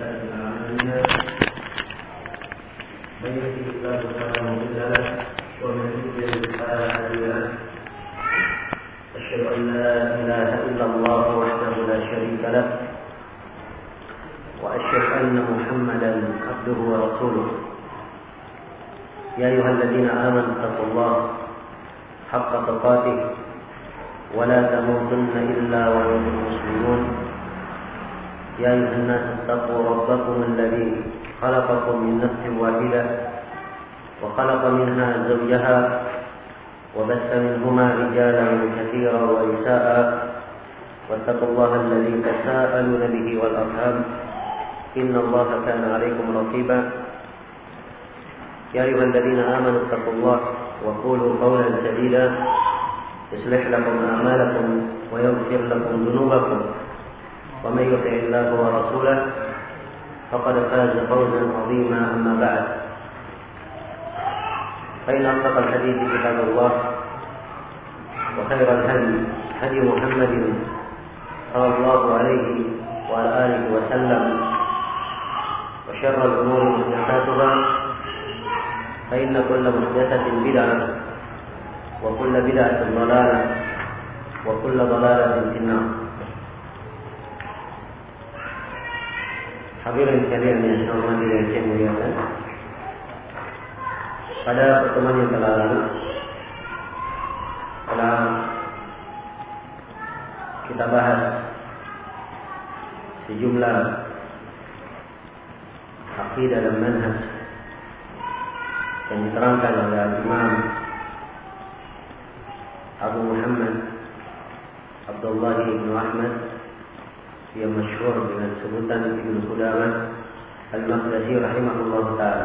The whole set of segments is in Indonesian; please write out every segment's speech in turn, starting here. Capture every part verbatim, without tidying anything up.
سيئات أعمالنا من يهده الله فلا مضل له ومن يضلل فلا هادي له أشهد أن لا إله إلا الله وحده لا شريك له وأشهد أن محمدا عبده ورسوله يا أيها الذين آمنوا اتقوا الله حق تقاته ولا تموتن إلا وأنتم مسلمون يا أيها الناس اتقوا ربكم الذي خلقكم من نفس واحدة وخلق منها زوجها وبث منهما رجالا كثيرا ونساء واتقوا الله الذي تساءلون به والأرحام إن الله كان عليكم رقيبا يا أيها الذين آمنوا اتقوا الله وقولوا قولا سديدا يصلح لكم أعمالكم ويغفر لكم ذنوبكم ومن يطع الله ورسوله فقد فاز فوزا عظيما أما بعد فإن أصدق الحديث كتاب الله وخير الهدي هدي محمد صلى الله عليه وعلى آله وسلم وشر الأمور محدثاتها فإن كل محدثة بدعة وكل بدعة ضلالة وكل ضلالة في النار. Hadirin sekalian yang saya hormati dan saya muliakan, pada pertemuan yang telah lalu telah kita bahas sejumlah akidah dan manhaj yang diterangkan oleh Imam Abu Muhammad Abdullah bin Ahmad yang masyhur dengan sebutan Ibnu Qudamah Al-Maqdisi rahimahullah ta'ala.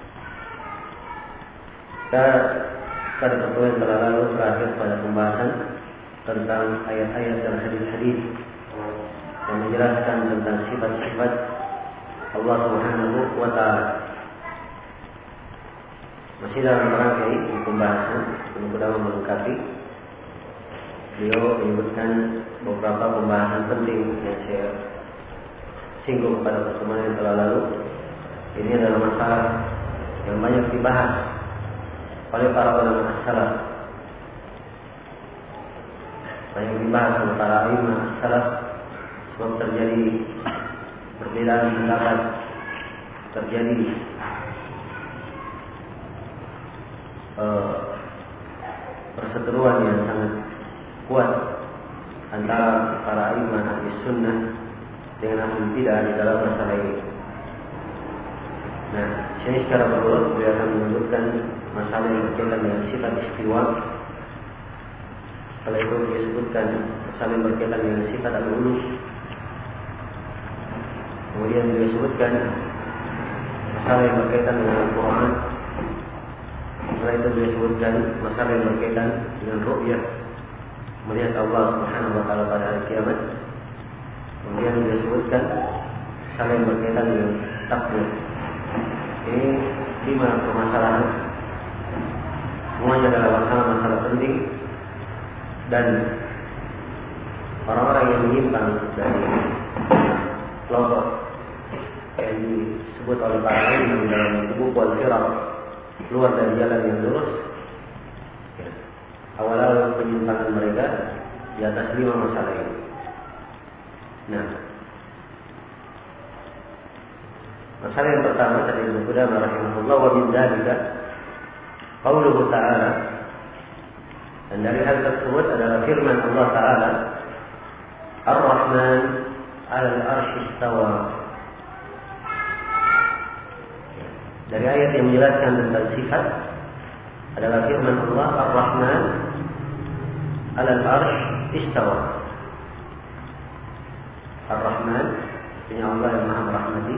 Kita pada pertemuan yang telah lalu terakhir pada pembahasan tentang ayat-ayat dan hadis-hadis yang menjelaskan tentang sifat-sifat Allah Subhanahu wa ta'ala. Masih dalam rangkai pembahasan, Ibnu Qudamah melengkapi. Beliau menyebutkan beberapa pembahasan penting yang saya singgung pada pertemuan yang telah lalu. Ini adalah masalah yang banyak dibahas oleh para ulama salaf. Banyak dibahas oleh para imam salaf sebab terjadi perbedaan pendapat, terjadi uh, perseteruan yang sangat kuat antara para imam ahli sunnah dengan ahli bidah di dalam masalah ini. Nah, sini secara berurut beliau akan menyebutkan masalah yang berkaitan dengan sifat istiwa. Setelah itu dia sebutkan masalah yang berkaitan dengan sifat al-ulus. Kemudian dia sebutkan masalah yang berkaitan dengan Al-Quran. Setelah itu dia sebutkan masalah yang berkaitan dengan ru'yah, melihat Allah Subhanahu wa ta'ala pada hari kiamat. Kemudian dia sebutkan masalah yang berkaitan dengan takdir. Ini lima permasalahan. Semuanya adalah masalah-masalah penting dan orang-orang yang menyimpang dari kelompok yang disebut oleh para ulama dalam buku Al-Firaq, keluar dari jalan yang lurus, awal-awal penyimpangan mereka di atas lima masalah ini. Nah, masalah yang pertama tadi Ibnu Qudamah rahimahullah, wa min dzalika qauluhu ta'ala, dan dari hal tersebut adalah firman Allah Ta'ala, Ar-Rahman 'alal 'arsy istawa. Dari ayat yang menjelaskan tentang sifat adalah firman Allah, Ar-Rahman 'alal 'arsy istawa. Ar-Rahman, artinya Allah yang Maha merahmati.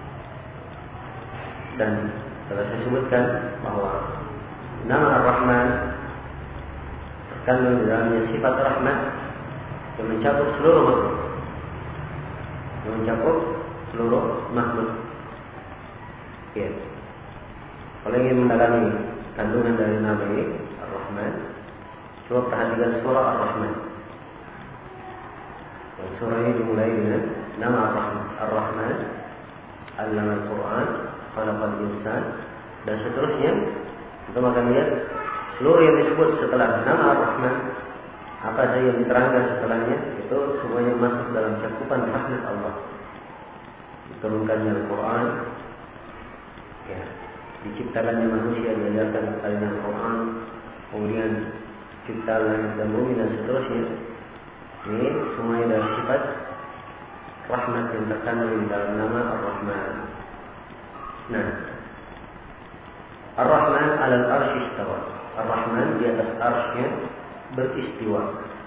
Dan telah saya sebutkan bahwa nama Ar-Rahman terkandung di dalamnya sifat rahmat yang mencakup seluruh makhluk. Yang mencakup seluruh makhluk. Ya. Kalau ingin mendalami kandungan dari nama ini Ar-Rahman, coba perhatikan surah Ar-Rahman. Surah ini dimulai dengan nama Ar-Rahman. Ar-Rahman 'allamal Qur'an, khalaqal insan, dan seterusnya. Kita akan lihat seluruh yang disebut setelah nama Ar-Rahman, apa saja yang diterangkan setelahnya, itu semuanya masuk dalam cakupan rahmat Allah. Diturunkannya Al-Quran, ya, diciptakannya manusia, diajarkan kepada Al-Quran, kemudian cipta langit dan bumi dan seterusnya. Ini semuanya dari sifat rahmat yang terkandung di dalam nama Ar-Rahman. Nah, Ar-Rahman 'alal arsy istawa. Ar-Rahman di atas arsy-nya beristiwa.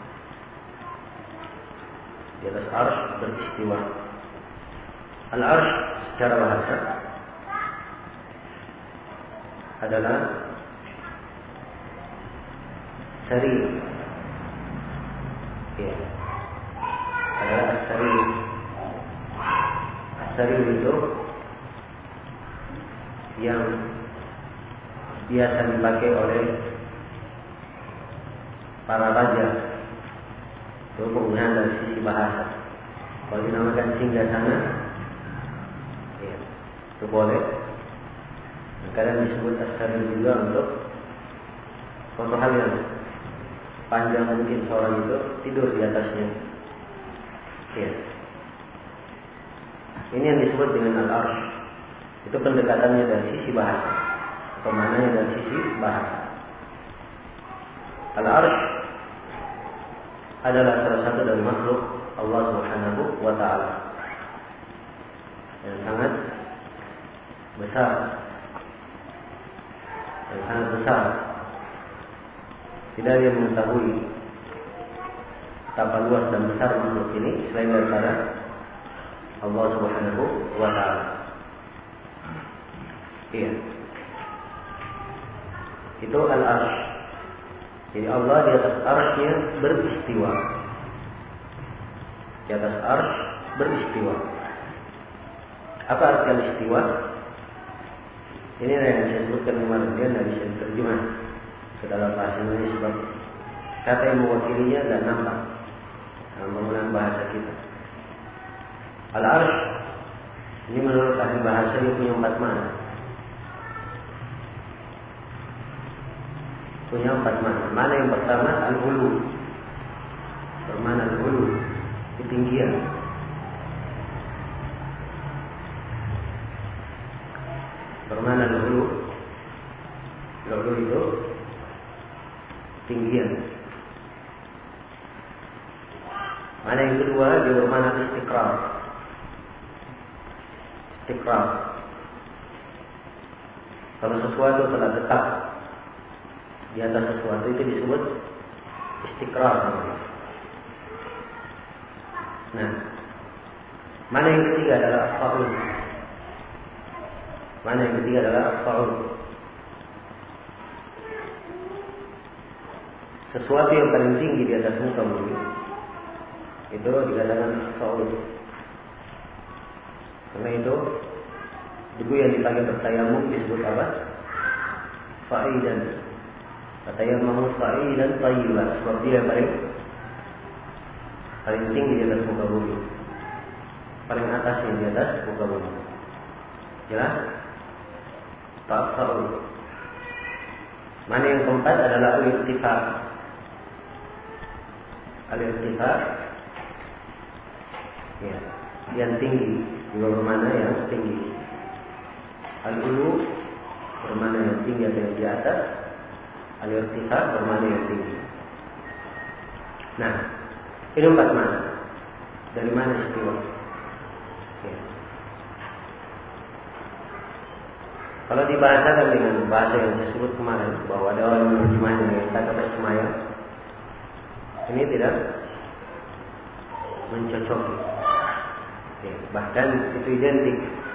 Di atas arsy beristiwa. Al-arsy secara bahasa adalah sarir. Ya. Adalah as-sarir. As-sarir itu yang biasa dipakai oleh para raja. Itu penggunaan dari sisi bahasa. Kalau dinamakan singgasana, ya, itu boleh. Kadang disebut as-sarir juga untuk suatu hal yang panjang, mungkin seorang itu tidur di atasnya. Ya. Ini yang disebut dengan al-arsy. Itu pendekatannya dari sisi bahasa, atau maknanya dari sisi bahasa. Al-arsy adalah salah satu dari makhluk Allah Subhanahu wa taala yang sangat besar. Yang sangat besar. Tidak ada yang mengetahui betapa luas dan besar makhluk ini selain daripada Allah Subhanahu wa taala. Iya. Itu al-arsy. Jadi Allah di atas arsy-nya beristiwa. Di atas arsy beristiwa. Apa arti al-istiwa? Ini yang saya sebutkan kemarin, dia tidak bisa diterjemah ke dalam bahasa Indonesia sebab kata yang mewakilinya tidak nampak dalam penggunaan bahasa kita. Al-arsy ini menurut ahli bahasa dia punya empat makna. Punya empat makna. Makna yang pertama al-ulu, bermakna al-ulu, ketinggian. Bermakna al-ulu, al-ulu itu tinggian. Mana yang kedua dia bermakna istiqrar. Istiqrar. Kalau sesuatu telah tetap di atas sesuatu itu disebut istiqrar. Nah, mana yang ketiga adalah as-sa'ud. Mana yang ketiga adalah as-sa'ud. Sesuatu yang paling tinggi di atas muka bumi itu dikatakan as-sa'ud. Karena itu debu yang dipakai bertayamum disebut apa? Fa'idan. Fatayammamu fa'idan thayyiban. Sebab dia paling paling tinggi di atas muka bumi, paling atasnya di atas muka bumi. Jelas? As-sa'ud. Mana yang keempat adalah al-irtifa. Al-irtifa, ya, yang tinggi, juga bermakna yang tinggi. Al-ulu bermakna yang tinggi atau yang di atas. Al-irtifa bermakna yang tinggi. Nah, ini empat makna. Dari mana istiwa? Ya. Kalau dibahasakan dengan bahasa yang saya sebut kemarin, bahwa ada orang menerjemahnya dengan kata bersemayam, ini tidak mencocoki. Ya, bahkan itu identik.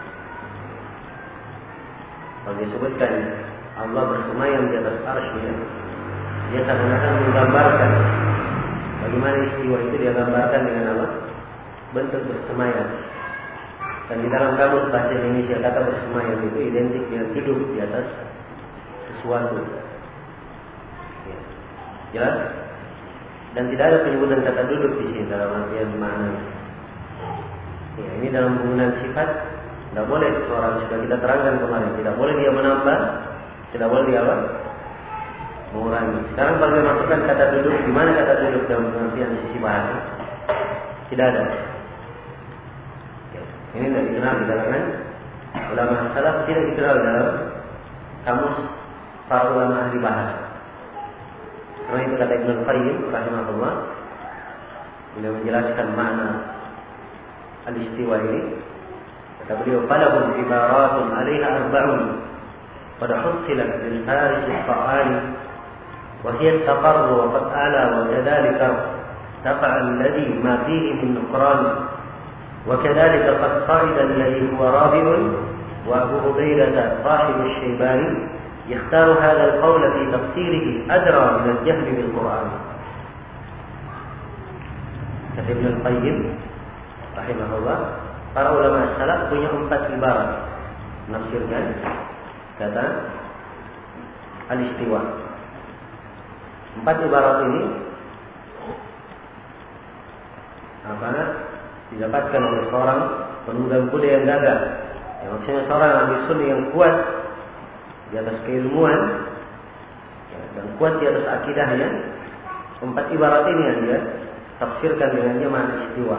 Kalau disebutkan Allah bersemayam di atas arsy-Nya, dia seakan-akan menggambarkan bagaimana istiwa itu dia gambarkan dengan apa? Bentuk bersemayam. Dan di dalam kamus bahasa Indonesia kata bersemayam itu identik dengan hidup di atas sesuatu. Ya. Jelas? Dan tidak ada penyebutan kata duduk di sini dalam artian makna. Ya, ini dalam penggunaan sifat Tidak boleh seorang, sudah kita terangkan kemarin, tidak boleh dia menambah, tidak boleh dia apa? Mengurangi. Sekarang bagi masukkan kata duduk, di mana kata duduk dalam pengertian sisi bahasa? Tidak ada. Ini tidak dikenal di kalangan ulama salaf, tidak dikenal dalam kamus para ulama ahli bahasa. Karena itu kata Ibnu Qayyim rahimahullah, beliau menjelaskan makna al-istiwa ini. Kata beliau, "Falahum ibaratun 'alaiha arba'un qad hussilat bil faris al-qa'ani wa hiya at-taqarru wa qad ala wa kadhalika tafa'a alladhi ma fihi min nuqran wa kadhalika qad sa'ida alladhi huwa rabi'un wa Abu Ubaidah sahib al-Shaybani يختار هذا القول في تفسيره أدرى من الجهل بالقرآن." Kata Ibnu Qayyim rahimahullah, para ulama salaf punya empat ibarat menafsirkan kata al-istiwa. Empat ibarat ini apa didapatkan oleh seorang penugang kuda yang gagah. Yang maksudnya seorang ahli sunnah yang kuat di atas keilmuan ya, dan kuat di atas akidahnya. Empat ibarat ini yang dia tafsirkan dengannya makna istiwa.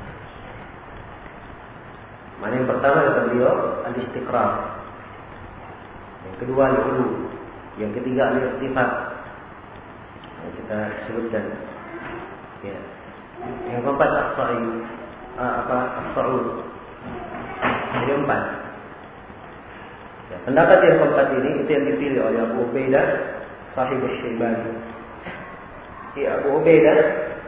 Mana yang pertama kata beliau al-istiqrar, yang kedua al-ulu, yang ketiga al-irtifat yang kita sebutkan ya. Yang keempat as-sa'i apa as-sa'ud. Jadi empat. Ya, pendapat yang keempat ini itu yang dipilih oleh Abu Ubaidah sahib al-Shaybani. Ya, Abu Ubaidah,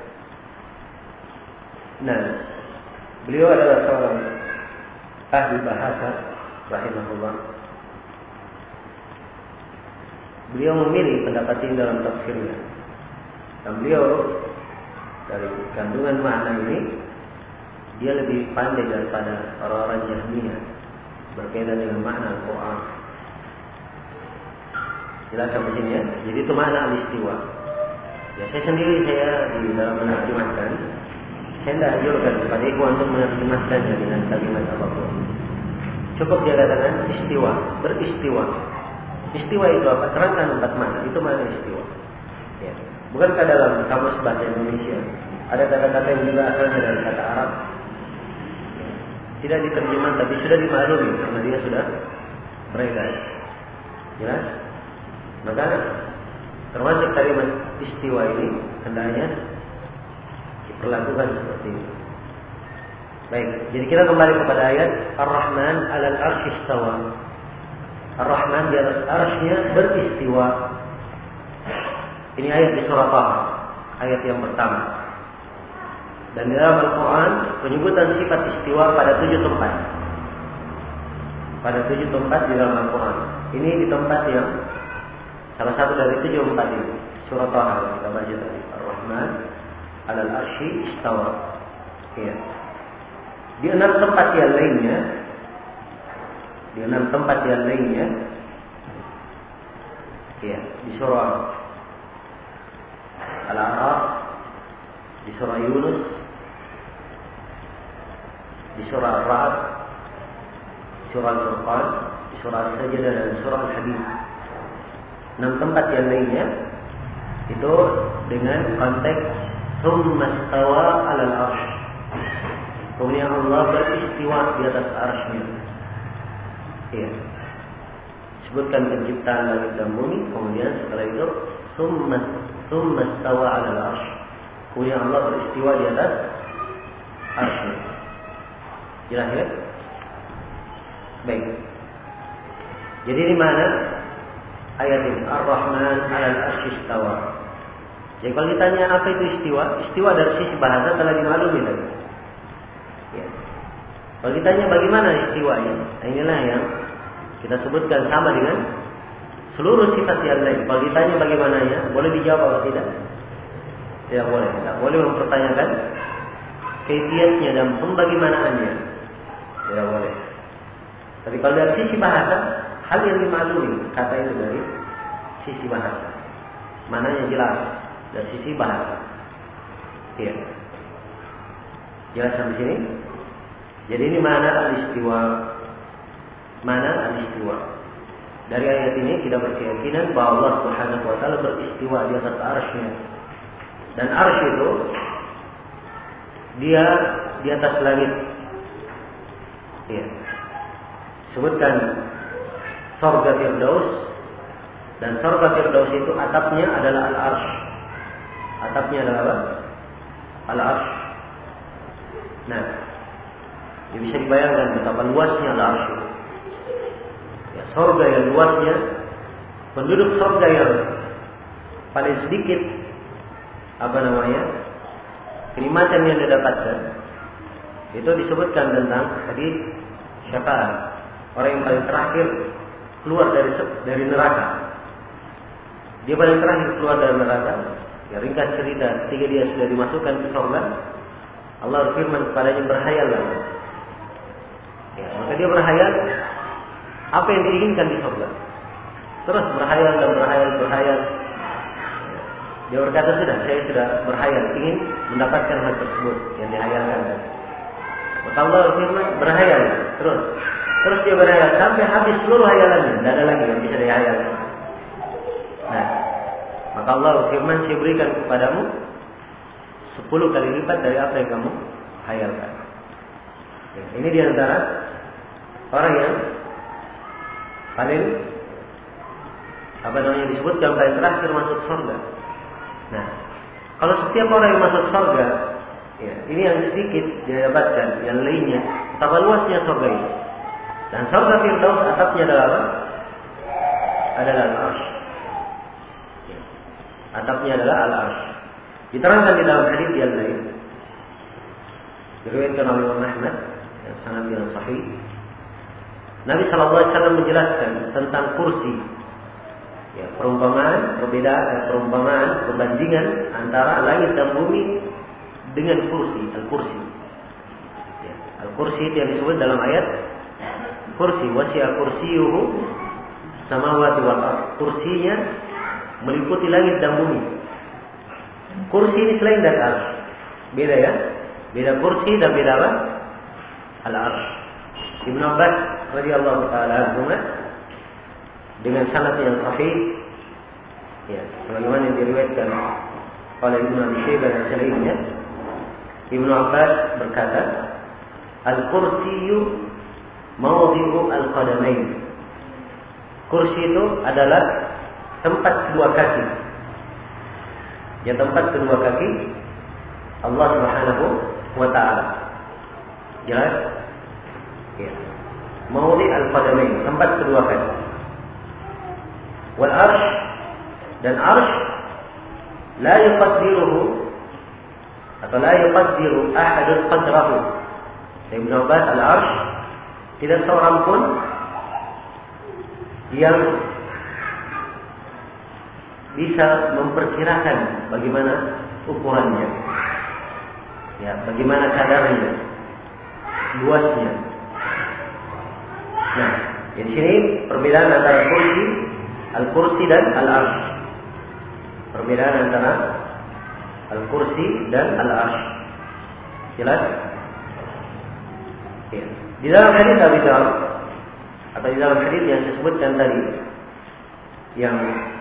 nah, beliau adalah seorang ahli bahasa rahimahullah. Beliau memilih pendapat ini dalam tafsirnya. Dan beliau dari kandungan makna ini dia lebih pandai daripada orang-orang Jahmiyah berkaitan dengan makna Al-Quran. Jelaskan di sini ya. Jadi itu makna al-istiwa. Ya, saya sendiri saya di dalam menerjemahkan, saya tidak anjurkan kepada ikhwan untuk menerjemahkannya dengan kalimat apapun. Cukup dia katakan istiwa, beristiwa. Istiwa itu apa? Terangkan empat makna. Itu makna istiwa. Ya. Bukankah dalam kamus bahasa Indonesia ada kata-kata yang juga asalnya dari kata Arab? Tidak diterjemah tapi sudah dimaklumi karena dia sudah beredar. Jelas? Maka termasuk kalimat istiwa ini hendaknya diperlakukan seperti ini. Baik, jadi kita kembali kepada ayat Ar-Rahman 'alal 'arsy istawa. Ar-Rahman di atas arsy-Nya beristiwa. Ini ayat di surah Taha, ayat yang pertama. Dan di dalam Al-Quran penyebutan sifat istiwa pada tujuh tempat. Pada tujuh tempat di dalam Al-Quran. Ini di tempat yang salah satu dari tujuh tempat ini. Surah Taha kita baca tadi. Ar-Rahman 'alal 'arsy istawa. Ya. Di enam tempat yang lainnya, di enam tempat yang lainnya, ya, di surah Al-A'raf, di surah Yunus, di surah Al-Ra'd, surah Al-Furqan, di surah Al-Sajdah dan surah Al-Hadid. Enam tempat yang lainnya itu dengan konteks Tsumma istawa 'alal 'arsy. Kemudian Allah beristiwa di atas arsy-Nya. Ya. Sebutkan penciptaan langit dan bumi, kemudian setelah itu Tsumma Tsumma istawa 'alal 'arsy. Kemudian Allah beristiwa di atas arsy. Jelas ya? Baik. Jadi di mana ayat ini? Ar-Rahman 'alal 'arsy istawa. Jadi kalau ditanya apa itu istiwa, istiwa dari sisi bahasa telah dimaklumi tadi. Ya. Kalau ditanya bagaimana istiwanya, inilah yang kita sebutkan sama dengan seluruh sifat yang lain. Kalau ditanya bagaimananya, boleh dijawab atau tidak? Tidak boleh. Tidak boleh mempertanyakan kaifiatnya dan pembagaimanaannya. Tidak boleh. Tapi kalau dari sisi bahasa, hal yang dimaklumi kata itu dari sisi bahasa. Mananya jelas dari sisi bahasa. Iya. Jelas sampai sini? Jadi ini mana al-istiwa. mana al-istiwa. Dari ayat ini kita berkeyakinan bahwa Allah Subhanahu wa taala beristiwa di atas arsy-Nya. Dan arsy itu dia di atas langit. Ya. Sebutkan surga Firdaus, dan surga Firdaus itu atapnya adalah al-arsy. Atapnya adalah apa? Al-arsy. Nah, ya bisa dibayangkan betapa luasnya al-arsy. Ya, surga yang luasnya, penduduk surga yang paling sedikit apa namanya? Kenikmatan yang didapatkan itu disebutkan tentang hadis syafaat, orang yang paling terakhir keluar dari dari neraka. Dia paling terakhir keluar dari neraka. Ya, ringkas cerita, ketika dia sudah dimasukkan ke surga, Allah berfirman kepadanya, berhayallah. Ya, maka dia berhayal apa yang diinginkan di surga. Terus berhayal dan berhayal berhayal. Dia berkata, sudah, saya sudah berhayal, ingin mendapatkan hal tersebut yang dihayalkan. Maka Allah berfirman, berhayal terus. Terus dia berhayal sampai habis seluruh hayalannya, tidak ada lagi yang bisa dihayalkan. Nah, maka Allah berfirman, saya berikan kepadamu sepuluh kali lipat dari apa yang kamu hayalkan. Ya, ini diantara orang yang paling apa namanya disebutkan paling terakhir masuk surga. Nah, kalau setiap orang yang masuk surga, ya, ini yang sedikit dia dapatkan, yang lainnya, betapa luasnya surga itu. Dan surga Firdaus atapnya adalah apa? Adalah al-arsy. Ya. Atapnya adalah al-arsy. Diterangkan di dalam hadis yang lain, diriwayatkan oleh Imam Ahmad, yang sanad yang sahih. Nabi Shallallahu Alaihi Wasallam menjelaskan tentang kursi. Ya, perumpamaan, perbedaan, perumpamaan, perbandingan antara langit dan bumi dengan kursi, al-kursi. Ya, al-kursi itu yang disebut dalam ayat kursi, wasi'a kursiyuhu samawati wal ardh. Kursinya meliputi langit dan bumi. Kursi ini selain dari arsy. Beda ya? Beda kursi dan beda apa? Al-arsy. Ibnu Abbas radhiyallahu taala anhu dengan sanad yang sahih, ya, sebagaimana yang diriwayatkan oleh Ibnu Abi Syaibah dan selainnya, Ibnu Abbas berkata, al-kursiyyu mawdi'u al-qadamain. Kursi itu adalah tempat kedua kaki. Ya, tempat kedua kaki Allah Subhanahu wa taala. Jelas? Ya. Mawdi' al-qadamain, tempat kedua kaki. Wal arsh, dan arsh la yuqaddiruhu atau la yuqaddiru ahadun qadrahu. Ibnu Abbas, al arsh tidak seorang pun yang bisa memperkirakan bagaimana ukurannya, ya, bagaimana kadarnya, luasnya. Nah, di sini perbedaan antara kursi, al-kursi dan al-arsh. Perbedaan antara al-kursi dan al-arsh. Jelas? Ya. Di dalam hadis Abi Dzar atau di dalam hadis yang saya sebutkan tadi, yang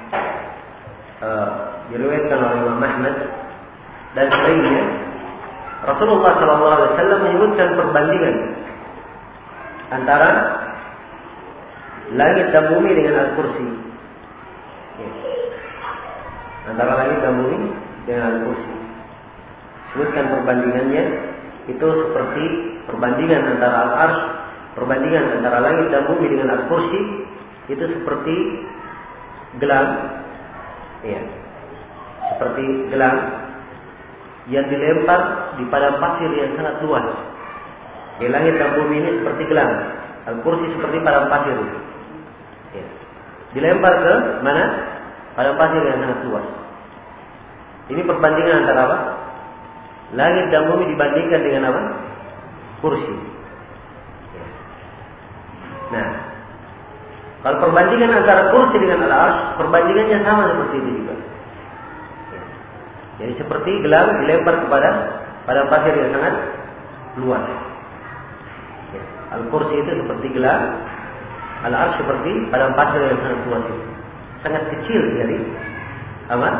uh, diriwayatkan oleh Imam Ahmad dan lainnya, Rasulullah Shallallahu Alaihi Wasallam menyebutkan perbandingan antara langit dan bumi dengan al-kursi. Ya. Antara langit dan bumi dengan al-kursi. Sebutkan perbandingannya itu seperti perbandingan antara al-arsh, perbandingan antara langit dan bumi dengan al-kursi itu seperti gelang, ya, seperti gelang yang dilempar di padang pasir yang sangat luas. Di langit dan bumi ini seperti gelang, al-kursi seperti padang pasir. Ya. Dilempar ke mana? Padang pasir yang sangat luas. Ini perbandingan antara apa? Langit dan bumi dibandingkan dengan apa? Kursi. Ya. Nah, kalau perbandingan antara kursi dengan al-arsh, perbandingannya sama seperti itu juga. Ya. Jadi seperti gelang dilempar kepada padang pasir yang sangat luas. Ya. Al-kursi itu seperti gelang Al-Arsy seperti padang pasir yang sangat luas itu. Sangat kecil dari apa?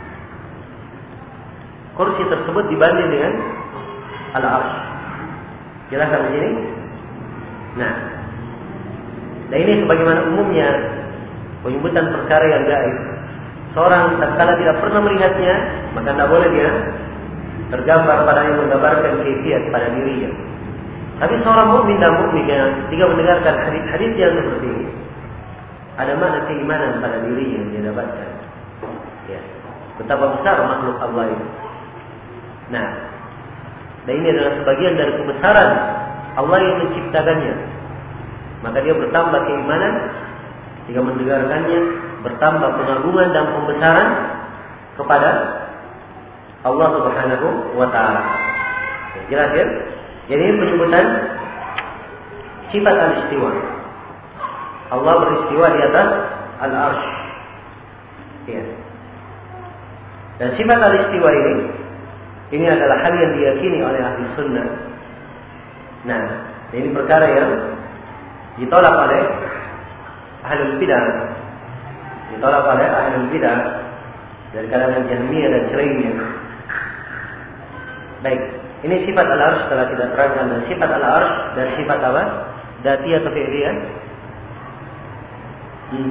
Kursi tersebut dibanding dengan Al-Arsy. Jelas sampai sini? Nah, dan ini sebagaimana umumnya penyebutan perkara yang gaib. Seorang tatkala tidak pernah melihatnya, maka tidak boleh dia tergambar padanya menggambarkan kaifiat pada dirinya. Tapi seorang mukmin dan mukminah ketika mendengarkan hadis-hadis yang seperti ini, ada makna keimanan pada dirinya yang dia dapatkan. Ya, betapa besar makhluk Allah ini. Nah, dan ini adalah sebagian dari kebesaran Allah yang menciptakannya. Maka dia bertambah keimanan jika mendengarkannya, bertambah pengagungan dan pembesaran kepada Allah Subhanahu wa taala. Ya, jelas ya? Jadi ini penyebutan sifat al-istiwa. Allah beristiwa di atas al-arsy. Ya. Dan sifat al-istiwa ini ini adalah hal yang diyakini oleh ahli sunnah. Nah, ini perkara yang ditolak oleh ahlul bidah. Ditolak oleh ahlul bidah dari kalangan Jahmiyah dan selainnya. Baik, ini sifat al-arsy telah kita terangkan, dan sifat al-arsy dan sifat apa? Dzatiyah atau fi'liyah? Hmm.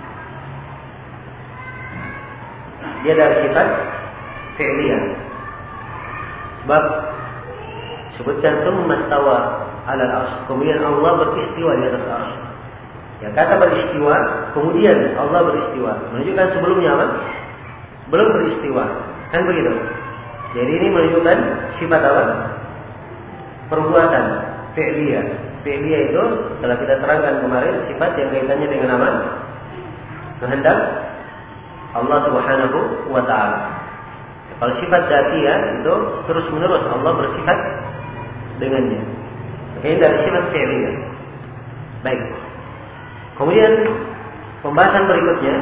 Dia dari sifat fi'liyah. Sebab sebutkan summa stawa 'alal arsy, kemudian Allah beristiwa di atas arsy. Ya, kata beristiwa, kemudian Allah beristiwa, menunjukkan sebelumnya apa? Belum beristiwa. Kan begitu? Jadi ini menunjukkan sifat apa? Perbuatan fi'liyah. Fi'liyah itu telah kita terangkan kemarin, sifat yang kaitannya dengan apa? Kehendak Allah Subhanahu wa taala. Kalau sifat dzatiyah itu terus menerus Allah bersifat dengannya. Ini dari sifat fi'liyah. Baik. Kemudian pembahasan berikutnya,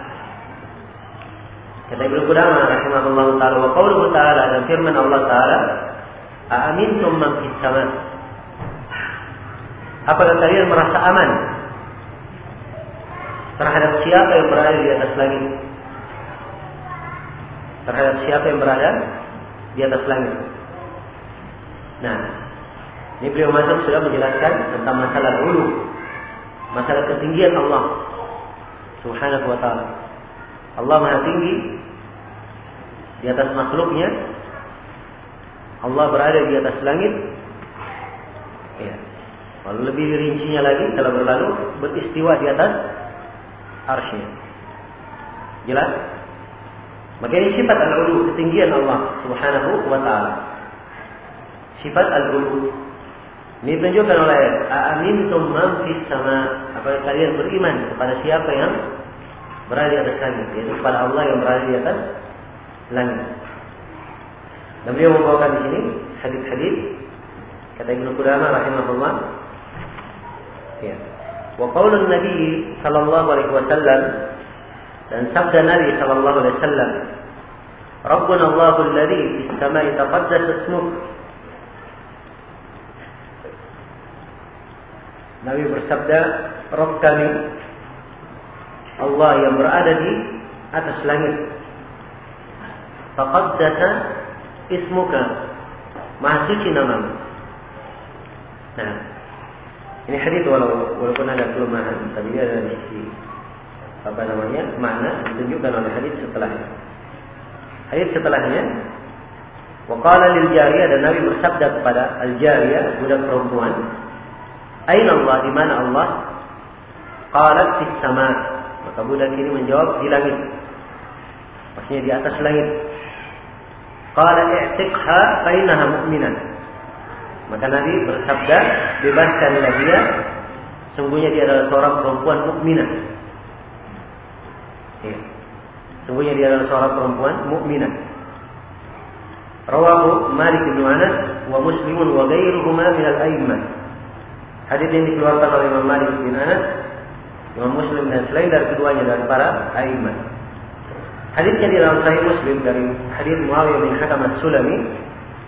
kata Ibnu Qudamah rahimahullah taala, wa qauluhu ta'ala, dan firman Allah taala, a'amintum man fis sama', apakah kalian merasa aman terhadap siapa yang berada di atas langit? Terhadap siapa yang berada di atas langit. Nah, ini beliau masuk sudah menjelaskan tentang masalah ulu, masalah ketinggian Allah Subhanahu wa ta'ala. Allah Maha tinggi di atas makhluknya. Allah berada di atas langit. Ya. Kalau lebih rincinya lagi telah berlalu, beristiwa di atas arsy. Jelas? Maka ini sifat al-ulu, ketinggian Allah Subhanahu wa ta'ala. Sifat al-ulu ini ditunjukkan oleh a'amintum man fis sama', apakah kalian beriman kepada siapa yang berada di atas langit, yaitu kepada Allah yang berada di atas langit. Dan beliau membawakan di sini hadis-hadis, kata Ibnu Qudamah rahimahullah, ya, wa qaulun Nabi sallallahu alaihi wasallam, dan sabda Nabi sallallahu alaihi wasallam, Rabbuna Allahul ladzi fis sama'i taqaddasa ismuh. Nabi bersabda, Rabb kami Allah yang berada di atas langit. Taqaddasa ismuka, maha suci namamu. Nah, ini hadis walau, walaupun ada kelemahan, tapi dia ada di sisi apa namanya makna ditunjukkan oleh hadis setelahnya. Hadis setelahnya, wa qala lil jariyah, dan Nabi bersabda kepada al jariyah, budak perempuan, aina Allah, di mana Allah? Qalat fis sama', maka budak ini menjawab, di langit. Maksudnya di atas langit. Qala i'tiqha fa innaha mu'minah. Maka Nabi bersabda, bebaskanlah dia, sungguhnya dia adalah seorang perempuan mukminah. Ya. Sungguhnya dia adalah seorang perempuan mukminah. Rawahu Malik bin Anas wa Muslimun wa ghairuhuma min al-a'immah. Hadis yang dikeluarkan oleh Imam Malik bin Anas, Imam Muslim, dan selain dari keduanya dari para a'immah. Hadisnya di dalam Sahih Muslim dari hadis Muawiyah bin Hakam As-Sulami.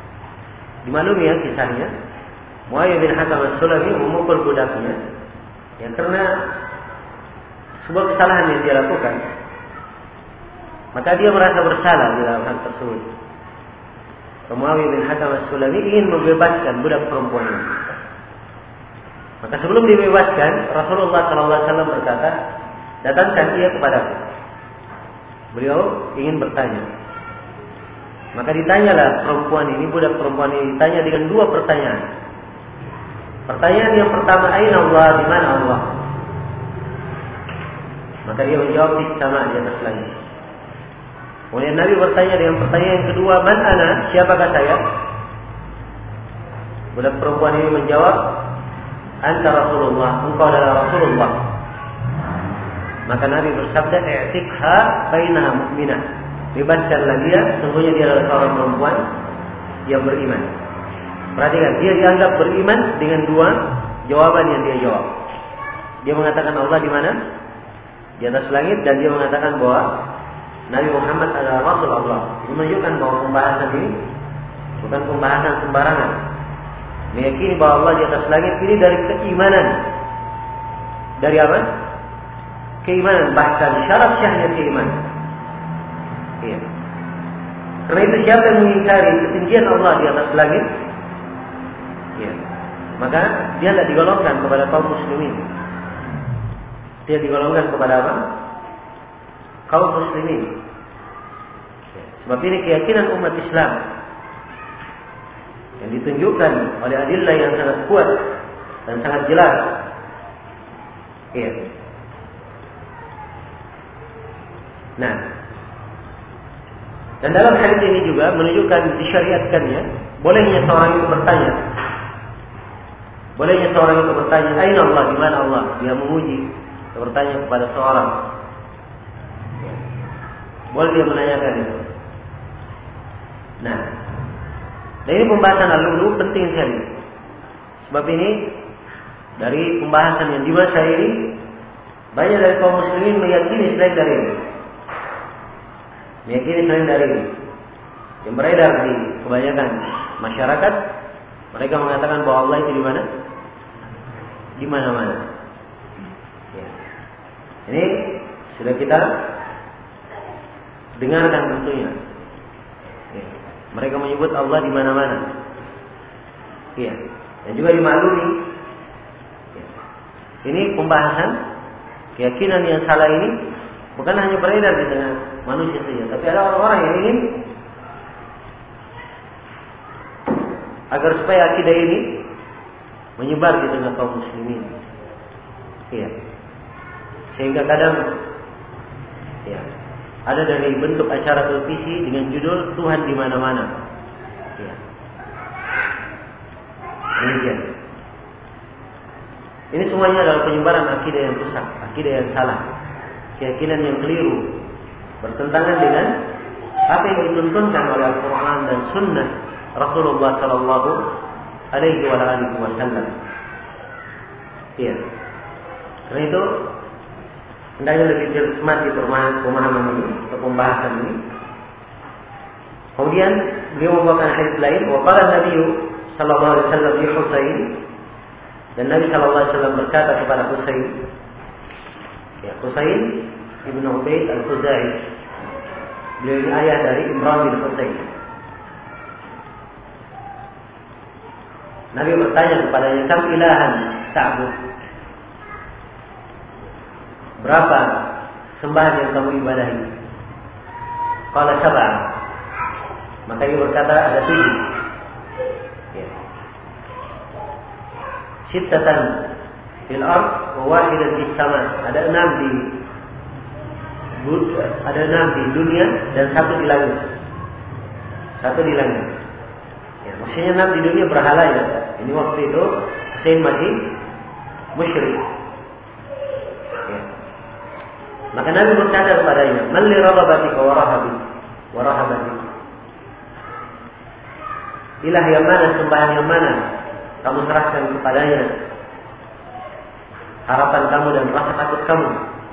Dimaklumi ya kisahnya. Muawiyah bin Hakam As-Sulami memukul budaknya Ya, karena sebuah kesalahan yang dia lakukan, maka dia merasa bersalah di dalam hal tersebut. Muawiyah bin Hakam As-Sulami ingin membebaskan budak perempuan ini. Maka sebelum dibebaskan, Rasulullah shallallahu alaihi wasallam berkata, datangkan ia kepadaku. Beliau ingin bertanya. Maka ditanyalah perempuan ini, budak perempuan ini ditanya dengan dua pertanyaan. Pertanyaan yang pertama, aina Allah, di mana Allah? Maka dia menjawab, di sama di atas langit. Kemudian Nabi bertanya dengan pertanyaan yang kedua, man ana, siapakah saya? Budak perempuan ini menjawab, anta Rasulullah, engkau adalah Rasulullah. Maka Nabi bersabda, i'tikha bainaha mu'minah. Bebaskanlah dia, sungguhnya dia adalah seorang perempuan yang beriman. Perhatikan, dia dianggap beriman dengan dua jawaban yang dia jawab. Dia mengatakan Allah di mana? Di atas langit, dan dia mengatakan bahwa Nabi Muhammad adalah Rasul Allah. Ini menunjukkan bahwa pembahasan ini bukan pembahasan sembarangan. Meyakini bahwa Allah di atas langit ini dari keimanan. Dari apa? Keimanan, bahkan syarat syahnya keimanan. Iya. Karena itu siapa yang mengingkari ketinggian Allah di atas langit, ya, maka dia tidak digolongkan kepada kaum muslimin. Dia digolongkan kepada apa? Kaum muslimin. Ya. Sebab ini keyakinan umat Islam yang ditunjukkan oleh adillah yang sangat kuat dan sangat jelas. Iya. Nah, dan dalam hadis ini juga menunjukkan disyariatkannya bolehnya seorang itu bertanya. Bolehnya seorang itu bertanya, aina Allah, di mana Allah? Dia memuji, dia bertanya kepada seorang. Ya. Boleh dia menanyakan itu. Nah, dan ini pembahasan al-lulu penting sekali. Sebab ini dari pembahasan yang di masa ini banyak dari kaum muslimin meyakini selain dari ini. Meyakini selain dari ini. Yang beredar di kebanyakan masyarakat, mereka mengatakan bahwa Allah itu di mana? Di mana-mana. Ya. Ini sudah kita dengarkan tentunya. Ya. Mereka menyebut Allah di mana-mana. Ya. Dan juga dimaklumi. Ya. Ini pembahasan keyakinan yang salah ini bukan hanya beredar di tengah manusia saja, tapi ada orang-orang yang ingin agar supaya akidah ini menyebar di tengah kaum muslimin. Iya. Sehingga kadang ya, ada dari bentuk acara televisi dengan judul Tuhan di mana-mana. Iya. Demikian. Ini semuanya adalah penyebaran akidah yang rusak, akidah yang salah, keyakinan yang keliru, bertentangan dengan apa yang dituntunkan oleh Al-Quran dan Sunnah Rasulullah Sallallahu Alaihi Wasallam. Iya. Karena itu hendaknya lebih cermat di pemahaman ini atau pembahasan ini. Kemudian beliau membawakan hadis lain, wa qala Nabi Sallallahu Alaihi Wasallam li Husain, dan Nabi Sallallahu Alaihi Wasallam berkata kepada Husain, ya, Husain ibnu Ubaid al-Khuzai, beliau ini ayah dari Imran bin Husain. Nabi bertanya kepadanya, kam ilahan ta'bud? Berapa sembahan yang kamu ibadahi? Qala sab'a. Maka dia berkata ada tujuh. Ya. Sittatan fil ard wa wahidan fis sama. Ada enam di ada enam di dunia dan satu di langit. Satu di langit. Ya, maksudnya enam di dunia berhala ya. Ini waktu itu Husain masih musyrik. Ya. Maka Nabi berkata kepadanya, "Man li raghabatika wa rahabi wa rahabatika." Ilah yang mana, sembahan yang mana kamu serahkan kepadanya harapan kamu dan rasa takut kamu.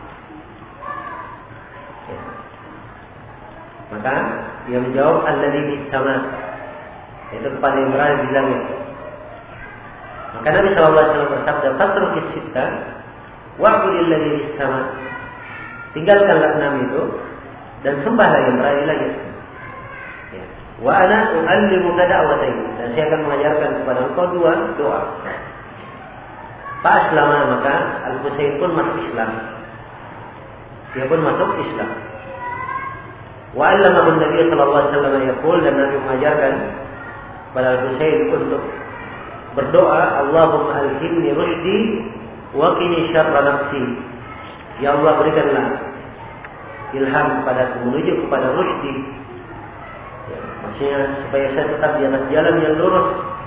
Ya. Maka dia menjawab, alladzi bis sama, itu kepada yang berada di langit. Maka Nabi Sallallahu Alaihi Wasallam bersabda, "Fatrukis sitta wa'budil ladzi fis sama. Tinggalkanlah enam itu dan sembahlah yang berada di langit. Ya. Wa ana u'allimuka da'watain. Dan saya akan mengajarkan kepada engkau dua doa. Fa'aslama, maka Al-Husain pun masuk Islam. Dia pun masuk Islam. Wa 'allamahu Nabi sallallahu alaihi wasallam yaqul, dan Nabi mengajarkan kepada Al-Husain untuk berdoa, Allahumma alhimni rusydi wa qini syarra nafsi. Ya Allah, berikanlah ilham kepadaku menuju kepada rusydi. Ya, maksudnya supaya saya tetap di atas jalan yang lurus,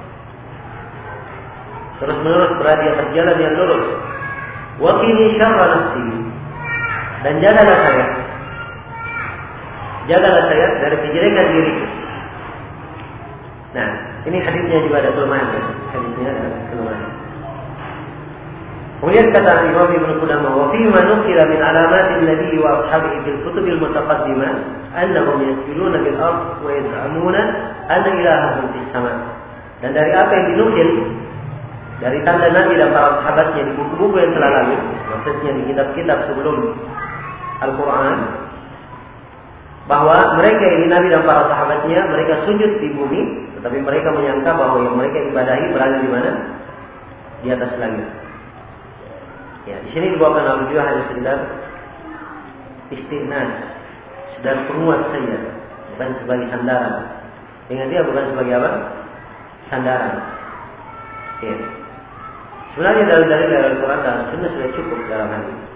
terus menerus berada di atas jalan yang lurus. Wa qini syarra nafsi, dan jagalah saya, jagalah saya dari kejelekan diriku. Nah, ini hadisnya juga ada kelemahan. Ya? Hadisnya ada kelemahan. Kemudian kata Imam Ibnu Qudamah, wa fi ma nukila min alamatin nabi wa ashabihi fil kutub al mutaqaddimah annahum yasjuduna bil ard wa yaz'amuna anna ilahahum fis sama. Dan dari apa yang dinukil dari tanda Nabi dan para sahabatnya di buku-buku yang telah lalu, maksudnya di kitab-kitab sebelum Al-Quran, bahwa mereka ini Nabi dan para sahabatnya mereka sujud di bumi, tetapi mereka menyangka bahwa yang mereka ibadahi berada di mana? Di atas langit. Ya, di sini dibawakan al-wujuh hanya sekedar istighnas, sekedar penguat saja, bukan sebagai sandaran. Dengan dia bukan sebagai apa? Sandaran. Ya. Sebenarnya dalil-dalil dari Al-Quran dan Sunnah sudah cukup dalam hal ini.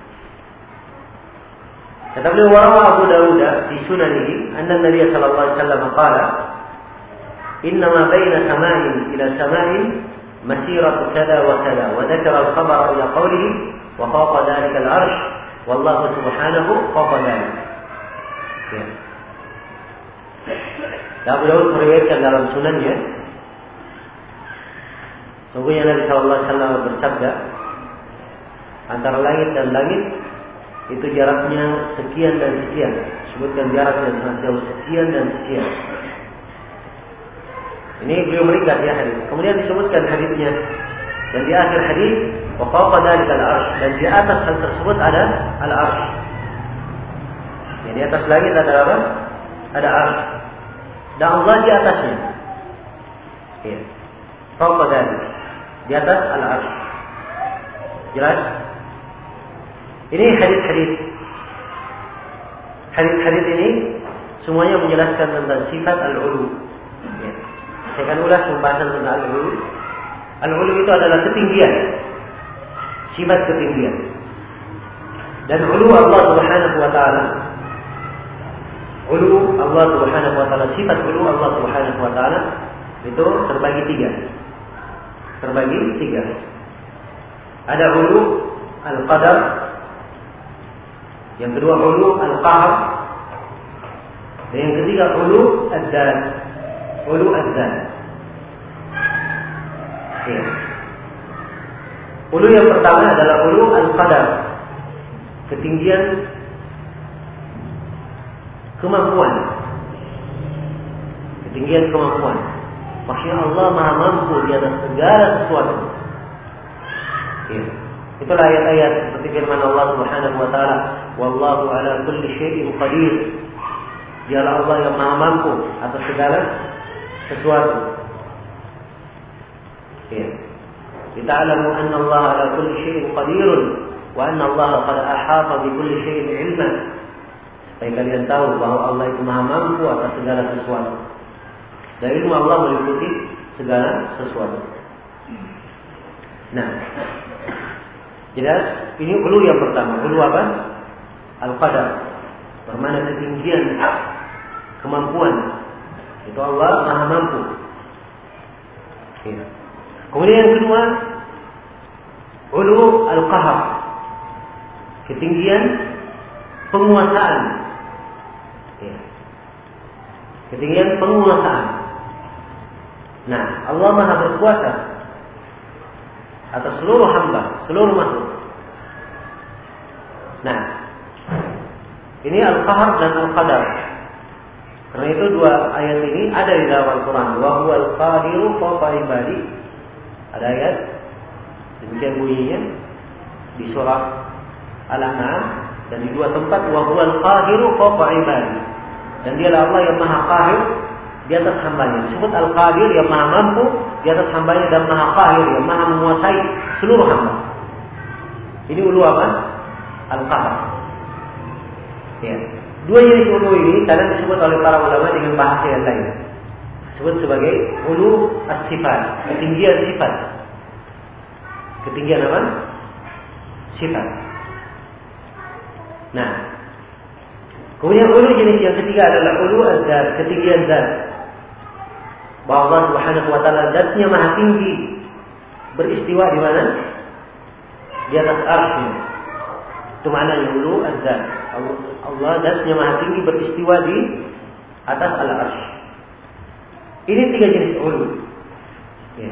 Kata beliau, warawa Abu Dawud di sunanihi anna Nabi sallallahu alaihi wasallam qala inna ma baina sama'in ila sama'in masiratu kada wa kada, wa dzakara al-khabara ila qawlihi wa fawqa dhalika al-'arsh wallahu subhanahu fawqa dhalik. Ya. Abu Dawud meriwayatkan dalam sunannya, sungguhnya Nabi sallallahu alaihi wasallam bersabda, antara langit dan langit itu jaraknya sekian dan sekian. Sebutkan jaraknya sangat jauh, sekian dan sekian. Ini beliau meringkas ya hadis. Kemudian disebutkan hadisnya, dan di akhir hadis wa fawqa dzalika al-'arsy, dan di atas hal tersebut ada al-'arsy. Ya, di atas langit ada apa? Ada 'arsy. Dan Allah di atasnya. Ya. Fawqa dzalika, di atas al-'arsy. Jelas? Ini hadis-hadis. Hadis-hadis ini semuanya menjelaskan tentang sifat al-ulu. Ya. Saya akan ulas pembahasan tentang al-ulu. Al-ulu itu adalah ketinggian, sifat ketinggian. Dan ulu Allah Subhanahu wa taala, ulu Allah Subhanahu wa taala, sifat ulu Allah Subhanahu wa taala itu terbagi tiga. Terbagi tiga. Ada ulu al-qadar, yang kedua ulu al-qahr, dan yang ketiga ulu ad-dzat. Ulu ad-dzat. Ya. Ulu yang pertama adalah ulu al-qadar, ketinggian kemampuan. Ketinggian kemampuan. Maksudnya Allah Maha mampu di atas segala sesuatu. Ya. Itulah ayat-ayat seperti firman Allah Subhanahu wa taala, wallahu ala kulli syai'in qadir. Dialah Allah yang Maha mampu atas segala sesuatu. Ya. Kita alamu anna Allah ala kulli syai'in qadirun wa anna Allah qad ahata bi kulli syai'in ilma. Supaya kalian tahu bahwa Allah itu Maha mampu atas segala sesuatu. Dan ilmu Allah meliputi segala sesuatu. Nah, jelas ini ulu yang pertama. Ulu apa? Al-qadar, bermakna ketinggian kemampuan. Itu Allah Maha mampu. Ya. Kemudian yang kedua, ulu al-qahr, ketinggian penguasaan. Ya. Ketinggian penguasaan. Nah, Allah Maha berkuasa atas seluruh hamba, seluruh makhluk. Nah, ini al-qahr dan al-qadar. Karena itu dua ayat ini ada di dalam Al-Quran. Wa huwal qadiru fawqa ibadi. Ada ayat demikian bunyinya. di surah Al-An'am dan di dua tempat wa huwal qahiru fawqa ibadi. Dan dialah Allah yang Maha Qahir di atas hambanya. Disebut Al-Qadir yang Maha mampu di atas hambanya dan Maha Qahir yang Maha menguasai seluruh hamba. Ini ulu apa? Al-Qahar. Ya. Dua jenis ulu ini kadang disebut oleh para ulama dengan bahasa yang lain. Disebut sebagai ulu as-sifat, ketinggian sifat. Ketinggian apa? Sifat. Nah, kemudian ulu jenis yang ketiga adalah ulu az-zat, ketinggian zat. Bahwa Allah Subhanahu wa taala zatnya maha tinggi, beristiwa di mana? Di atas arsy. Itu maknanya ulu az-zat. Allah zatnya maha tinggi beristiwa di atas al-arsy. Ini tiga jenis ulu. Ya.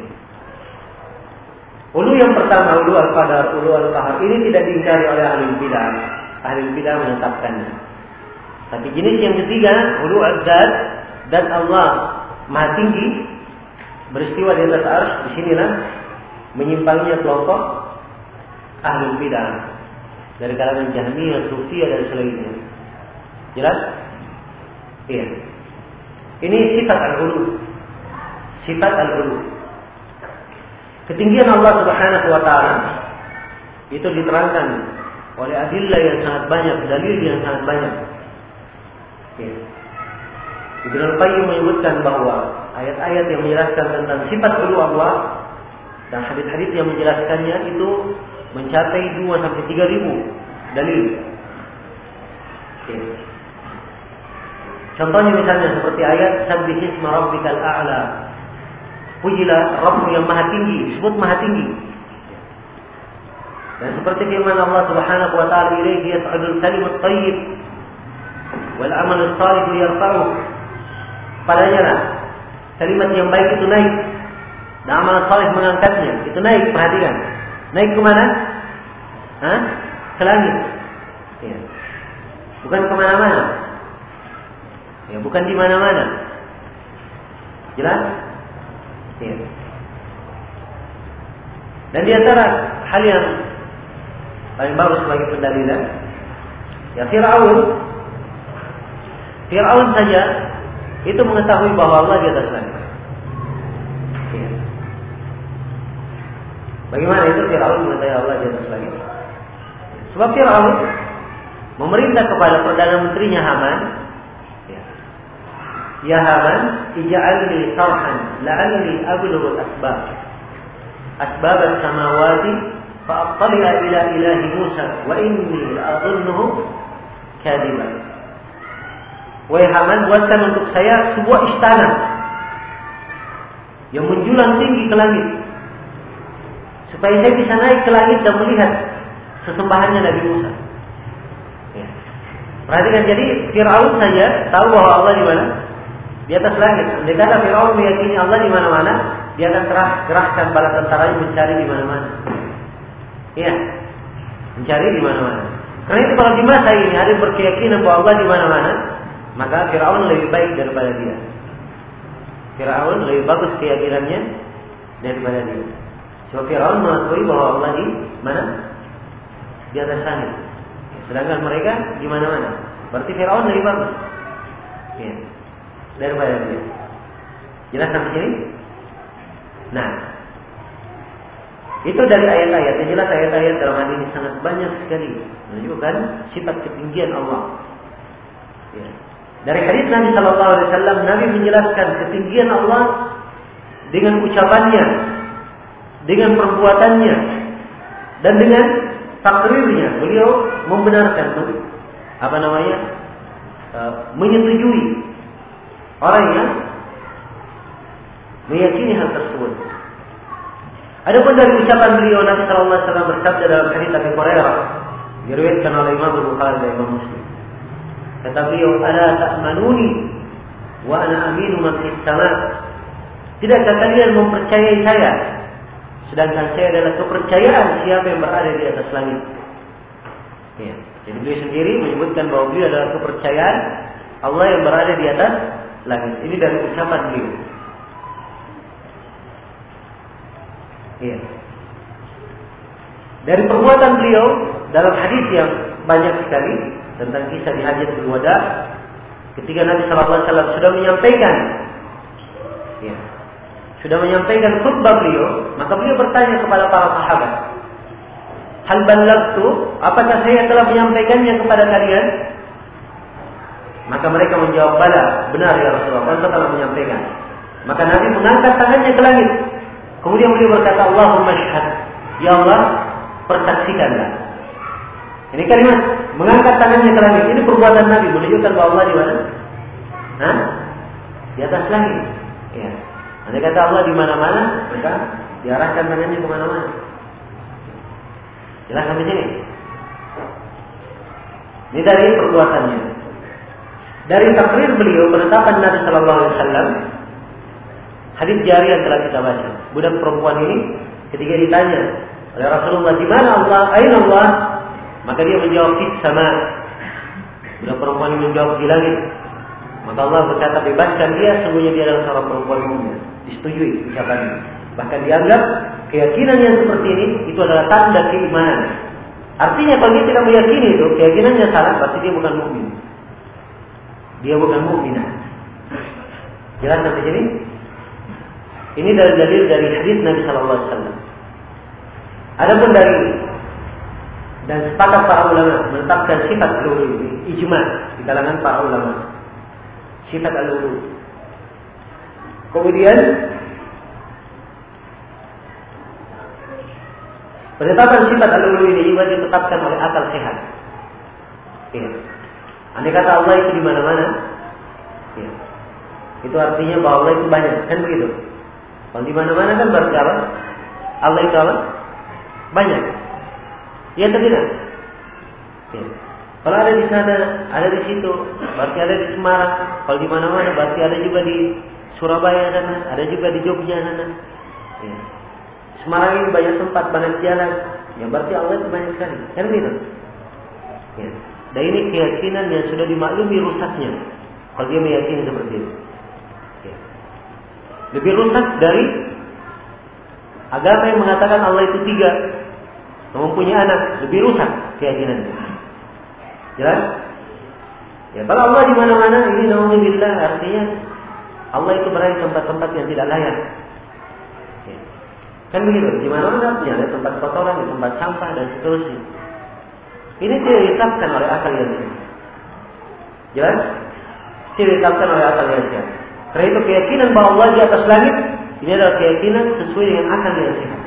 Ulu yang pertama, ulu al-qadar, ulu al-qahar, ini tidak diingkari oleh ahli bidah. Ahli bidah menetapkannya. Tapi jenis yang ketiga, ulu az-zat, dan Allah maha tinggi beristiwa di atas arsy. Di sinilah menyimpangnya kelompok ahli bidah dari kalangan Jahmiyah, Sufiyah dan selainnya. Jelas? Iya. Ini sifat al-ulu. Sifat al-ulu. Ketinggian Allah Subhanahu wa taala itu diterangkan oleh adillah yang sangat banyak, dalil yang sangat banyak. Ya. Ibnu Al-Qayyim menyebutkan bahwa ayat-ayat yang menjelaskan tentang sifat ulu Allah dan hadis-hadis yang menjelaskannya itu mencapai dua sampai tiga ribu dalil. Ya. Contohnya misalnya seperti ayat Sabbih isma rabbikal a'la. Pujilah Rabbmu yang maha tinggi, disebut maha tinggi. Dan seperti firman Allah Subhanahu wa taala, "Ilaihi yas'adul kalimut thayyib wal 'amalus shalih yarfa'uh." Padanya lah kalimat yang baik itu naik dan amal saleh mengangkatnya. Itu naik, perhatikan. Naik ke mana? Hah? Ke langit. Ya. Bukan ke mana-mana. Ya, bukan di mana-mana. Jelas? Ya. Dan di antara hal yang paling bagus sebagai pendalilan, ya Fir'aun, Fir'aun saja itu mengetahui bahwa Allah di atas langit. Ya. Bagaimana itu Fir'aun mengetahui Allah di atas langit? Sebab Fir'aun memerintah kepada perdana menterinya Haman, ya Haman, ij'al li sarhan la'alli ablughu al-asbab. Asbab as-samawati fa'attali'a ila ilahi Musa wa inni la'adhunnuhu kadiban. Wahai Haman, buatkan untuk saya sebuah istana yang menjulang tinggi ke langit, supaya saya bisa naik ke langit dan melihat sesembahannya Nabi Musa. Ya. Perhatikan, jadi Fir'aun saja tahu bahwa Allah di mana? Di atas langit. Andai kata Fir'aun meyakini Allah di mana-mana, dia akan gerahkan bala tentaranya mencari di mana-mana. Iya, mencari di mana-mana. Karena itu kalau di masa ini ada yang berkeyakinan bahwa Allah di mana-mana, maka Fir'aun lebih baik daripada dia. Fir'aun lebih bagus keyakinannya daripada dia. Sebab Fir'aun mengakui bahwa Allah di mana? Di atas langit. Sedangkan mereka di mana-mana. Berarti Fir'aun lebih bagus. Iya. Daripada dia. Jelas sampai sini? Nah, itu dari ayat-ayat. Yang jelas ayat-ayat dalam hal ini sangat banyak sekali menunjukkan sifat ketinggian Allah. Ya. Dari hadis Nabi Sallallahu Alaihi Wasallam, Nabi menjelaskan ketinggian Allah dengan ucapannya, dengan perbuatannya, dan dengan takrirnya. Beliau membenarkan, apa namanya, uh, menyetujui orang yang meyakini hal tersebut. Adapun dari ucapan beliau, Nabi Sallallahu Alaihi Wasallam bersabda dalam hadis Abi Hurairah, diriwayatkan oleh Imam Bukhari dan Imam Muslim. Kata beliau, "Ala ta'manuni wa ana aminu man fis sama'." Tidakkah kalian mempercayai saya, sedangkan saya adalah kepercayaan siapa yang berada di atas langit? Ya. Jadi beliau sendiri menyebutkan bahwa beliau adalah kepercayaan Allah yang berada di atas langit. Ini dari ucapan beliau. Iya. Dari perbuatan beliau dalam hadis yang banyak sekali tentang kisah di Hajjatul Wada, ketika Nabi Shallallahu Alaihi Wasallam sudah menyampaikan, ya, sudah menyampaikan khutbah beliau, maka beliau bertanya kepada para sahabat, hal ballagtu, apakah saya telah menyampaikannya kepada kalian? Maka mereka menjawab, bala, benar ya Rasulullah, saya telah menyampaikan. Maka Nabi mengangkat tangannya ke langit. Kemudian beliau berkata, Allahumma syahad, ya Allah, persaksikanlah. Ini kalimat mengangkat tangannya ke langit. Ini perbuatan Nabi menunjukkan bahwa Allah di mana? Hah? Di atas langit. Ya. Andai kata Allah di mana-mana, maka diarahkan tangannya ke mana-mana. Jelas sampai sini. Ini dari perbuatannya. Dari takrir beliau penetapan Nabi Sallallahu Alaihi Wasallam, hadis jari yang telah kita baca. Budak perempuan ini ketika ditanya oleh Rasulullah, di mana Allah? Aina Allah? Maka dia menjawab, fis sama. Budak perempuan ini menjawab, di langit. Maka Allah berkata, bebaskan dia, sungguhnya dia adalah seorang perempuan mukmin. Disetujui ucapannya. Bahkan dianggap keyakinan yang seperti ini itu adalah tanda keimanan. Artinya kalau dia tidak meyakini itu, keyakinannya salah, berarti dia bukan mukmin. Dia bukan mukminah. Jelas sampai sini? Ini dari dalil dari hadis Nabi Sallallahu Alaihi Wasallam. Adapun dari dan sepakat para ulama menetapkan sifat al-ulu ini, ijma di kalangan para ulama. Sifat al-ulu. Kemudian penetapan sifat al-ulu ini juga ditetapkan oleh akal sehat. Ya. Andai kata Allah itu di mana-mana, ya. Itu artinya bahwa Allah itu banyak, kan begitu? Kalau di mana-mana kan berarti apa? Allah itu apa? Banyak. Ya atau tidak? Ya. Kalau ada di sana, ada di situ, berarti ada di Semarang. Kalau di mana-mana, berarti ada juga di Surabaya sana, ada juga di Jogja sana. Ya. Semarang ini banyak tempat, banyak jalan. Ya berarti Allah itu banyak sekali. Kan begitu? Ya. Dan ini keyakinan yang sudah dimaklumi rusaknya. Kalau dia meyakini seperti itu. Ya. Lebih rusak dari agama yang mengatakan Allah itu tiga, mempunyai anak. Lebih rusak keyakinannya. Jelas? Ya, kalau Allah di mana-mana, ini naudzubillah, artinya Allah itu berada di tempat-tempat yang tidak layak. Ya. Kan begitu? Di mana-mana artinya ada tempat kotoran, ada tempat sampah dan seterusnya. Ini tidak ditetapkan oleh akal yang sehat. Jelas? Tidak ditetapkan oleh akal yang sehat. Karena itu keyakinan bahwa Allah di atas langit, ini adalah keyakinan sesuai dengan akal yang sehat.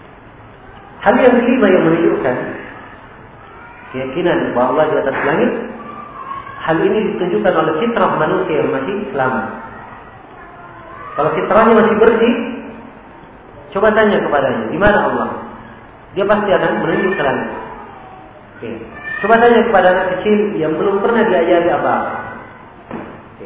Hal yang kelima yang menunjukkan keyakinan bahwa Allah di atas langit, hal ini ditunjukkan oleh fitrah manusia yang masih selamat. Kalau fitrahnya masih bersih, coba tanya kepadanya, di mana Allah? Dia pasti akan menunjuk ke langit. Oke. Coba tanya kepada anak kecil yang belum pernah diajari apa-apa. Oke.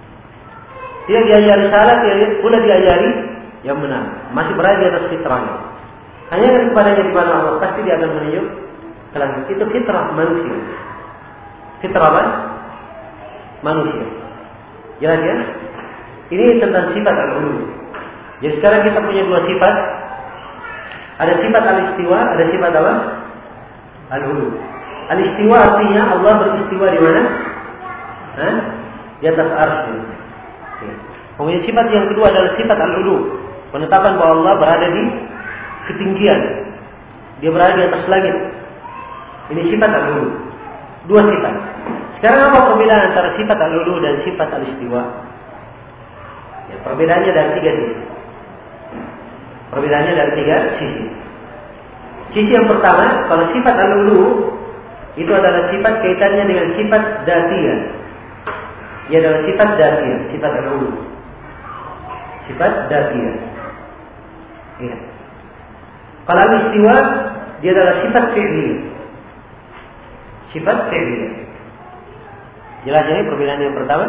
Dia diajari salah, dia pula diajari yang benar. Masih berada di atas fitrahnya. Tanyakan kepadanya di mana Allah, pasti dia akan menunjuk ke langit. Itu fitrah manusia. Fitrah apa? Manusia. Jelas ya? Ini tentang sifat al-ulu. Jadi sekarang kita punya dua sifat. Ada sifat al-istiwa, ada sifat apa? Al-ulu. Al-istiwa artinya Allah beristiwa di mana? Hah? Di atas arsy. Ya. Kemudian sifat yang kedua adalah sifat al-ulu. Penetapan bahwa Allah berada di ketinggian. Dia berada di atas langit. Ini sifat al-ulu. Dua sifat. Sekarang apa perbedaan antara sifat al-ulu dan sifat al-istiwa? Ya, perbedaannya dari tiga sisi. Perbedaannya dari tiga sisi. Sisi yang pertama, kalau sifat al-ulu itu adalah sifat kaitannya dengan sifat dzatiyah. Ia adalah sifat dzatiyah, sifat al-ulu. Sifat dzatiyah. Ya. Kalau al-istiwa dia adalah sifat fi'liyah. Sifat fi'liyah. Jelas ini perbedaan yang pertama.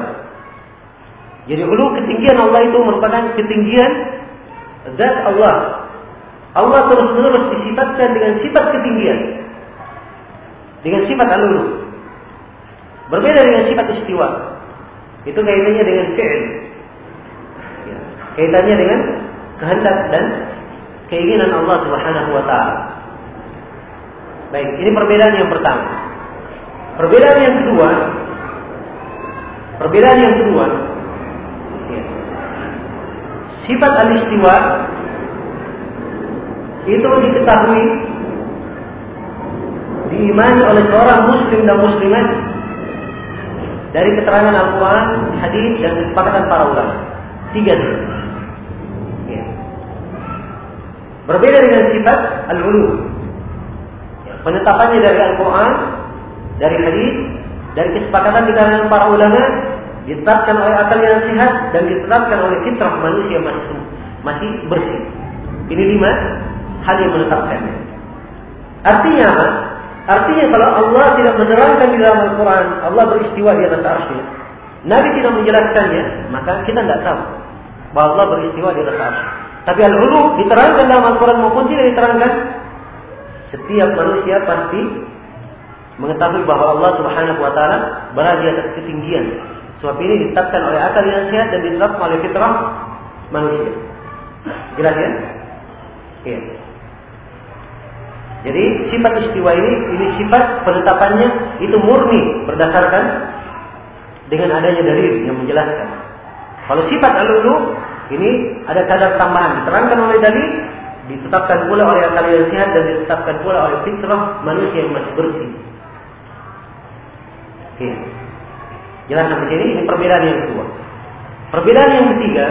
Jadi ulu ketinggian Allah itu merupakan ketinggian zat Allah. Allah terus-menerus disifatkan dengan sifat ketinggian. Dengan sifat al-ulu. Berbeda dengan sifat istiwa. Itu kaitannya dengan fi'il. Ya. Kaitannya dengan kehendak dan keinginan Allah Subhanahu wa taala. Baik, ini perbedaan yang pertama. Perbedaan yang kedua, perbedaan yang kedua, ya. Sifat al-istiwa itu diketahui, diimani oleh seorang muslim dan muslimat dari keterangan Al-Quran, hadis dan kesepakatan para ulama. Tiga itu. Ya. Berbeda dengan sifat al-ulu. Ya. Penetapannya dari Al-Quran, dari hadis, dari kesepakatan di kalangan para ulama, ditetapkan oleh akal yang sehat dan ditetapkan oleh fitrah manusia masih masih bersih. Ini lima hal yang menetapkannya. Artinya apa? Artinya kalau Allah tidak menerangkan di dalam Al-Quran, Allah beristiwa di atas arsy-Nya, Nabi tidak menjelaskannya, maka kita tidak tahu bahwa Allah beristiwa di atas arsy. Tapi al-ulu diterangkan dalam Al-Quran maupun tidak diterangkan, setiap manusia pasti mengetahui bahwa Allah Subhanahu wa taala berada di atas ketinggian. Sebab ini ditetapkan oleh akal yang sehat dan ditetapkan oleh fitrah manusia. Jelas ya? Iya. Jadi sifat istiwa ini, ini sifat penetapannya itu murni berdasarkan dengan adanya dalil yang menjelaskan. Kalau sifat al-ulu ini ada kadar tambahan diterangkan oleh dalil, ditetapkan pula oleh akal yang sehat dan ditetapkan pula oleh fitrah manusia yang masih bersih. Oke. Jelas sampai sini. Ini perbedaan yang kedua. Perbedaan yang ketiga,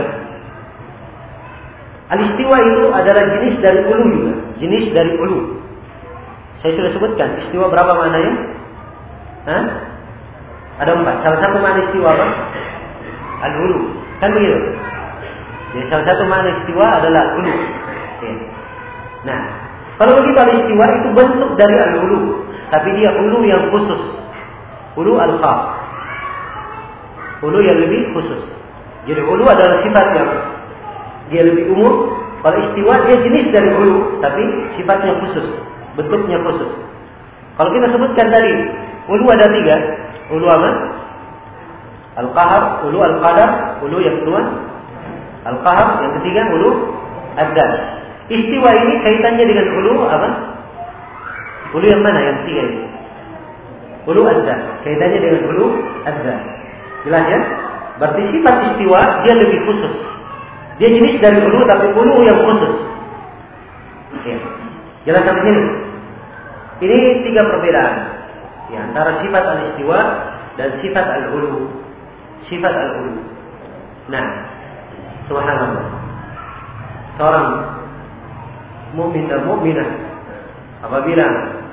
al-istiwa itu adalah jenis dari ulu juga, jenis dari ulu. Saya sudah sebutkan istiwa berapa maknanya? Hah? Ada empat. Salah satu makna istiwa apa? Al-ulu. Kan begitu? Jadi salah satu makna istiwa adalah al-ulu. Ya. Nah, kalau begitu al-istiwa itu bentuk dari al-ulu, tapi dia ulu yang khusus. Ulu al-khas. Ulu yang lebih khusus. Jadi ulu adalah sifat yang dia lebih umum. Kalau istiwa dia jenis dari ulu, tapi sifatnya khusus. Bentuknya khusus. Kalau kita sebutkan tadi, ulu ada tiga. Ulu apa? Al-qahar, ulu al-qadar, ulu yang kedua al-qahar, yang ketiga ulu ad-dan. Istiwa ini kaitannya dengan ulu apa? Ulu yang mana yang ketiga ini? Ulu ad-dan. Kaitannya dengan ulu ad-dan. Jelas ya? Berarti sifat istiwa dia lebih khusus. Dia jenis dari ulu tapi ulu yang khusus. Ya. Jelas sampai sini? Ini tiga perbedaan ya, antara sifat al-istiwa dan sifat al-ulu. Sifat al-ulu. Nah, subhanallah. Seorang mukmin dan mukminah apabila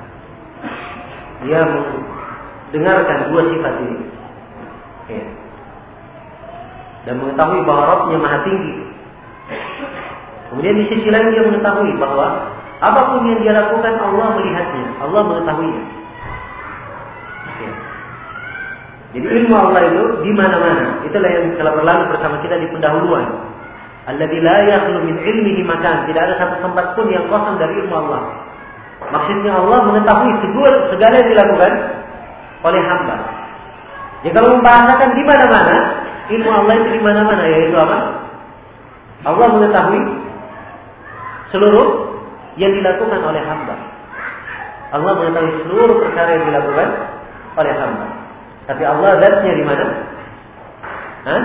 dia mendengarkan dua sifat ini ya, dan mengetahui bahwa Rabb-Nya maha tinggi, kemudian di sisi lain dia mengetahui bahwa apapun yang dia lakukan Allah melihatnya, Allah mengetahuinya. Ya. Jadi ilmu Allah itu di mana-mana. Itulah yang telah berlalu bersama kita di pendahuluan. Alladzi la yakhlu min ilmihi makan. Tidak ada satu tempat pun yang kosong dari ilmu Allah. Maksudnya Allah mengetahui segala yang dilakukan oleh hamba. Jadi kalau membahasakan di mana-mana, ilmu Allah itu di mana-mana, yaitu apa? Allah mengetahui seluruh yang dilakukan oleh hamba. Allah mengetahui seluruh perkara yang dilakukan oleh hamba. Tapi Allah zatnya di mana? Hah?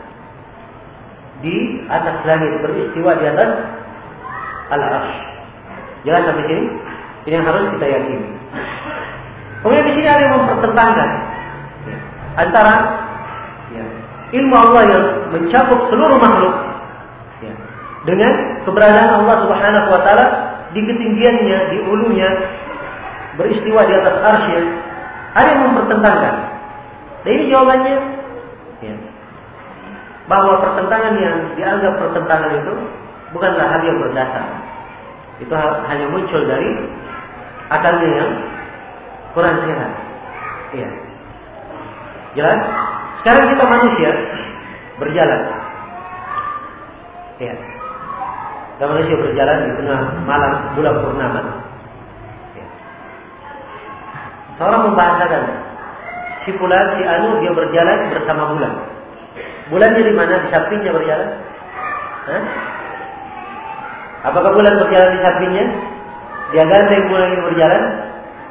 Di atas langit, beristiwa di atas al-arsy. Jelas sampai sini? Ini yang harus kita yakini. Kemudian di sini ada yang mempertentangkan antara ya, ilmu Allah yang mencakup seluruh makhluk ya, dengan keberadaan Allah Subhanahu wa taala di ketinggiannya, di ulunya, beristiwa di atas arsy. Ada yang mempertentangkan. Dan ini jawabannya ya, bahwa pertentangan yang dianggap pertentangan itu bukanlah hal yang berdasar. Itu hanya muncul dari akalnya yang kurang sehat. Iya. Jelas? Sekarang kita manusia berjalan. Iya. Kita manusia berjalan di tengah malam bulan purnama. Iya. Seorang membahasakan si fulan, si anu dia berjalan bersama bulan. Bulannya di mana? Di sampingnya berjalan. Hah? Apakah bulan berjalan di sampingnya? Dia ganteng bulan ini berjalan?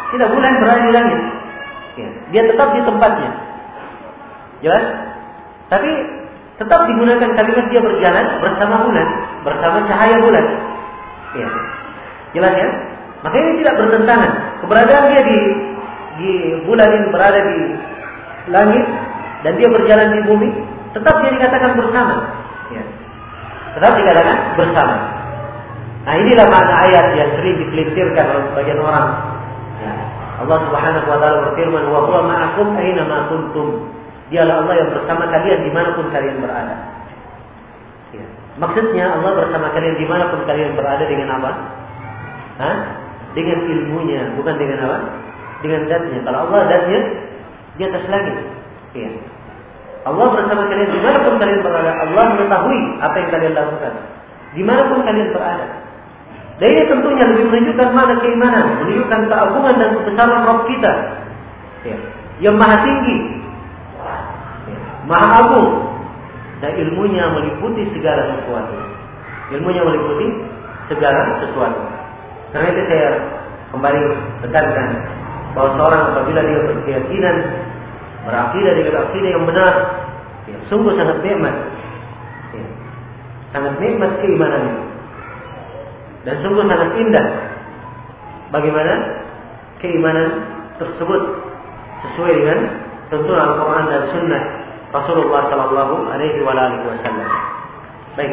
Tidak, bulan berada di langit. Ya, dia tetap di tempatnya. Jelas? Tapi tetap digunakan kalimat dia berjalan bersama bulan, bersama cahaya bulan. Ya. Jelas ya? Maka ini tidak bertentangan. Keberadaan dia di di bulan ini berada di langit dan dia berjalan di bumi, tetap dia dikatakan bersama. Ya. Tetap dikatakan bersama. Nah, inilah makna ayat yang sering dipelintirkan oleh sebagian orang. Ya. Allah Subhanahu wa taala berfirman, "Wa huwa ma'akum aina ma kuntum." Dialah Allah yang bersama kalian dimanapun kalian berada. Ya. Maksudnya Allah bersama kalian dimanapun kalian berada dengan apa? Hah? Dengan ilmunya, bukan dengan apa? Dengan zatnya. Kalau Allah zatnya di atas langit. Ya. Allah bersama kalian dimanapun kalian berada. Allah mengetahui apa yang kalian lakukan dimanapun kalian berada. Dan ini tentunya lebih menunjukkan mana keimanan, menunjukkan keagungan dan kebesaran Rabb kita, ya, yang maha tinggi, ya, maha agung, dan ilmunya meliputi segala sesuatu. Ilmunya meliputi segala sesuatu. Karena itu saya kembali tekankan bahwa seorang apabila dia berkeyakinan, berakidah dengan akidah yang benar, ya, sungguh sangat nikmat, ya, sangat nikmat keimanan itu. Dan sungguh sangat indah bagaimana keimanan tersebut sesuai dengan tuntunan Al-Quran dan Sunnah Rasulullah Sallallahu Alaihi Wasallam. Baik.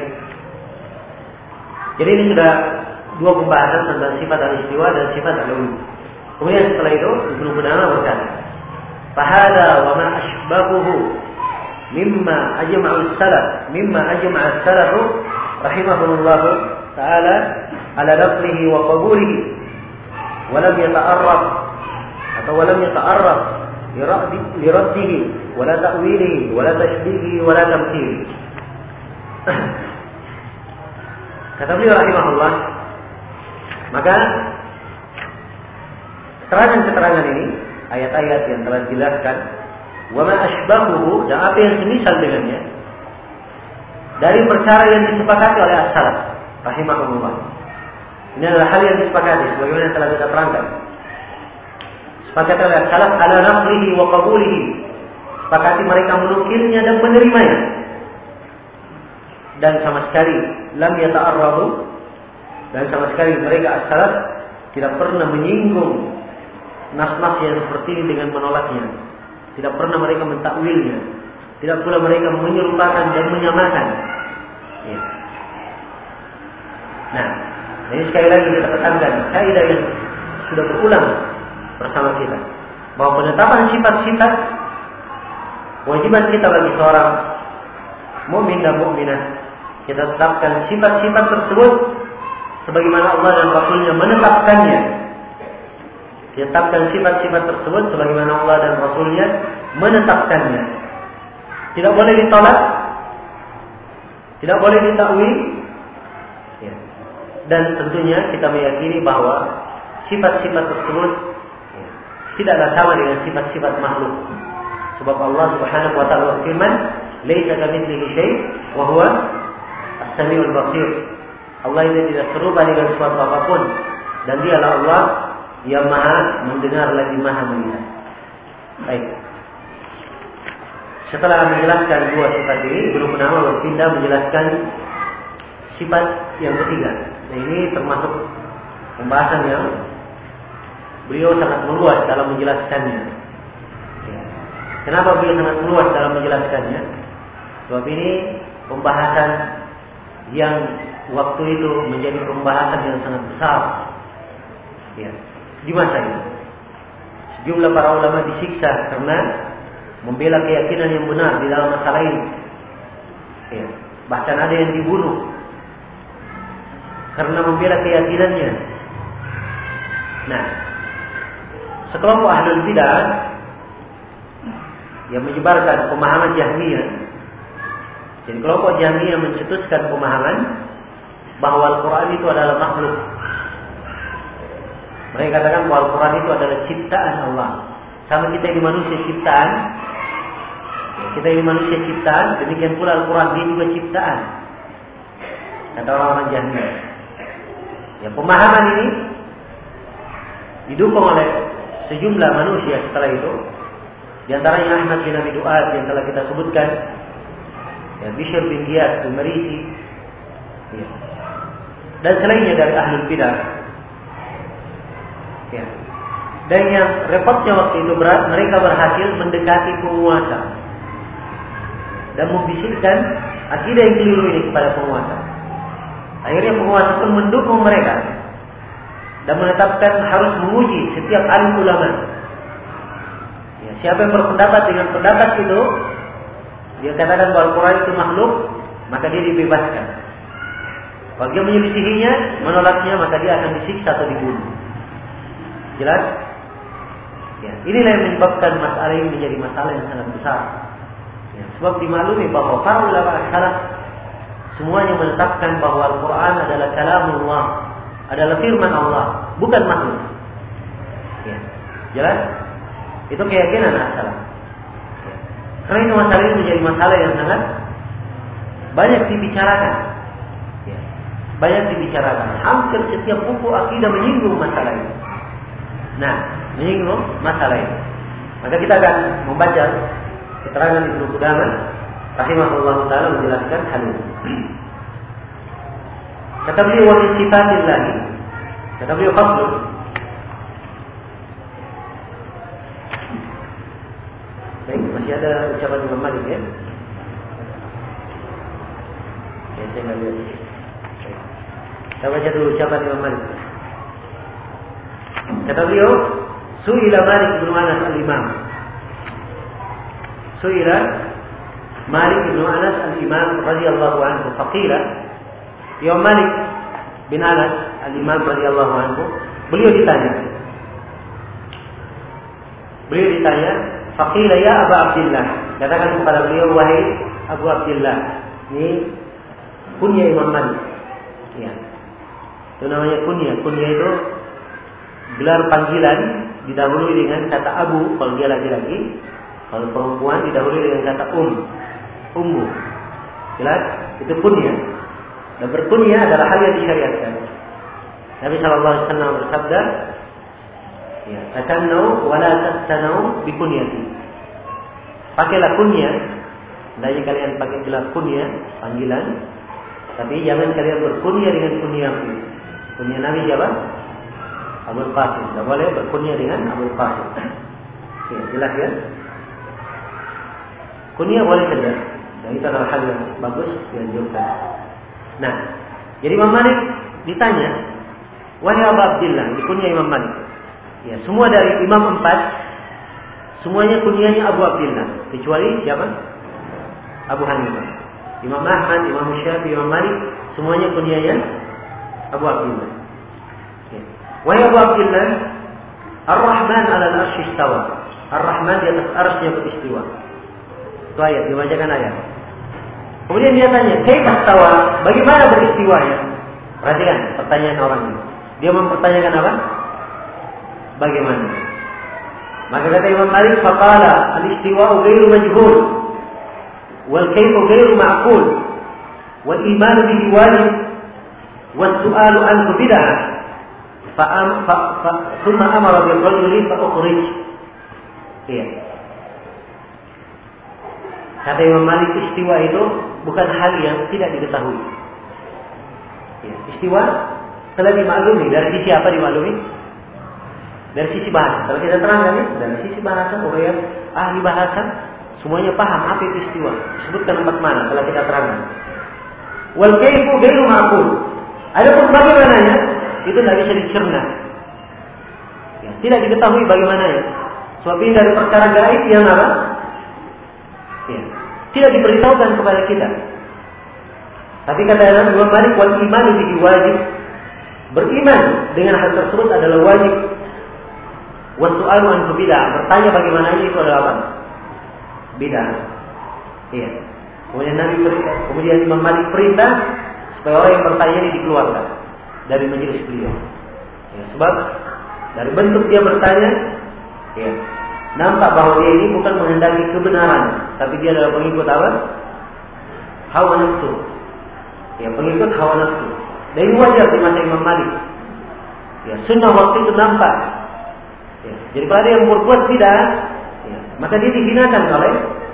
Jadi ini sudah dua pembahasan tentang sifat al-istiwa dan sifat al-ulu. Kemudian setelah itu Ibnu Qudamah berkata, "Fahada wa ma ashbahuhu mimma ajma'a as-salaf mimma ajma'a as-salaf rahimahullah ta'ala ala lafzihi wa qabulihi wa lam yata'arraf atau wa lam yata'arraf li raddihi wa la ta'wilihi wa la tashbihihi wa la tamthilihi." Kata beliau rahimahullah, maka keterangan-keterangan ini, ayat-ayat yang telah dijelaskan, wa ma ashbahuhu, dan apa yang semisal dengannya, dari perkara yang disepakati oleh as-salaf rahimahullah. Ini adalah hal yang disepakati sebagaimana yang telah kita terangkan. Sepakati oleh as-salaf ala naqlihi wa qabulihi. Sepakati mereka menukilnya dan menerimanya. Dan sama sekali lam yata'arradu, dan sama sekali mereka as-salaf tidak pernah menyinggung nas-nas yang seperti ini dengan menolaknya. Tidak pernah mereka mentakwilnya. Tidak pula mereka menyerupakan dan menyamakan. Ya. Nah, ini sekali lagi kita tekankan kaidah yang sudah berulang bersama kita, bahwa penetapan sifat-sifat kewajiban kita bagi seorang mukmin dan mukminah. Kita tetapkan sifat-sifat tersebut sebagaimana Allah dan Rasulnya menetapkannya. Kita tetapkan sifat-sifat tersebut sebagaimana Allah dan Rasulnya menetapkannya. Tidak boleh ditolak, tidak boleh ditakwil, ya. Dan tentunya kita meyakini bahwa sifat-sifat tersebut, ya, tidaklah sama dengan sifat-sifat makhluk. Sebab Allah Subhanahu wa taala berfirman, "Laisa kamitslihi syai' wa huwa as-sami'ul basir." Allah ini tidak serupa dengan suatu apapun, dan Dialah Allah yang Maha mendengar lagi Maha melihat. Baik. Setelah menjelaskan dua sifat ini, Ibnu Qudamah berpindah menjelaskan sifat yang ketiga. Nah, ini termasuk pembahasan yang beliau sangat meluas dalam menjelaskannya. Kenapa beliau sangat meluas dalam menjelaskannya? Sebab ini pembahasan yang waktu itu menjadi pembahasan yang sangat besar, ya, di masa itu. Sejumlah para ulama disiksa karena membela keyakinan yang benar di dalam masalah ini. Ya, bahkan ada yang dibunuh karena membela keyakinannya. Nah, sekelompok ahlul bidah yang menyebarkan pemahaman Jahmiyah, dan kelompok Jahmiyah mencetuskan pemahaman bahwa Al-Quran itu adalah makhluk. Mereka katakan bahwa Al-Quran itu adalah ciptaan Allah. Sama kita ini manusia ciptaan, ya, kita ini manusia ciptaan, demikian pula Al-Quran dia juga ciptaan, kata orang-orang Jahmiyah. Ya, pemahaman ini didukung oleh sejumlah manusia setelah itu. Di antaranya Ahmad bin Abi Du'ad yang telah kita sebutkan, ya, Bishr bin Giyas al-Marisi, ya, dan selainnya dari ahlul bidah. Ya. Dan yang repotnya waktu itu berat, mereka berhasil mendekati penguasa dan membisikkan akidah yang keliru ini kepada penguasa. Akhirnya penguasa pun mendukung mereka dan menetapkan harus menguji setiap alim ulama. Ya, siapa yang berpendapat dengan pendapat itu, dia katakan bahwa Al-Quran itu makhluk, maka dia dibebaskan. Kalau dia menyelisihinya, menolaknya, maka dia akan disiksa atau dibunuh. Jelas? Ya, inilah yang menyebabkan masalah ini menjadi masalah yang sangat besar. Ya, sebab dimaklumi bahwa para ulama salaf semuanya menetapkan bahwa Al-Quran adalah kalamullah, adalah firman Allah, bukan makhluk. Ya, jelas? Itu keyakinan salaf. Ya. Karena itu masalah ini menjadi masalah yang sangat banyak dibicarakan. Ya. Banyak dibicarakan. Hampir setiap buku akidah menyinggung masalah ini. Nah, menyinggung masalah ini. Maka kita akan membaca keterangan Ibnu Qudamah rahimahullah taala menjelaskan hal ini. Kata beliau wa min sifatillah. Kata beliau fasl. Baik, masih ada ucapan Imam Malik ya? Ya, saya nggak lihat. Kita baca dulu ucapan Imam Malik. Kata beliau, Su'ila Malik bin Anas al-Imam. Su'ila Malik bin Anas al-Imam radhiyallahu anhu. Faqila, Imam Malik bin Anas al-Imam radhiyallahu anhu, beliau ditanya. Beliau ditanya, faqila ya Abu Abdullah. Katakan kepada beliau, wahai Abu Abdullah. Ini kunya Imam Malik. Ya. Itu namanya kunya. Kunya itu gelar panggilan didahului dengan kata Abu kalau dia laki-laki, kalau perempuan didahului dengan kata Um, Ummu. Jelas? Itu kunya. Dan berkunya adalah hal yang disyariatkan. Nabi Shallallahu Alaihi Wasallam bersabda, ya, "Tatanau wa la tatanau bi kunyati." Pakailah kunya, hendaknya kalian pakai gelar kunya, panggilan, tapi jangan kalian berkunya dengan kunya. Kunya Nabi siapa? Abul Qasim. Tidak boleh berkunya dengan Abul Qasim. Ya, jelas ya? Kunya boleh saja. Dan itu adalah hal yang bagus dianjurkan. Nah, jadi Imam Malik ditanya, wahai Abu Abdullah, ini kunya Imam Malik. Ya, semua dari imam empat, semuanya kunyanya Abu Abdullah, kecuali siapa? Abu Hanifah. Imam Ahmad, Imam Syafi'i, Imam Malik, semuanya kunyanya Abu Abdullah. Ya. Wahai Abu Abdullah, Ar-Rahman 'ala al-'arsy istawa. Ar-Rahman di atas arsy beristiwa. Itu ayat, dibacakan ayat. Kemudian dia tanya, kaifa istawa? Bagaimana beristiwanya? Perhatikan pertanyaan orang ini. Dia mempertanyakan apa? Bagaimana? Maka kata Imam Malik, faqala al-istiwa'u ghairu majhul wal kayfu ghairu ma'qul wal iman bihi wajib was su'alu anhu bid'ah fa fa thumma amara bil rajuli fa ukhrij. Iya. Kata Imam Malik, istiwa itu bukan hal yang tidak diketahui. Ya, istiwa telah dimaklumi. Dari sisi apa dimaklumi? Dari sisi bahasa. Kalau kita terangkan ya, dari sisi bahasa, orang yang ahli bahasa semuanya paham apa itu istiwa. Sebutkan tempat mana kalau kita terangkan. Wal kaifu ghairu ma'qul. Adapun bagaimananya itu tidak bisa dicerna. Ya, tidak diketahui bagaimananya. Sebab ini dari perkara gaib yang apa? Ya, tidak diberitahukan kepada kita. Tapi kata Imam Malik, wal iman bihi wajib. Beriman dengan hal tersebut adalah wajib. Wasu'alu an bid'ah. Bertanya bagaimananya itu adalah apa? Bid'ah. Iya. Kemudian Nabi kemudian Imam Malik perintah supaya orang yang bertanya ini dikeluarkan dari majelis beliau. Ya, sebab dari bentuk dia bertanya, ya, nampak bahwa dia ini bukan menghendaki kebenaran, tapi dia adalah pengikut apa? Hawa nafsu. Ya, pengikut hawa nafsu. Dan ini wajar di masa Imam Malik. Ya, sunnah waktu itu nampak. Ya, Jadi kalau ada yang berbuat bid'ah, ya, maka dia dihinakan oleh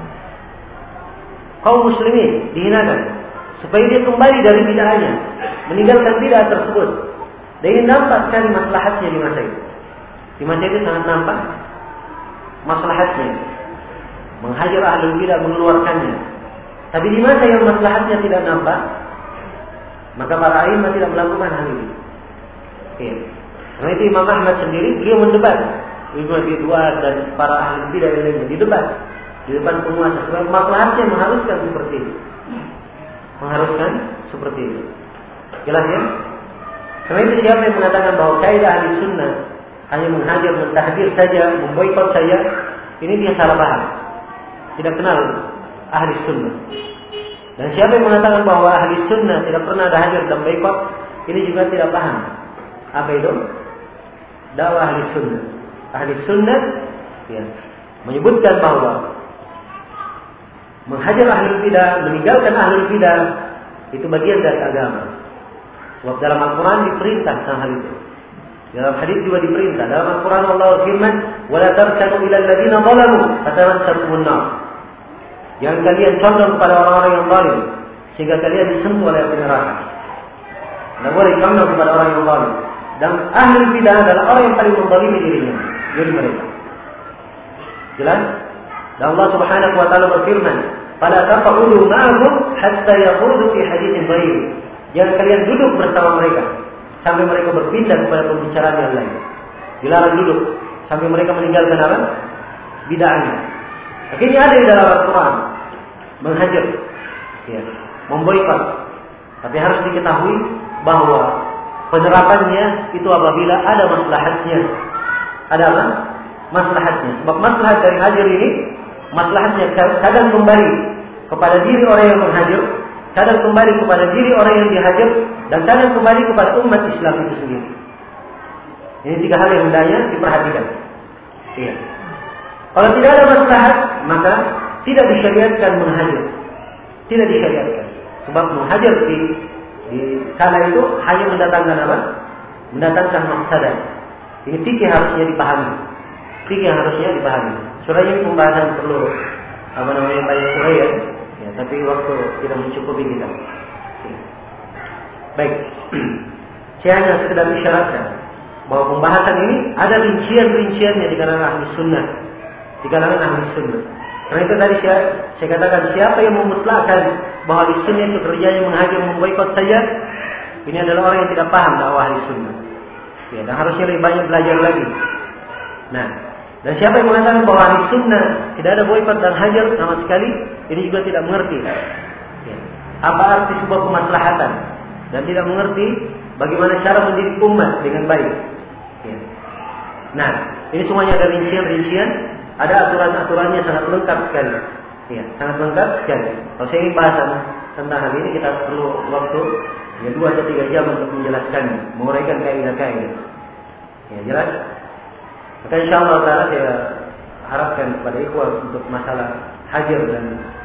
kaum muslimin, dihinakan supaya dia kembali dari bid'ahnya, meninggalkan bid'ah tersebut. Dan ini nampak sekali maslahatnya di masa itu. Di masa itu sangat nampak maslahatnya, menghajar ahlul bid'ah, mengeluarkannya. Tapi di masa yang maslahatnya tidak nampak, maka para imam tidak melakukan hal ini. Ya. Karena itu Imam Ahmad sendiri beliau mendebat Ibnu Abi Duad dan para ahli bidah yang lainnya, didebat di depan penguasa sebab maslahatnya mengharuskan seperti itu. Mengharuskan seperti itu. Jelas ya? Karena itu siapa yang mengatakan bahwa kaidah ahli sunnah hanya menghajar, mentahdir saja, memboikot saja, ini dia salah paham. Tidak kenal ahli sunnah. Dan siapa yang mengatakan bahwa ahli sunnah tidak pernah ada hajar dan boikot, ini juga tidak paham. Apa itu? Dakwah ahli sunnah. Ahli sunnah ya, menyebutkan bahwa menghajar ahli bidah, meninggalkan ahli bidah itu bagian dari agama. Sebab dalam Al-Quran diperintah tentang hal itu. Dalam hadis juga diperintah. Dalam Al-Quran Allah firman, "Wala tarkanu ilal ladzina zalamu fatamassakumun nar." Jangan kalian condong kepada orang-orang yang zalim sehingga kalian disentuh oleh api neraka. Tidak boleh condong kepada orang yang zalim. Dan ahli bidah adalah orang yang paling menzalimi dirinya, diri mereka. Jelas? Dan Allah Subhanahu wa taala berfirman, "Fala taq'udu ma'ahum hatta yaqudu fi haditsin ghairi." Jangan kalian duduk bersama mereka sampai mereka berpindah kepada pembicaraan yang lain. Dilarang duduk sampai mereka meninggalkan apa? Bid'ahnya. Akhirnya ada di dalam Al-Quran menghajar, ya, memboikot. Tapi harus diketahui bahwa penerapannya itu apabila ada maslahatnya. Ada apa? Maslahatnya. Sebab maslahat dari hajar ini, maslahatnya kadang kembali kepada diri orang yang menghajar, kadang kembali kepada diri orang yang dihajar, dan kadang kembali kepada umat Islam itu sendiri. Ini tiga hal yang hendaknya diperhatikan. Iya. Kalau tidak ada maslahat, maka tidak disyariatkan menghajar. Tidak disyariatkan. Sebab menghajar di, di kala itu hanya mendatangkan apa? Mendatangkan mafsadah. Ini fikih harusnya dipahami. Fikih harusnya dipahami. Surah ini pembahasan perlu apa namanya banyak surah ya. Ya, tapi waktu tidak mencukupi kita. Ya. Baik. Saya hanya sekedar isyaratkan bahwa pembahasan ini ada rincian-rinciannya di kalangan ahli sunnah. Di kalangan ahli sunnah. Karena itu tadi saya, saya katakan siapa yang memutlakkan bahwa ahli sunnah itu kerjanya menghajar, memboikot saja, ini adalah orang yang tidak paham dakwah ahli sunnah. Ya, dan harusnya lebih banyak belajar lagi. Nah, dan siapa yang mengatakan bahwa ahli sunnah tidak ada boikot dan hajar sama sekali, ini juga tidak mengerti ya, apa arti sebuah kemaslahatan dan tidak mengerti bagaimana cara mendidik umat dengan baik. Ya. Nah, ini semuanya ada rincian-rincian, ada aturan-aturannya sangat lengkap sekali. Ya, sangat lengkap sekali. Kalau saya ingin bahas tentang hal ini, kita perlu waktu ya dua atau tiga jam untuk menjelaskannya, menguraikan kaidah-kaidah. Ya, jelas. Maka insyaallah taala saya harapkan kepada ikhwan untuk masalah hajar dan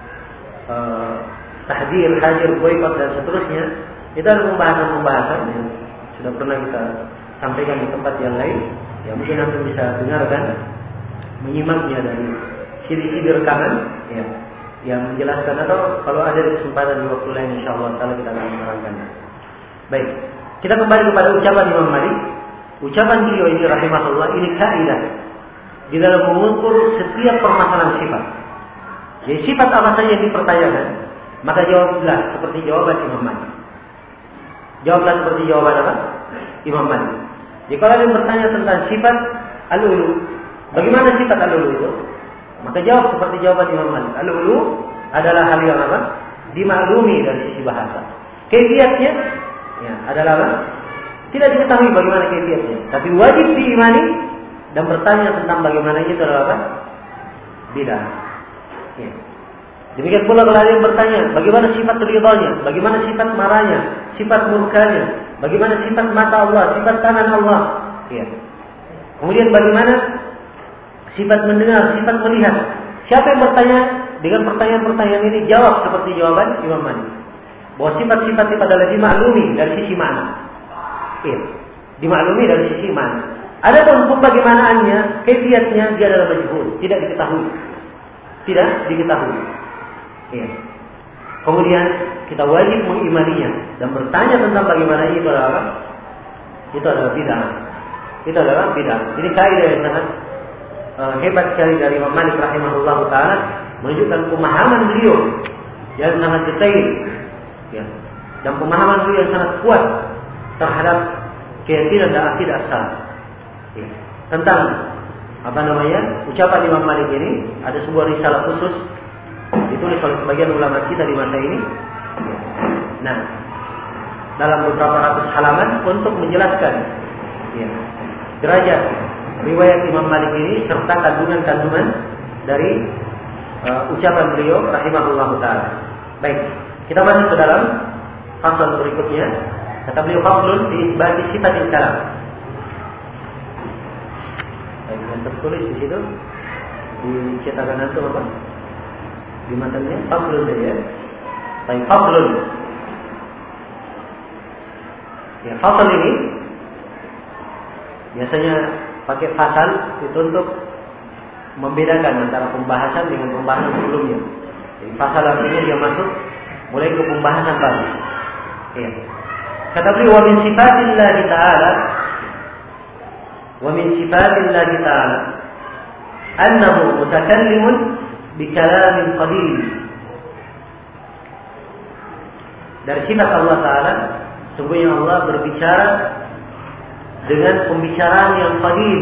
uh, tahdir, hajar, boikot dan seterusnya, itu ada pembahasan-pembahasan yang sudah pernah kita sampaikan di tempat yang lain. Ya mungkin nanti bisa dengarkan, menyimaknya dari siri-siri rekaman, ya, yang menjelaskan atau kalau ada kesempatan di waktu lain, insyaallah taala kita akan menerangkannya. Baik, kita kembali kepada ucapan Imam Malik. Ucapan beliau ini rahimahullah, ini kaidah di dalam mengukur setiap permasalahan sifat. Jadi sifat apa saja yang dipertanyakan, maka jawablah seperti jawaban Imam Malik. Jawablah seperti jawaban apa? Imam Malik. Jadi kalau ada yang bertanya tentang sifat al-ulu, bagaimana sifat al-ulu itu? Maka jawab seperti jawaban Imam Malik. Al-ulu adalah hal yang apa? Dimaklumi dari sisi bahasa. Kaifiatnya ya, adalah apa? Tidak diketahui bagaimana kaifiatnya, tapi wajib diimani dan bertanya tentang bagaimana itu adalah apa? Bidah. Ya. Demikian pula kalau ada yang bertanya, bagaimana sifat ridhanya, bagaimana sifat marahnya, sifat murkanya, bagaimana sifat mata Allah, sifat tangan Allah. Ya. Kemudian bagaimana sifat mendengar, sifat melihat. Siapa yang bertanya dengan pertanyaan-pertanyaan ini, jawab seperti jawaban Imam Malik. Bahwa sifat-sifat itu adalah dimaklumi dari sisi mana. Ya. Dimaklumi dari sisi mana. Adapun pembagaimanaannya, kaifiatnya dia adalah majhul, tidak diketahui. Tidak diketahui. Ya. Kemudian kita wajib mengimaninya dan bertanya tentang bagaimana itu adalah apa? Itu adalah bid'ah. Itu adalah bid'ah. Ini kaidah yang sangat uh, hebat sekali dari Imam Malik rahimahullah taala, menunjukkan pemahaman beliau yang sangat detail, ya, dan pemahaman beliau yang sangat kuat terhadap keyakinan dan akidah salaf. Ya. Tentang apa namanya ucapan Imam Malik ini ada sebuah risalah khusus ditulis oleh sebagian ulama kita di masa ini. Nah, dalam beberapa ratus halaman untuk menjelaskan ya, derajat riwayat Imam Malik ini serta kandungan-kandungan dari uh, ucapan beliau rahimahullah taala. Baik, kita masuk ke dalam fasal berikutnya. Kata beliau faslun di isbati sifatil kalam. Yang tertulis di situ di cetakan itu apa? Di matanya faslun ya. Baik, faslun. Ya, fasal ini biasanya pakai fasal itu untuk membedakan antara pembahasan dengan pembahasan sebelumnya. Jadi fasal artinya dia masuk mulai ke pembahasan baru. Ya. Kata beliau wa min sifatillah ta'ala wa min sifatillah ta'ala annahu mutakallimun bi kalamin qadim. Dari sifat Allah taala, sungguhnya Allah berbicara dengan pembicaraan yang qadim.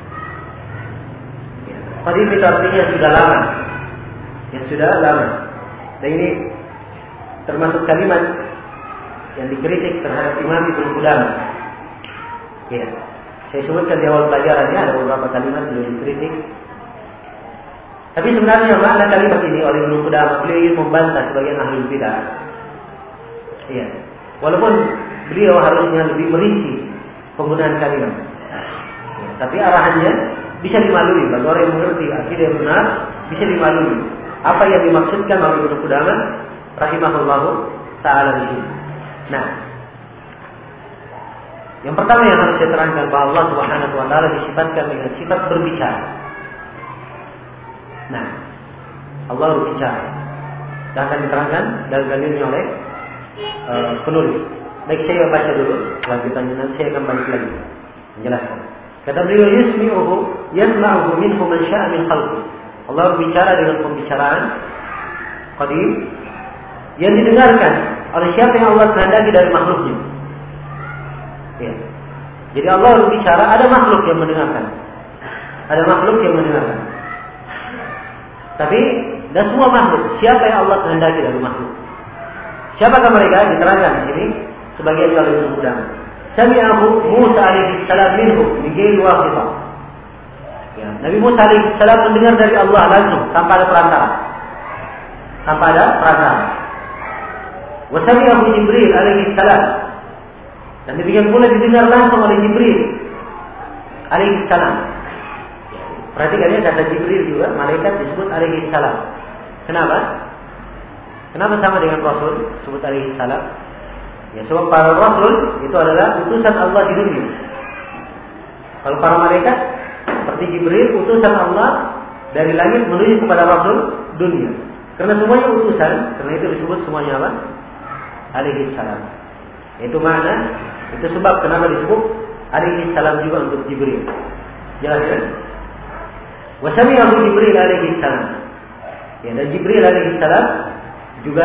Qadim itu artinya sudah lama. Yang sudah lama. Dan ini termasuk kalimat yang dikritik terhadap Imam Ibnu Qudamah. Ya. Saya sebutkan di awal pelajarannya ada beberapa kalimat yang dikritik. Tapi sebenarnya makna kalimat ini oleh Ibnu Qudamah, beliau ingin membantah sebagian ahli bidah. Iya. Walaupun beliau harusnya lebih merinci penggunaan kalimat. Ya, tapi arahannya bisa dimaklumi bagi orang yang mengerti akidah yang benar, bisa dimaklumi apa yang dimaksudkan oleh Ibnu Qudamah rahimahullahu taala di sini. Nah, yang pertama yang harus saya terangkan bahwa Allah Subhanahu wa taala disifatkan dengan sifat berbicara. Nah, Allah berbicara. Dan akan diterangkan dalil ini oleh uh, penulis. Baik, saya baca dulu, lanjutannya nanti saya akan balik lagi menjelaskan. Kata beliau, yusmi'uhu yasma'uhu minhu man sya'a min khalqi. Allah berbicara dengan pembicaraan qadim yang didengarkan oleh siapa yang Allah kehendaki dari makhluknya. Ya. Jadi Allah berbicara, ada makhluk yang mendengarkan. Ada makhluk yang mendengarkan. Tapi dan semua makhluk, siapa yang Allah kehendaki dari makhluk? Siapakah mereka? Diterangkan di sini sebagian oleh Ibnu Qudamah. Sami'ahu Musa alaihi salam minhu bi ghairi wasithah. Ya, Nabi Musa alaihi salam mendengar dari Allah langsung tanpa ada perantara. Tanpa ada perantara. Wa sami'ahu Jibril alaihi salam. Dan demikian pula didengar langsung oleh Jibril alaihi salam. Perhatikan ya, kata Jibril juga, malaikat disebut alaihi salam. Kenapa? Kenapa sama dengan Rasul disebut alaihi salam? Ya, sebab para Rasul itu adalah utusan Allah di dunia. Kalau para malaikat seperti Jibril, utusan Allah dari langit menuju kepada Rasul dunia. Karena semuanya utusan, karena itu disebut semuanya apa? Alaihi salam. Itu makna, itu sebab kenapa disebut alaihi salam juga untuk Jibril. Jelas kan? Wa sami'ahu Jibril alaihi salam. Ya, dan Jibril alaihi salam juga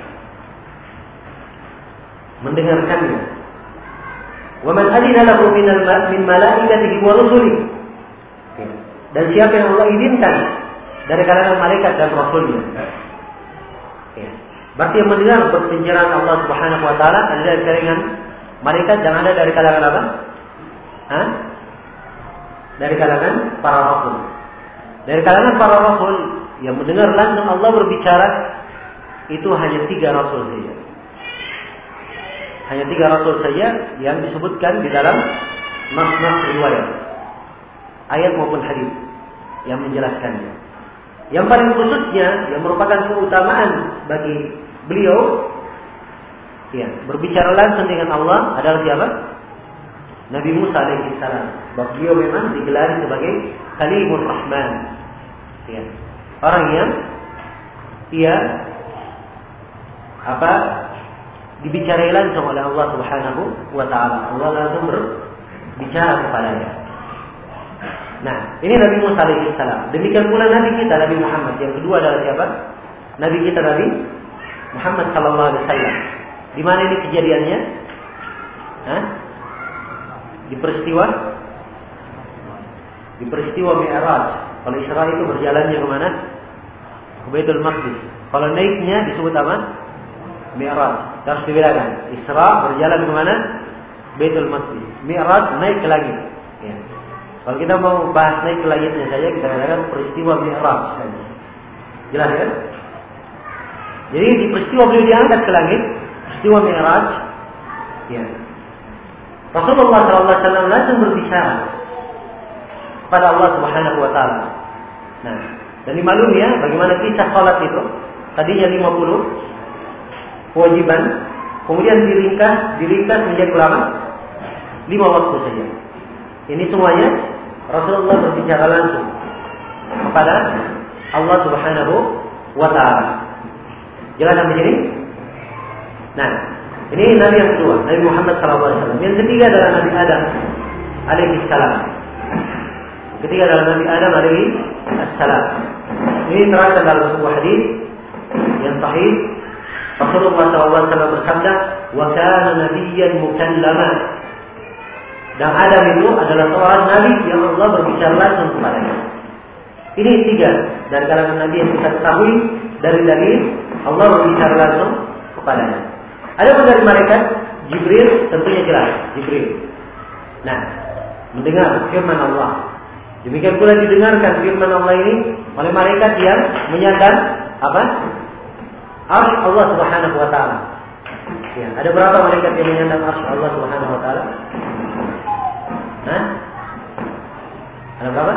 mendengarkannya. Wa man adina lahu min min malaikatihi wa rusulihi. Dan siapa yang Allah izinkan dari kalangan malaikat dan rasulnya. Ya. Berarti yang mendengar pencerahan Allah Subhanahu wa taala ada dari kalangan malaikat dan ada dari kalangan apa? Hah? Dari kalangan para rasul. Dari kalangan para rasul yang mendengar langsung Allah berbicara itu hanya tiga rasul saja. Hanya tiga rasul saja yang disebutkan di dalam nas-nas riwayat, ayat maupun hadis yang menjelaskannya. Yang paling khususnya yang merupakan keutamaan bagi beliau, ya, berbicara langsung dengan Allah adalah siapa? Nabi Musa alaihissalam. Sebab beliau memang digelari sebagai Kalimur Rahman. Ya. Orang yang ia apa dibicarai langsung oleh Allah Subhanahu wa taala. Allah langsung berbicara kepadanya. Nah, ini Nabi Musa alaihissalam. Demikian pula Nabi kita Nabi Muhammad. Yang kedua adalah siapa? Nabi kita Nabi Muhammad sallallahu alaihi wasallam. Di mana ini kejadiannya? Hah? Di peristiwa Di peristiwa Mi'raj. Kalau Isra itu berjalannya ke mana? Ke Baitul Maqdis. Kalau naiknya disebut apa? Mi'raj. Harus dibedakan. Isra berjalan ke mana? Baitul Maqdis. Mi'raj naik ke langit. Ya. Kalau kita mau bahas naik ke langitnya saja, kita katakan peristiwa Mi'raj. Jelas kan? Jadi di peristiwa beliau diangkat ke langit, peristiwa Mi'raj, ya. Rasulullah shallallahu alaihi wasallam langsung berbicara kepada Allah Subhanahu wa taala. Nah, dan dimaklumi ya bagaimana kisah salat itu. Tadinya lima puluh kewajiban, kemudian diringkas, diringkas menjadi berapa? lima waktu saja. Ini semuanya Rasulullah berbicara langsung kepada Allah Subhanahu wa taala. Jelas sampai sini? Nah, ini Nabi yang kedua, Nabi Muhammad shallallahu alaihi wasallam. Yang ketiga adalah Nabi Adam alaihi salam. Ketiga adalah Nabi Adam alaihi salam. Ini terangkan dalam sebuah hadis yang sahih. Rasulullah shallallahu alaihi wasallam bersabda, "Wa kana nabiyyan mukallama." Dan Adam itu adalah seorang nabi yang Allah berbicara langsung kepadanya. Ini tiga dari kalangan nabi yang kita ketahui dari dalil Allah berbicara langsung kepadanya. Ada pun dari malaikat Jibril, tentunya jelas Jibril. Nah, mendengar firman Allah. Demikian pula didengarkan firman Allah ini oleh malaikat yang menyandang apa? Arsy Allah Subhanahu wa taala. Ya, ada berapa malaikat yang menyandang arsy Allah Subhanahu wa taala? Hah? Ada berapa?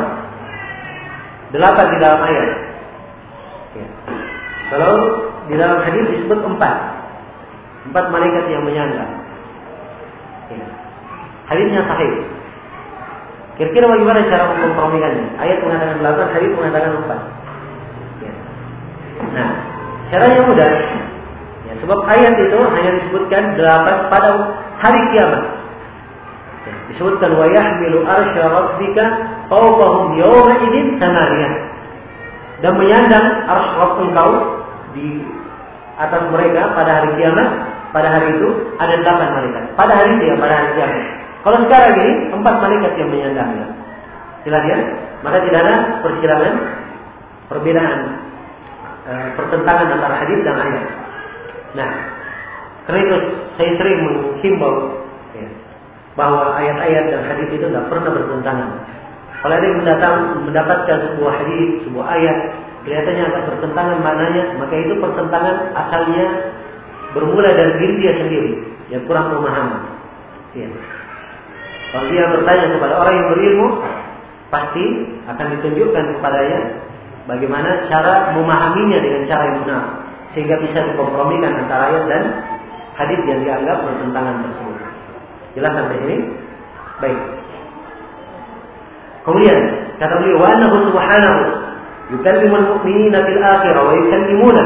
Delapan di dalam ayat. Ya. Kalau di dalam hadis disebut empat. Empat malaikat yang menyandang. Ya. Hadisnya sahih. Kira-kira bagaimana cara memkompromikannya? Ayat mengatakan delapan, hadis mengatakan empat. Ya. Nah, caranya mudah. Ya, sebab ayat itu hanya disebutkan delapan pada hari kiamat. Ya, disebutkan wa yahmilu arsya rabbika fawqahum yawma idzin thamaniyah. Dan menyandang arsy Rabb engkau di atas mereka pada hari kiamat. Pada hari itu ada delapan malaikat. Pada hari itu ya, pada hari kiamat. Kalau sekarang ini empat malaikat yang menyandangnya. Jelas ya? Maka tidak ada persilangan, perbedaan, e, pertentangan antara hadis dan ayat. Nah, karena itu saya sering menghimbau ya, bahwa ayat-ayat dan hadis itu tidak pernah bertentangan. Kalau ada yang mendatang, mendapatkan sebuah hadis, sebuah ayat, kelihatannya agak bertentangan maknanya, maka itu pertentangan asalnya bermula dari diri dia sendiri yang kurang pemahaman. Ya. Kalau dia bertanya kepada orang yang berilmu, pasti akan ditunjukkan kepadanya bagaimana cara memahaminya dengan cara yang benar, sehingga bisa dikompromikan antara ayat dan hadis yang dianggap bertentangan tersebut. Jelas sampai sini? Baik. Kemudian kata beliau, wa annahu subhanahu yukallimul mu'minina fil akhirah wa yukallimuna.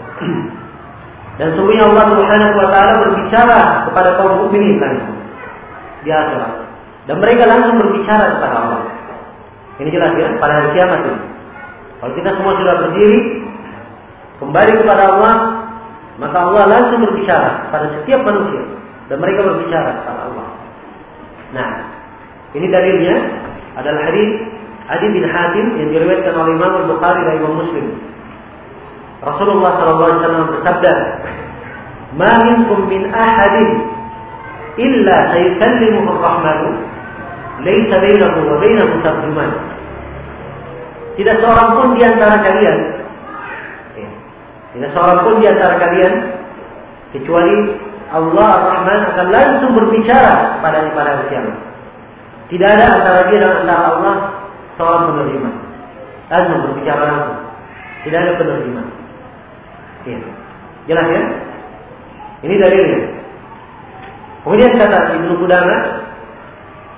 Dan sungguhnya Allah Subhanahu wa taala berbicara kepada kaum mukminin langsung di akhirat. Dan mereka langsung berbicara kepada Allah. Ini jelas ya, pada hari kiamat ini. Kalau kita semua sudah berdiri kembali kepada Allah, maka Allah langsung berbicara pada setiap manusia dan mereka berbicara kepada Allah. Nah, ini dalilnya adalah hadis Adi bin Hatim yang diriwayatkan oleh Imam Al-Bukhari dan Imam Muslim. Rasulullah sallallahu alaihi wasallam bersabda, "Ma minkum min ahadin illa sayukallimuhu ar-Rahmanu, laisa bainahu wa bainahu tarjuman." Tidak seorang pun di antara kalian, ya, tidak seorang pun di antara kalian kecuali Allah Ar-Rahman akan langsung berbicara kepada pada hari kiamat. Tidak ada antara dia dan antara Allah seorang penerjemah. Langsung berbicara langsung. Tidak ada penerjemah. Ya. Jelas ya? Ini dalilnya. Kemudian kata Ibnu Qudamah,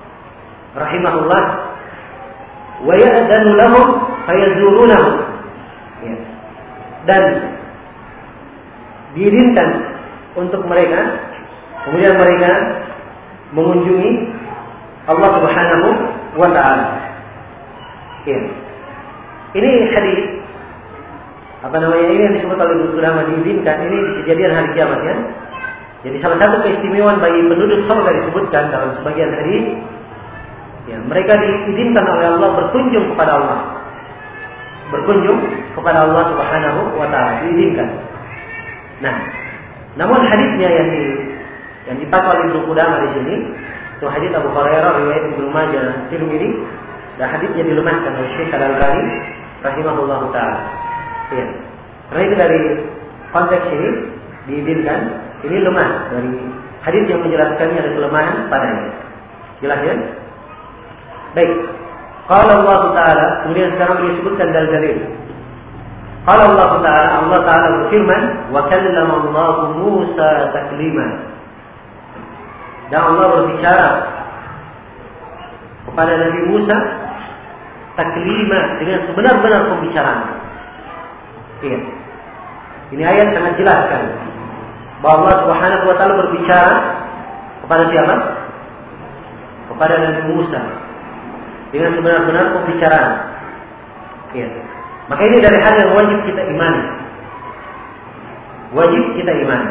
rahimahullah, wa ya'danu lahum fayazurunahum. Ya. Dan diizinkan untuk mereka, kemudian mereka mengunjungi Allah Subhanahu wa taala. Ya. Ini hadis apa namanya ini yang disebut oleh ulama diizinkan, ini di kejadian hari kiamat ya. Jadi salah satu keistimewaan bagi penduduk surga disebutkan dalam sebagian hadis, ya, mereka diizinkan oleh Allah berkunjung kepada Allah. Berkunjung kepada Allah Subhanahu wa taala, diizinkan. Nah, namun hadisnya yang di yang dipakai oleh Ibnu Qudamah di sini, itu hadis Abu Hurairah riwayat Ibnu Majah dan Tirmidzi, dan hadisnya dilemahkan oleh Syekh Al-Albani rahimahullahu taala. Ya. Karena itu dari konteks ini diizinkan, ini lemah dari hadis yang menjelaskannya ada kelemahan padanya. Jelas ya? Baik. Qala Allah Ta'ala, kemudian sekarang disebutkan dalil-dalil. Qala Allah Ta'ala, Allah Ta'ala berfirman, wa kallama Allah Musa taklima. Dan Allah berbicara kepada Nabi Musa taklima, dengan sebenar-benar pembicaraan. Iya. Ini ayat sangat jelaskan bahwa Allah Subhanahu wa taala berbicara kepada siapa? Kepada Nabi Musa dengan sebenar-benar pembicaraan. Iya. Maka ini dari hal yang wajib kita imani. Wajib kita imani.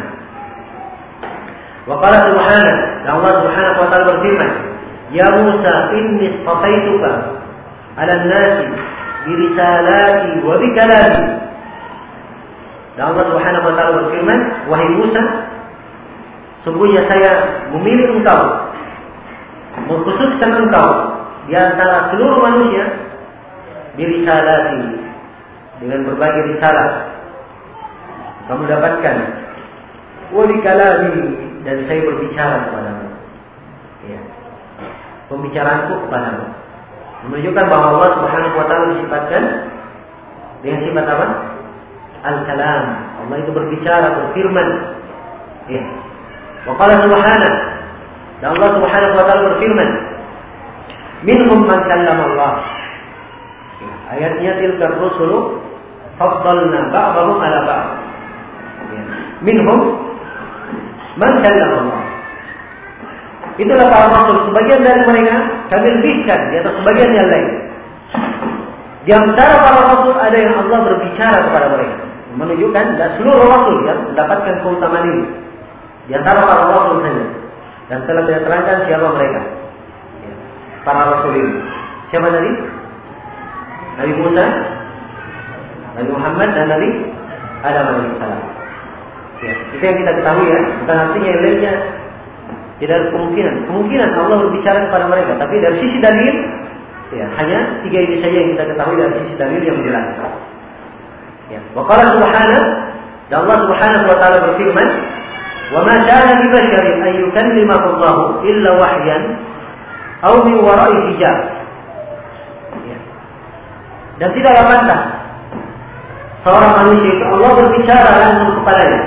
Wa qala subhanahu, dan Allah Subhanahu wa taala berfirman, "Ya Musa, inni istafaituka 'ala an-nasi bi risalati wa bi kalami." Dan Allah Subhanahu wa taala berfirman, "Wahai Musa, sungguhnya saya memilih engkau, mengkhususkan engkau di antara seluruh manusia bi risalati, dengan berbagai risalah kamu dapatkan, wa bi kalami, dan saya berbicara kepadamu." Ya. Pembicaraanku kepadamu menunjukkan bahwa Allah Subhanahu wa taala disifatkan dengan sifat apa? Al-kalam. Allah itu berbicara, berfirman. Ya. Wa qala subhanahu, dan Allah Subhanahu wa taala berfirman, minhum man kallama Allah. Ya. Ayatnya tilka rusulu faddalna ba'dahum ala ba'd. Ya. Minhum man kallama Allah. Itulah para rasul, sebagian dari mereka kami lebihkan di atas sebagian yang lain. Di antara para rasul ada yang Allah berbicara kepada mereka, menunjukkan dan seluruh rasul yang mendapatkan keutamaan ini. Di antara para rasul saja. Dan telah diterangkan siapa mereka. Ya. Para rasul ini. Siapa tadi? Nabi Musa, Nabi Muhammad, dan Nabi Adam alaihissalam. Ya. Itu yang kita ketahui ya. Bukan artinya yang lainnya tidak ada kemungkinan. Kemungkinan Allah berbicara kepada mereka. Tapi dari sisi dalil, ya, hanya tiga ini saja yang kita ketahui dari sisi dalil yang menjelaskan. Ya. Wa qala subhanahu, dan Allah Subhanahu wa taala berfirman, "Wa ma kana li basharin an yukallimahu Allah illa wahyan aw min wara'i hijab." Ya. Dan tidaklah pantas seorang manusia itu Allah berbicara langsung kepadanya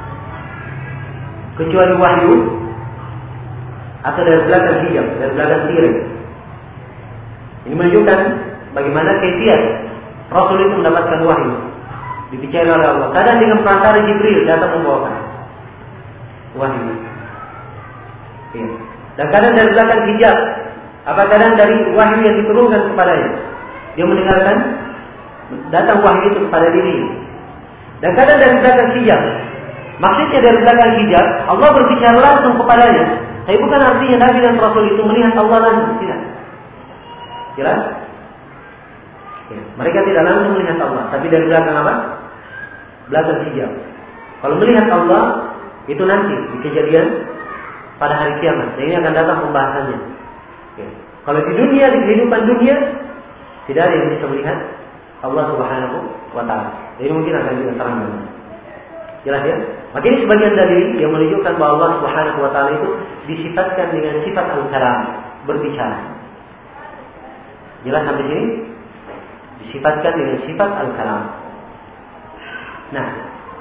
kecuali wahyu atau dari belakang hijab, dari belakang tirai. Ini menunjukkan bagaimana kaifiat Rasul itu mendapatkan wahyu. Dibicara oleh Allah. Kadang dengan perantara Jibril datang membawakan wahyu. Ya. Dan kadang dari belakang hijab. Apa kadang dari wahyu yang diturunkan kepadanya. Dia mendengarkan datang wahyu itu kepada dirinya. Dan kadang dari belakang hijab. Maksudnya dari belakang hijab Allah berbicara langsung kepadanya. Tapi bukan artinya Nabi dan Rasul itu melihat Allah langsung, tidak. Jelas? Ya. Mereka tidak langsung melihat Allah, tapi dari belakang apa? Belakang hijab. Kalau melihat Allah itu nanti di kejadian pada hari kiamat. Dan ini akan datang pembahasannya. Ya. Kalau di dunia, di kehidupan dunia, tidak ada yang bisa melihat Allah Subhanahu wa taala. Jadi mungkin akan kita terangkan. Jelas ya? Maka ini sebagian dalil yang menunjukkan bahwa Allah Subhanahu wa taala itu disifatkan dengan sifat al-kalam, berbicara. Jelas sampai sini? Disifatkan dengan sifat al-kalam. Nah,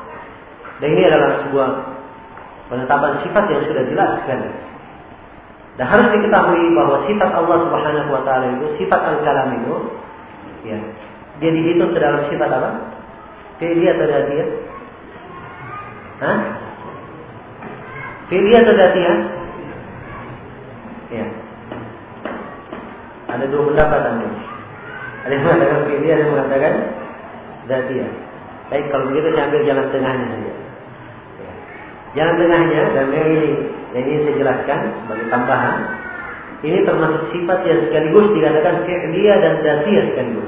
dan ini adalah sebuah penetapan sifat yang sudah jelas sekali. Dan harus diketahui bahwa sifat Allah Subhanahu wa taala itu, sifat al-kalam itu, ya, dia dihitung ke dalam sifat apa? Fi'li atau dzatiyah? Hah? Fi'li atau dzatiyah? Ya. Ada dua pendapat Anda. Ada yang mengatakan fi'li, ada yang mengatakan dzatiyah. Baik, kalau begitu saya ambil jalan tengahnya saja. Ya. Jalan tengahnya, dan ini yang ingin saya jelaskan sebagai tambahan, ini termasuk sifat yang sekaligus dikatakan fi'liyah dan dzatiyah sekaligus.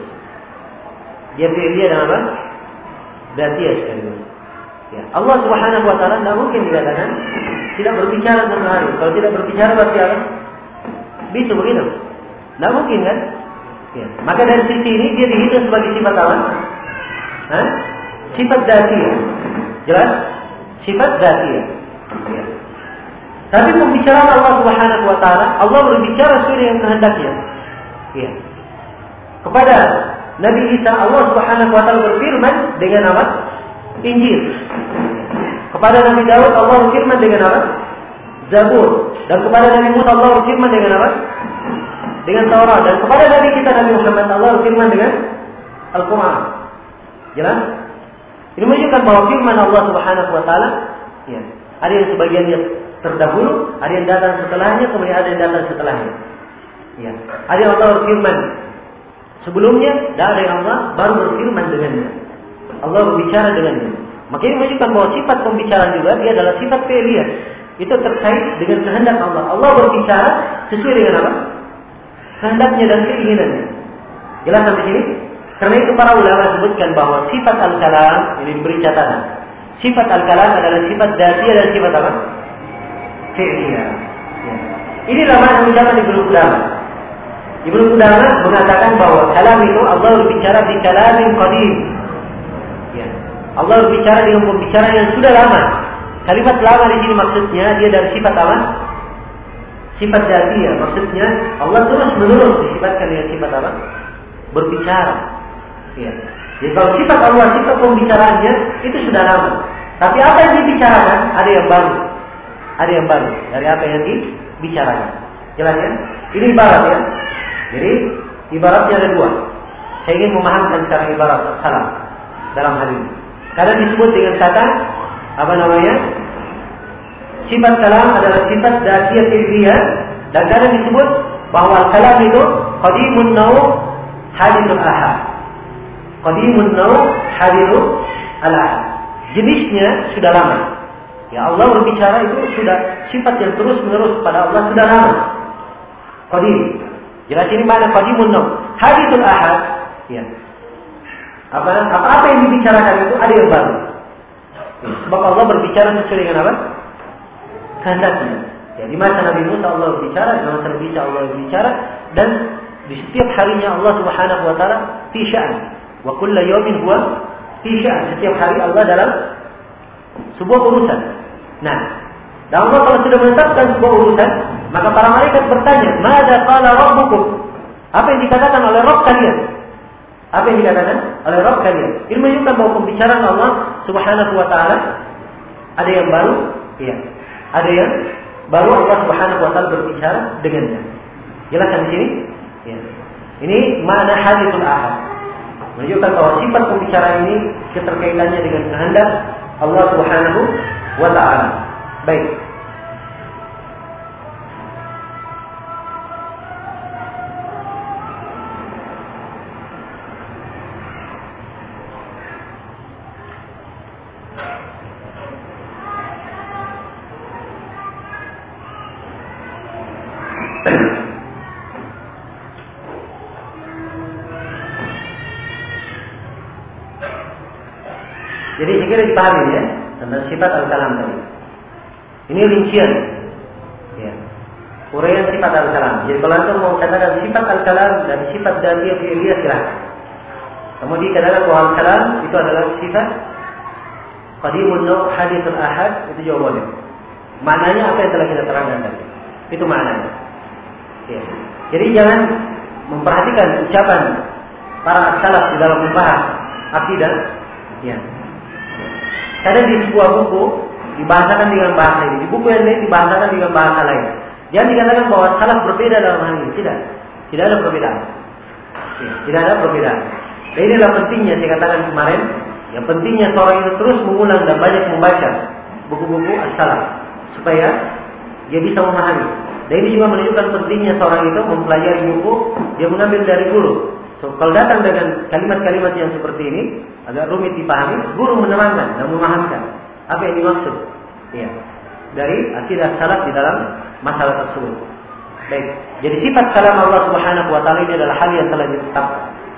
Dia fi'liyah dan apa? Dzatiyah sekaligus. Ya. Allah Subhanahu wa taala tidak mungkin dikatakan tidak berbicara satu hari. Kalau tidak berbicara berarti apa? Bisa begitu? Tidak mungkin kan? Ya. Maka dari sisi ini dia dihitung sebagai sifat apa? Hah? Sifat dzatiyah. Jelas? Sifat dzatiyah. Ya. Tapi pembicaraan Allah Subhanahu wa taala, Allah berbicara sesuai dengan kehendaknya. Ya. Kepada Nabi Isa, Allah Subhanahu wa taala berfirman dengan apa? Injil. Kepada Nabi Daud, Allah berfirman dengan apa? Zabur. Dan kepada Nabi Musa, Allah berfirman dengan apa? Dengan Taurat. Dan kepada Nabi kita Nabi Muhammad, Allah berfirman dengan Al-Quran. Jelas? Ini menunjukkan bahwa firman Allah Subhanahu wa taala, ya, ada yang sebagiannya terdahulu, ada yang datang setelahnya, kemudian ada yang datang setelahnya. Ya. Ada yang Allah berfirman sebelumnya, dan ada yang Allah baru berfirman dengannya. Allah berbicara dengannya. Maka ini menunjukkan bahwa sifat pembicaraan juga dia adalah sifat fi'liyah. Itu terkait dengan kehendak Allah. Allah berbicara sesuai dengan apa? Kehendaknya dan keinginannya. Jelas sampai sini? Karena itu para ulama sebutkan bahwa sifat al-kalam, ini diberi catatan. Sifat al-kalam adalah sifat dzatiyah dan sifat apa? Fi'liyah. Ya. Inilah makna ucapan Ibnu Qudamah. Ibnu Qudamah mengatakan bahwa kalam itu Allah berbicara di kalamin qadim. Ya. Allah berbicara dengan pembicaraan yang sudah lama. Kalimat lama di sini maksudnya dia dari sifat apa? Sifat dzatiyah. Maksudnya Allah terus menerus disifatkan dengan sifat apa? Berbicara. Ya. Jadi kalau sifat Allah, sifat pembicaraannya itu sudah lama. Tapi apa yang dibicarakan ada yang baru. Ada yang baru dari apa yang dibicarakan. Jelas ya? Ini ibarat ya. Jadi ibaratnya ada dua. Saya ingin memahamkan secara ibarat salam dalam hal ini. Kadang disebut dengan kata apa namanya? Sifat kalam adalah sifat dzatiyah fi'liyah, dan kadang disebut bahwa kalam itu qadimun naw hadithul ahad. Qadimun naw hadithul ahad. Jenisnya sudah lama. Ya, Allah berbicara itu sudah sifat yang terus menerus pada Allah sudah lama. Qadim. Jelas ini makna qadimun naw hadithul ahad. Ya. Apa apa yang dibicarakan itu ada yang baru. Ya, sebab Allah berbicara sesuai dengan apa? Kehendaknya. Ya, di masa Nabi Musa Allah berbicara, di masa Nabi Isa Allah berbicara, dan di setiap harinya Allah Subhanahu wa taala fi sya'an. Wa kullu yawmin huwa fi sya'an. Setiap hari Allah dalam sebuah urusan. Nah, dan Allah kalau sudah menetapkan sebuah urusan, maka para malaikat bertanya, "Madza qala rabbukum?" Apa yang dikatakan oleh Rabb kalian? Apa yang dikatakan oleh Rabb kalian? Ini menunjukkan bahwa pembicaraan Allah Subhanahu wa taala ada yang baru, iya. Ada yang baru Allah Subhanahu wa taala berbicara dengannya. Jelaskan di sini? Ya. Ini makna hadithul ahad. Menunjukkan bahwa sifat pembicaraan ini keterkaitannya dengan kehendak Allah Subhanahu wa taala. Baik. Jadi saya kira dipahami ya tentang sifat al-kalam tadi. Ini rincian, ya. Uraian sifat al-kalam. Jadi kalau antum mau katakan sifat al-kalam dan sifat dzatiyah fi'liyah silakan. Kemudian dikatakan bahwa al-kalam itu adalah sifat qadimun naw hadithul ahad, itu jawabannya. Maknanya apa yang telah kita terangkan tadi. Itu maknanya. Ya. Jadi jangan memperhatikan ucapan para salaf di dalam membahas akidah. Ya. Kadang di sebuah buku dibahasakan dengan bahasa ini, di buku yang lain dibahasakan dengan bahasa lain. Jangan dikatakan bahwa salaf berbeda dalam hal ini. Tidak. Tidak ada perbedaan. Ya, tidak ada perbedaan. Dan inilah pentingnya saya katakan kemarin. Yang pentingnya seorang itu terus mengulang dan banyak membaca buku-buku as-salaf supaya dia bisa memahami. Dan ini juga menunjukkan pentingnya seorang itu mempelajari buku, dia mengambil dari guru. So, kalau datang dengan kalimat-kalimat yang seperti ini agak rumit dipahami, guru menerangkan dan memahamkan apa yang dimaksud. Ya, dari akidah salaf di dalam masalah tersebut. Baik, jadi sifat kalam Allah Subhanahu wa taala ini adalah hal yang telah ditetapkan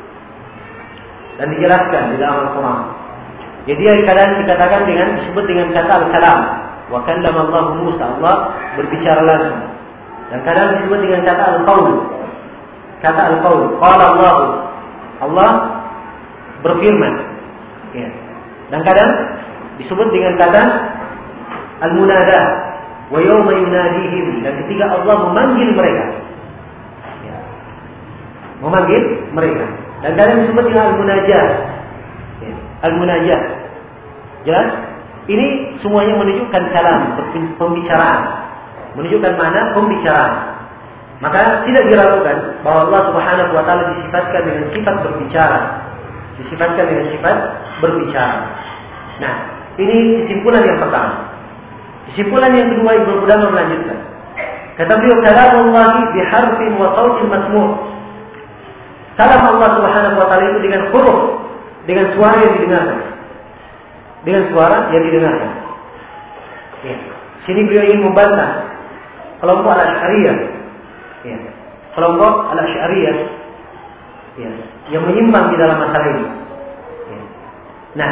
dan dijelaskan di dalam Al-Qur'an. Jadi kadang dikatakan dengan disebut dengan kata al-kalam. Wa kallama Allah Musa, Allah berbicara langsung. Dan kadang disebut dengan kata al-qaul. Kata al-qaul, qala Allah. Allah berfirman. Ya. Dan kadang disebut dengan kata al-munada. Wa yawma yunadihim, dan ketika Allah memanggil mereka. Ya. Memanggil mereka. Dan kadang disebut dengan al-munajat. Ya. Al-munajat. Jelas? Ini semuanya menunjukkan kalam, pembicaraan. Menunjukkan mana pembicaraan. Maka tidak diragukan bahwa Allah Subhanahu wa taala disifatkan dengan sifat berbicara. Disifatkan dengan sifat berbicara. Nah, ini kesimpulan yang pertama. Kesimpulan yang kedua, Ibnu Qudamah melanjutkan. Kata beliau, kalamullahi biharfin wa sautin masmu'. Kalam Allah Subhanahu wa taala itu dengan huruf, dengan suara yang didengarkan. Dengan suara yang didengarkan. Ya. Sini beliau ingin membantah kelompok Al-Asy'ariyah. Ya. Kelompok Al-Asy'ariyah ya, yang menyimpang di dalam masalah ini. Ya. Nah,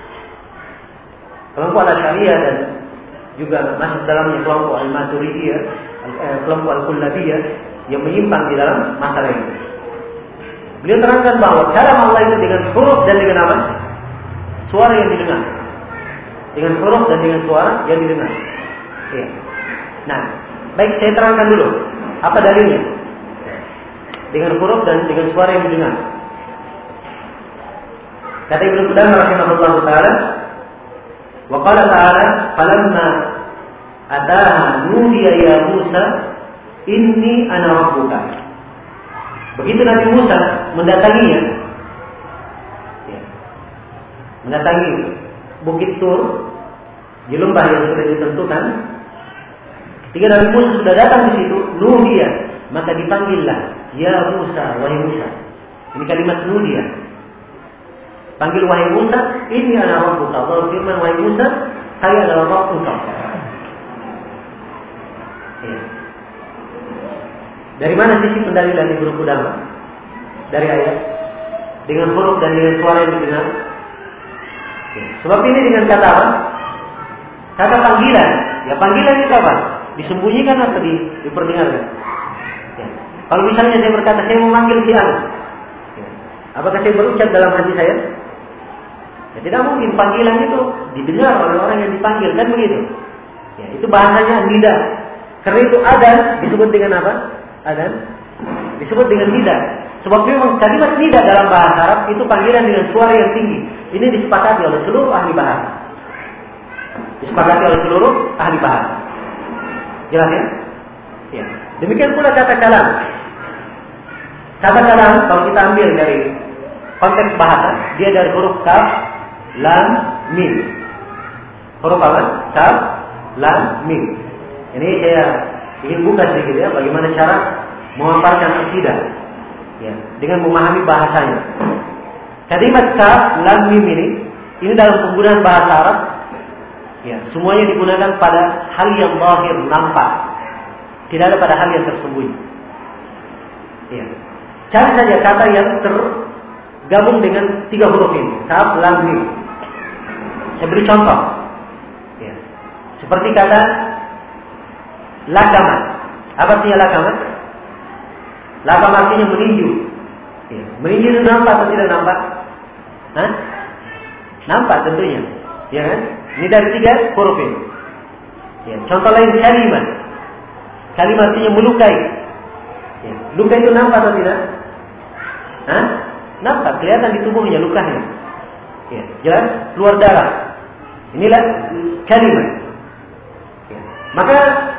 kelompok Al-Asy'ariyah dan juga masuk dalamnya kelompok Al-Maturidiyah, kelompok Al-Kullabiyah yang menyimpang di dalam masalah ini. Beliau terangkan bahwa kalam Allah itu dengan huruf dan dengan apa? Suara yang didengar. Dengan huruf dan dengan suara yang didengar. Ya. Nah, baik saya terangkan dulu apa dalilnya. Dengan huruf dan dengan suara yang didengar. Kata Ibnu Qudamah rahimahullahu taala, wa qala ta'ala falamma ataha nudiya ya Musa inni ana rabbuka. Begitu Nabi Musa mendatanginya, ya, mendatangi Bukit Tur di lembah yang sudah ditentukan. Ketika Nabi Musa sudah datang di situ, nudiya, maka dipanggillah, ya Musa, wahai Musa. Ini kalimat nudiya. Panggil wahai Musa, ini adalah Rabbuka. Allah firman, wahai Musa, saya adalah Rabbuka. Ya. Dari mana sisi pendalilan Ibnu Qudamah? Dari ayat. Dengan huruf dan dengan suara yang didengar. Ya. Sebab ini dengan kata apa? Kata panggilan. Ya, panggilan itu apa? Disembunyikan atau di, diperdengarkan? Ya. Kalau misalnya saya berkata, saya memanggil si A. Ya. Apakah saya berucap dalam hati saya? Ya, tidak mungkin. Panggilan itu didengar oleh orang yang dipanggil, kan begitu? Ya, itu bahasanya nida. Karena itu adan disebut dengan apa? Adan disebut dengan nida. Sebab memang kalimat nida dalam bahasa Arab itu panggilan dengan suara yang tinggi. Ini disepakati oleh seluruh ahli bahasa. Disepakati oleh seluruh ahli bahasa. Jelas ya? Ya. Demikian pula kata kalam. Kata kalam kalau kita ambil dari konteks bahasa, dia dari huruf kaf, lam, mim. Huruf apa? Kaf, lam, mim. Ini saya ingin buka sedikit ya, bagaimana cara memaparkan akidah ya, dengan memahami bahasanya. Kalimat kaf, lam, mim ini, ini dalam penggunaan bahasa Arab, ya, semuanya digunakan pada hal yang zahir, nampak. Tidak ada pada hal yang tersembunyi. Ya. Cari saja kata yang tergabung dengan tiga huruf ini, kaf, lam, mim. Saya beri contoh. Ya. Seperti kata lakamat. Apa artinya lakamat? Lakamat artinya meninju. Ya. Meninju itu nampak atau tidak nampak? Hah? Nampak tentunya. Ya kan? Ini dari tiga huruf ini. Ya. Contoh lain kalimat. Kalimat artinya melukai. Ya. Luka itu nampak atau tidak? Hah? Nampak, kelihatan di tubuhnya lukanya. Ya. Jelas? Keluar darah. Inilah kalimat. Ya. Maka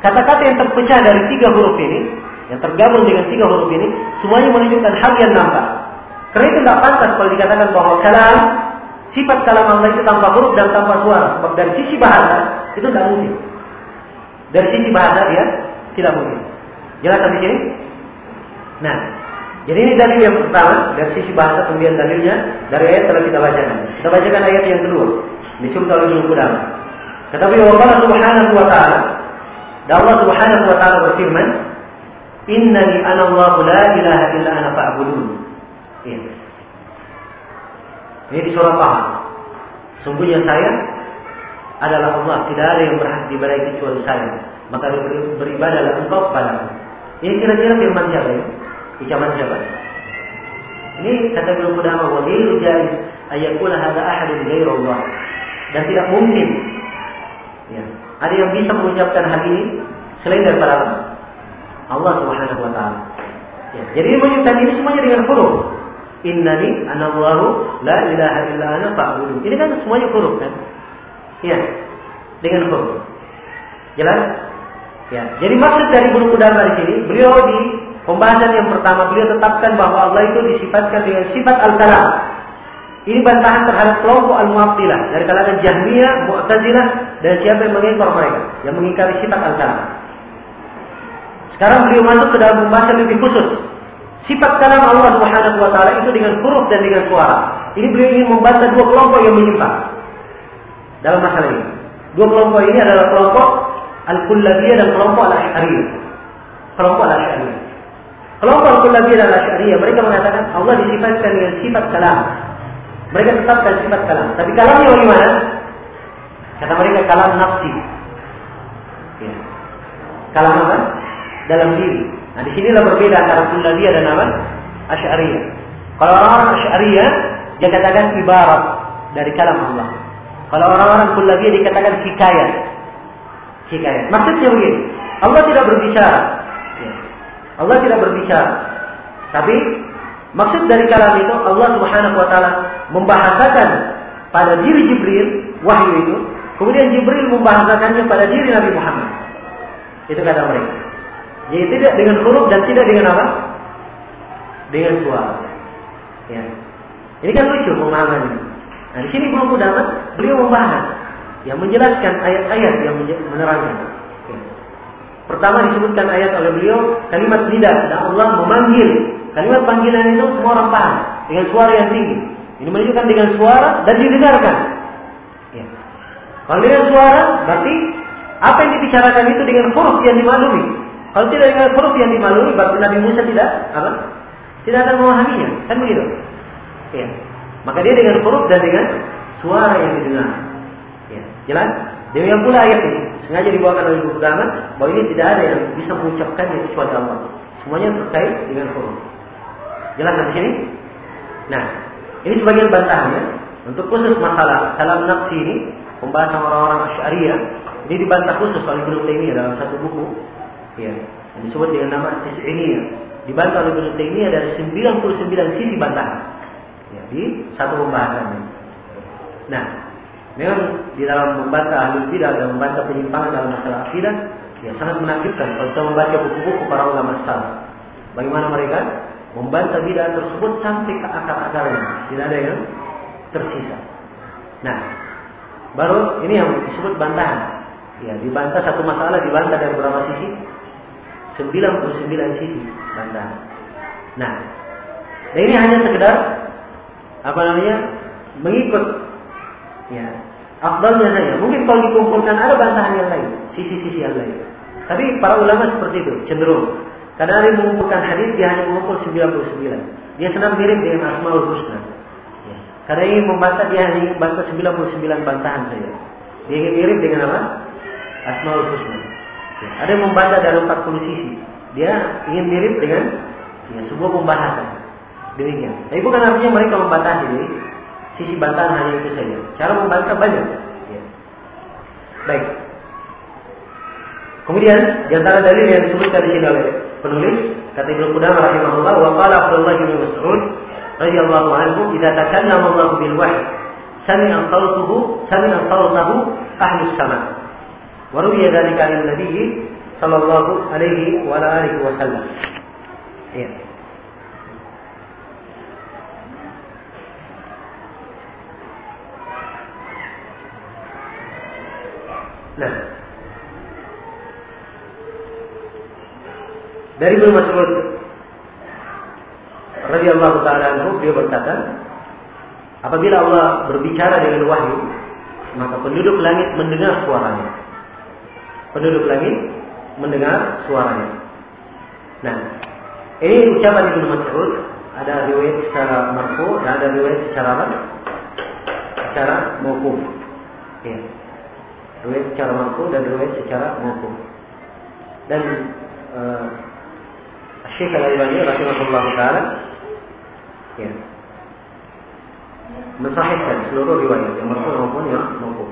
kata-kata yang terpecah dari tiga huruf ini, yang tergabung dengan tiga huruf ini, semuanya menunjukkan hal yang nampak. Karena itu tidak pantas kalau dikatakan bahwa kalam, sifat kalam Allah itu tanpa huruf dan tanpa suara. Sebab dari sisi bahasa itu tidak mungkin. Dari sisi bahasa dia tidak mungkin. Jelas di sini? Nah, jadi ini dalil yang pertama dari sisi bahasa, kemudian dalilnya dari ayat telah kita bacakan. Kita bacakan ayat yang kedua. Disebut oleh Ibnu Qudamah. Kata beliau, Allah Subhanahu wa taala, dan Allah Subhanahu wa taala berfirman, "Innani ana Allahu la ilaha illa ana fa'budun." Ini. Ini di surah Taha. Sungguhnya saya adalah Allah, tidak ada yang berhak diibadahi kecuali saya. Maka beribadahlah engkau kepadaku. Ini kira-kira firman siapa ya? Ucapan siapa? Ini kata Ibnu Qudamah, wa ghairu jaiz ayakuna hadza ahadun ghairu Allah. Dan tidak mungkin ya, ada yang bisa mengucapkan hal ini selain daripada Allah. Allah Subhanahu wa taala. Ya, jadi ini menunjukkan ini semuanya dengan huruf. Innani anallahu la ilaha illa ana fa'budu. Ini kan semuanya huruf kan? Ya, dengan huruf. Jelas? Ya. Jadi maksud dari Ibnu Qudamah di sini, beliau di pembahasan yang pertama beliau tetapkan bahwa Allah itu disifatkan dengan sifat al-kalam. Ini bantahan terhadap kelompok al-Mu'attilah dari kalangan Jahmiyah, Mu'tazilah dan siapa yang mengingkar mereka, yang mengingkari sifat al-kalam. Sekarang beliau masuk ke dalam pembahasan lebih khusus. Sifat kalam Allah Subhanahu wa taala itu dengan huruf dan dengan suara. Ini beliau ingin membantah dua kelompok yang menyimpang dalam masalah ini. Dua kelompok ini adalah kelompok Al-Kullabiyah dan kelompok Al-Asy'ariyah. Kelompok Al-Asy'ariyah. Kelompok Al-Kullabiyah dan Al-Asy'ariyah mereka mengatakan Allah disifatkan dengan sifat kalam. Mereka tetapkan sifat kalam. Tapi kalamnya bagaimana? Kata mereka kalam nafsi. Ya. Kalam apa? Dalam diri. Nah, di sinilah berbeda antara Kullabiyah dan apa? Asy'ariyah. Kalau orang-orang Asy'ariyah dia katakan ibarat dari kalam Allah. Kalau orang-orang Kullabiyah dikatakan hikayat. Hikayat. Maksudnya begini, Allah tidak berbicara. Ya. Allah tidak berbicara. Tapi maksud dari kalam itu Allah Subhanahu wa taala membahasakan pada diri Jibril wahyu itu, kemudian Jibril membahasakannya pada diri Nabi Muhammad. Itu kata mereka. Jadi tidak dengan huruf dan tidak dengan apa? Dengan suara. Ya. Ini kan lucu pemahamannya. Nah, di sini Ibnu Qudamah beliau membahas, yang menjelaskan ayat-ayat yang menerangkan. Ya. Pertama disebutkan ayat oleh beliau kalimat nida, dan Allah memanggil. Kalimat panggilan itu semua orang paham dengan suara yang tinggi. Ini menunjukkan dengan suara dan didengarkan. Ya. Kalau dengan suara berarti apa yang dibicarakan itu dengan huruf yang dimaklumi. Kalau tidak dengan huruf yang dimaklumi berarti Nabi Musa tidak apa? Tidak akan memahaminya, kan begitu? Ya. Maka dia dengan huruf dan dengan suara yang didengar. Ya. Jelas? Demikian pula ayat ini sengaja dibawakan oleh Ibnu Qudamah bahwa ini tidak ada yang bisa mengucapkannya kecuali Allah. Semuanya terkait dengan huruf. Jelas di sini? Nah, ini sebagian bantahannya untuk khusus masalah kalam nafsi ini, pembahasan orang-orang Asy'ariyah ini dibantah khusus oleh Ibnu Taimiyah dalam satu buku, ya, yang disebut dengan nama Tis'iniyah. Dibantah oleh Ibnu Taimiyah dari sembilan puluh sembilan sisi bantahan, ya, di satu pembahasannya. Nah, memang di dalam membantah ahlul bidah dan membantah penyimpangan dalam masalah akidah, ya sangat menakjubkan kalau kita membaca buku-buku para ulama salaf. Bagaimana mereka membantah bidah tersebut sampai ke akar-akarnya, tidak ada yang tersisa. Nah, baru ini yang disebut bantahan. Ya, dibantah satu masalah dibantah dari berapa sisi? sembilan puluh sembilan sisi bantahan. Nah, dan ini hanya sekedar apa namanya? Mengikut ya, afdalnya saja. Mungkin kalau dikumpulkan ada bantahan yang lain, sisi-sisi yang lain. Tapi para ulama seperti itu cenderung. Karena ada yang mengumpulkan hadis dia hanya mengumpul sembilan puluh sembilan. Dia senang mirip dengan Asmaul Husna. Ya. Karena ingin membantah dia hanya ingin membantah sembilan puluh sembilan bantahan saja. Dia ingin mirip dengan apa? Asmaul Husna. Ya. Ada yang membantah dari empat puluh sisi. Dia ingin mirip dengan ya, sebuah pembahasan. Demikian. Tapi bukan artinya mereka membatasi ini. Sisi bantahan hanya itu saja. Cara membantah banyak. Ya. Baik. Kemudian di antara dalil yang disebutkan di sini oleh penulis, kata Ibnu Qudamah rahimahullah, wa qala Abdullah bin Mas'ud radhiyallahu anhu, "Idza takallama Allah bil wahyi, sami'a sawtahu, sami'a sawtahu ahlus sama." Wa ruwiya dzalika an Nabi sallallahu alaihi wa alihi wasallam. Ya. Nah, dari Ibnu Mas'ud radhiyallahu ta'ala anhu, dia berkata, apabila Allah berbicara dengan wahyu, maka penduduk langit mendengar suaranya. Penduduk langit mendengar suaranya. Nah, ini ucapan Ibnu Mas'ud, ada riwayat secara marfu dan ada riwayat secara apa? Secara mauquf. Ya. Riwayat secara marfu dan riwayat secara mauquf. Dan uh, Syekh Al-Albani rahimahullah taala ya, mensahihkan seluruh riwayat yang marfu maupun yang mauquf.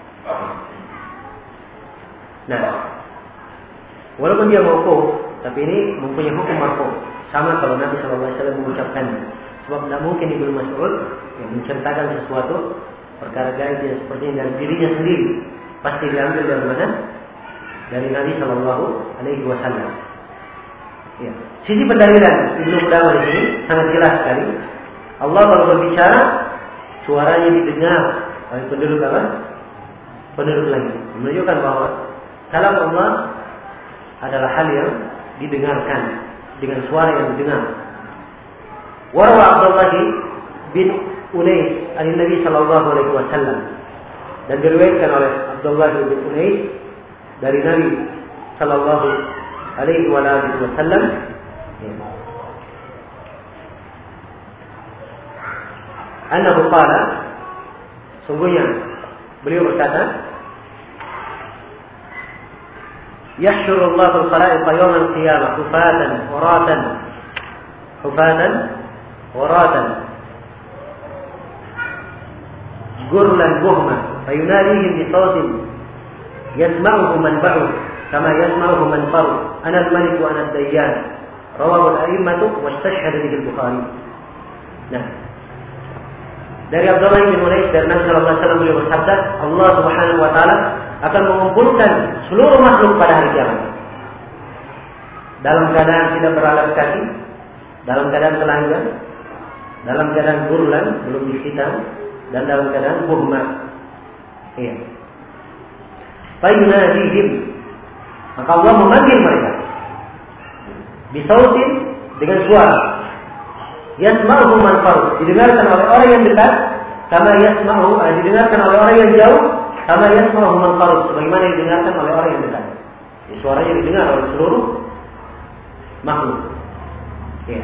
Nah, walaupun dia mauquf, tapi ini mempunyai hukum marfu. Sama kalau Nabi sallallahu alaihi wasallam mengucapkannya. Sebab tidak mungkin Ibnu Mas'ud yang menceritakan sesuatu perkara gaib yang seperti ini dari dirinya sendiri. Pasti diambil dari mana? Dari Nabi sallallahu alaihi wasallam. Ya. Sisi pendalilan Ibnu Qudamah di sini sangat jelas sekali. Allah kalau berbicara, suaranya didengar oleh penduduk apa? Penduduk langit. Menunjukkan bahwa kalam Allah adalah hal yang didengarkan dengan suara yang didengar. Warwa Abdullah bin Unais an Nabi sallallahu alaihi wasallam, dan diriwayatkan oleh Abdullah bin Unais dari Nabi sallallahu alaihi wasallam, annahu qala, sungguhnya beliau berkata, yahsyurullahu al-khalaiqa yawm al-qiyamah hufatan uratan hufatan uratan gurlan buhma fayunadihim bi sawtin yasma'uhu man ba'u kama yasma'uhu man faru ana al-malik wa ana ad-dayyan rawahu al-a'immatu wa istashhada bihi al-Bukhari. Nah, dari Abdullah bin Unais dari Nabi sallallahu alaihi wasallam beliau bersabda, Allah Subhanahu wa taala akan mengumpulkan seluruh makhluk pada hari kiamat dalam keadaan tidak beralas kaki, dalam keadaan telanjang, dalam keadaan gurlan belum disitam, dan dalam keadaan buhma. Iya. Fayunadihim, maka Allah memanggil mereka bisautin, dengan suara, yasma'uhu man faru, didengarkan oleh orang yang dekat, kama yasma'uhu, didengarkan oleh orang yang jauh, kama yasma'uhu man faru, sebagaimana didengarkan oleh orang yang dekat. Jadi, suaranya didengar oleh seluruh makhluk. Ya.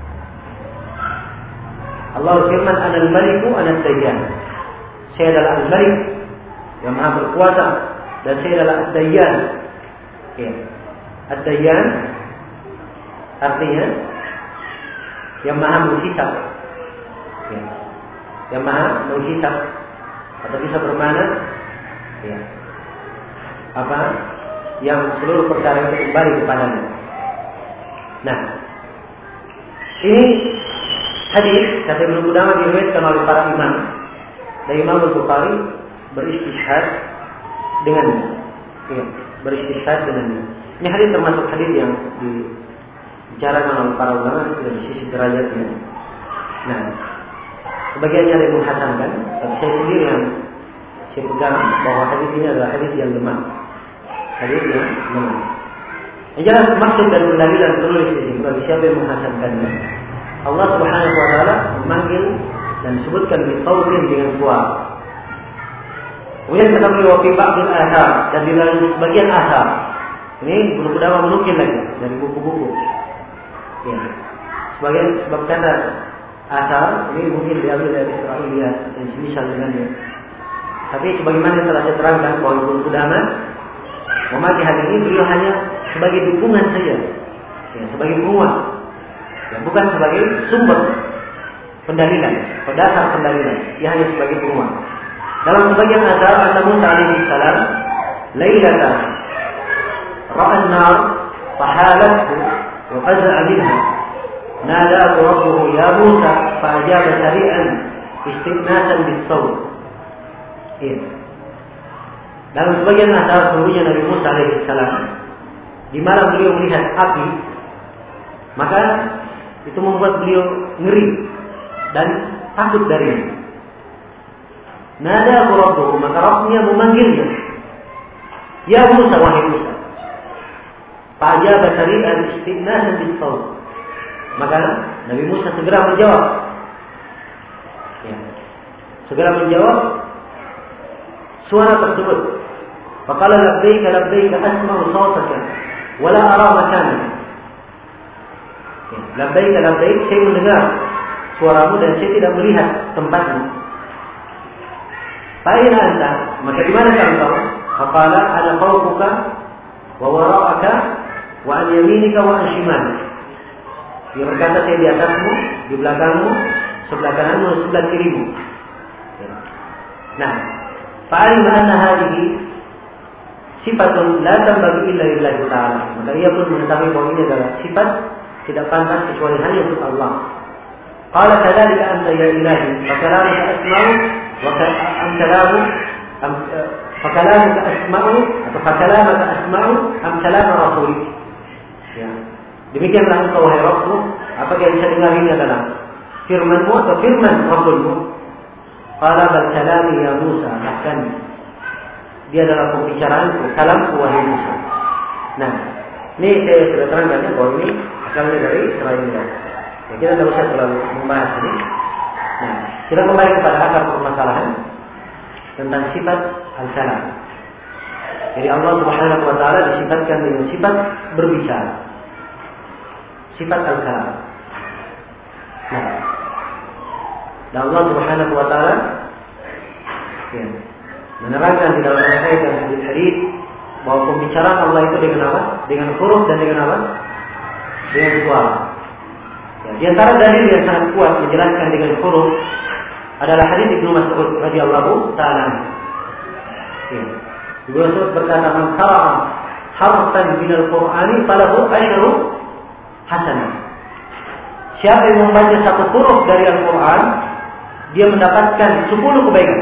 Allah firman, ana al-maliku ana ad-dayyan, saya adalah al-malik yang maha berkuasa, dan saya adalah ad-dayyan. Ya. Ad-dayyan artinya yang maha menghisab, ya. Yang maha menghisab, atau bisa bermakna, ya, apa yang seluruh perkara itu kembali kepadanya. Nah, ini hadis kata Ibnu Qudamah diriwayatkan oleh para imam. Dari Imam Al-Bukhari beristishhad dengannya, ya, beristishhad dengannya. Ini hadis termasuk hadis yang dibicarakan oleh para ulama dari sisi derajatnya. Nah, sebagiannya ada yang menghasankan, tapi saya sendiri yang saya pegang bahwa hadis ini adalah hadis yang lemah, hadis yang lemah. Yang jelas maksud dan pendalilan penulis di sini bagi siapa yang menghasankannya, Allah Subhanahu wa taala memanggil dan disebutkan bi sautin, dengan suara. Kemudian kata beliau fi ba'dil athar, dan di dalam sebagian athar. Ini Ibnu Qudamah menukil lagi dari buku-buku. Ya. Sebagian sebab kata athar ini mungkin diambil dari Israiliyat dan semisal dengannya. Tapi sebagaimana telah saya terangkan bahwa Ibnu Qudamah memakai hadis ini beliau hanya sebagai dukungan saja, ya, sebagai penguat, ya, bukan sebagai sumber pendalilan, pendasar pendalilan. Ia hanya sebagai penguat. Dalam sebagian athar, Nabi Musa alaihi salam lailatan ra'a an-nar fahalathu wa faza'a minha nadahu rabbuhu ya Musa fa'ajaba sari'an istinasan bis-sawt. Ya. Dalam sebagian athar, sungguhnya Nabi Musa alaihi salam di malam beliau melihat api, maka itu membuat beliau ngeri dan takut darinya. Nada rabbuhu, maka Rabbnya memanggilnya. Ya Musa, wahai Musa. Fa'ajaba sari'an istinasan bis-sawt. Maka Nabi Musa segera menjawab. Ya. Segera menjawab suara tersebut. Faqala labbaika labbaika asma'u sawtaka wa la ara makanaka. Ya. Labbaika labbaik, saya mendengar suaramu dan saya tidak melihat tempatmu. Fa'ina anta, maka di mana engkau? Faqala ana fawqaka wa wara'aka wa an yaminika wa an shimalika. Dia berkata, saya di atasmu, di belakangmu, sebelah kananmu, sebelah kirimu. Nah, fa'alima anna hadhihi sifatun la tanbaghi illa lillahi ta'ala. Maka ia pun mengetahui bahwa ini adalah sifat tidak pantas kecuali hanya untuk Allah. Qala kadzalika anta ya ilahi, fa kalamuka asma'u wa am kalamu am fa kalamuka asma'u atau fa kalamuka asma'u am kalam rasulik. Ya. Demikianlah engkau wahai Rabbku, apakah yang bisa dengar ini adalah firman-Mu atau firman Rabbul-Mu? Qala bal kalami ya Musa, bahkan dia adalah pembicaraanku, kalamku wahai Musa. Nah, ini saya sudah terangkan bahwa ini asalnya dari Israel. Ya, kita tidak usah terlalu membahas ini. Nah, kita kembali kepada akar permasalahan tentang sifat al-kalam. Jadi Allah Subhanahu wa taala disifatkan dengan sifat berbicara. Sifat al-kalam. Nah, dan Allah Subhanahu wa taala ya, menerangkan di dalam ayat dan hadis bahwa pembicaraan Allah itu dengan apa? Dengan huruf dan dengan apa? Dengan suara. Ya, di antara dalil yang sangat kuat menjelaskan dengan huruf adalah hadis Ibnu Mas'ud radhiyallahu taala. Ya. Ibnu Mas'ud berkata, "Man qara'a harfan min al-Qur'ani falahu asyru hasanah." Siapa yang membaca satu huruf dari Al-Quran, dia mendapatkan sepuluh kebaikan.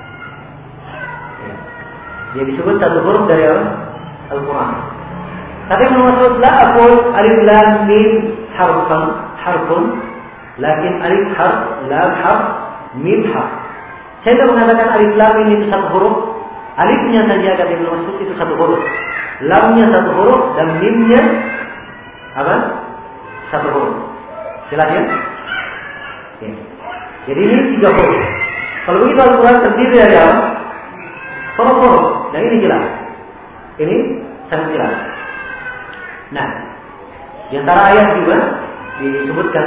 Dia disebut satu huruf dari Al-Quran. Tapi maksud la aqul alif lam mim harfan harfun, lakin alif harf lam harf mim harf. Saya tidak mengatakan alif lam mim itu satu huruf. Alifnya saja kata Ibnu Mas'ud itu satu huruf. Lamnya satu huruf dan mimnya apa? Satu huruf. Jelas ya? Ya. Jadi ini tiga huruf. Kalau begitu Al-Quran terdiri dari apa? Huruf-huruf. Nah ini jelas. Ini sangat jelas. Nah, di antara ayat juga disebutkan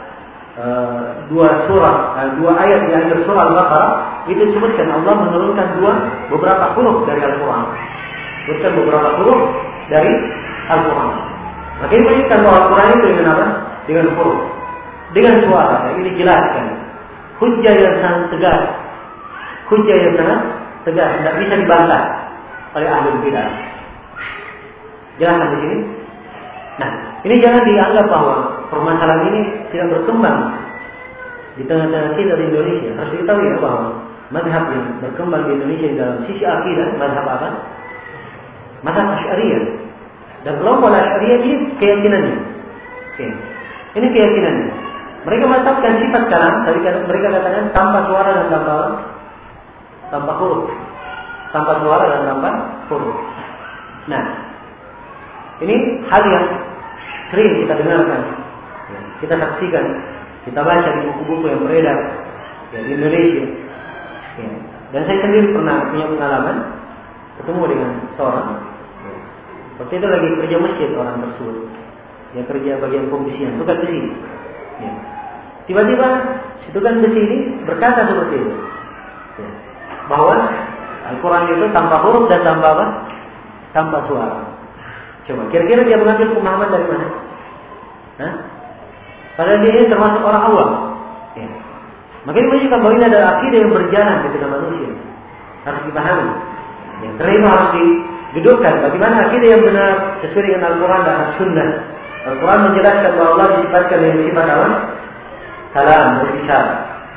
uh, dua surah, uh, dua ayat di akhir surah Al-Baqarah itu disebutkan Allah menurunkan dua beberapa huruf dari Al-Quran. Disebutkan beberapa huruf dari Al-Quran. Maka ini menunjukkan bahwa Al-Quran itu dengan apa? Dengan huruf, dengan suara. Nah, ini jelaskan. Hujjah yang sangat tegas, hujjah yang sangat tegas, tidak bisa dibantah oleh ahli bidah. Jelaskan di sini. Nah, ini jangan dianggap bahwa permasalahan ini tidak berkembang di tengah-tengah kita di Indonesia. Harus diketahui ya bahwa mazhab yang berkembang di Indonesia dalam sisi akidah, mazhab apa? Mazhab Asy'ariyah. Dan kelompok Asy'ariyah ini keyakinannya. Oke. Ini keyakinannya. Mereka menetapkan sifat kalam, tadi mereka katakan tanpa suara dan tanpa tanpa huruf. Tanpa suara dan tanpa huruf. Nah, ini hal yang sering kita dengarkan, ya, kita saksikan, kita baca di buku-buku yang beredar ya, di Indonesia. Ya. Dan saya sendiri pernah punya pengalaman ketemu dengan seorang. Ya. Waktu itu lagi kerja masjid orang tersebut. Dia kerja bagian pembesian, tukang besi. Ya. Tiba-tiba si tukang besi ini berkata seperti itu, ya, bahwa Al-Quran itu tanpa huruf dan tanpa apa? Tanpa suara. Coba, kira-kira dia mengambil pemahaman dari mana? Hah? Padahal dia ini termasuk orang awam. Ya. Maka ini menunjukkan bahwa ini adalah akidah yang berjalan di tengah manusia. Harus dipahami. Ya, terima harus didudukkan. Bagaimana akidah yang benar sesuai dengan Al-Quran dan As-Sunnah. Al-Quran menjelaskan bahwa Allah disifatkan dengan sifat apa? Kalam, berbicara.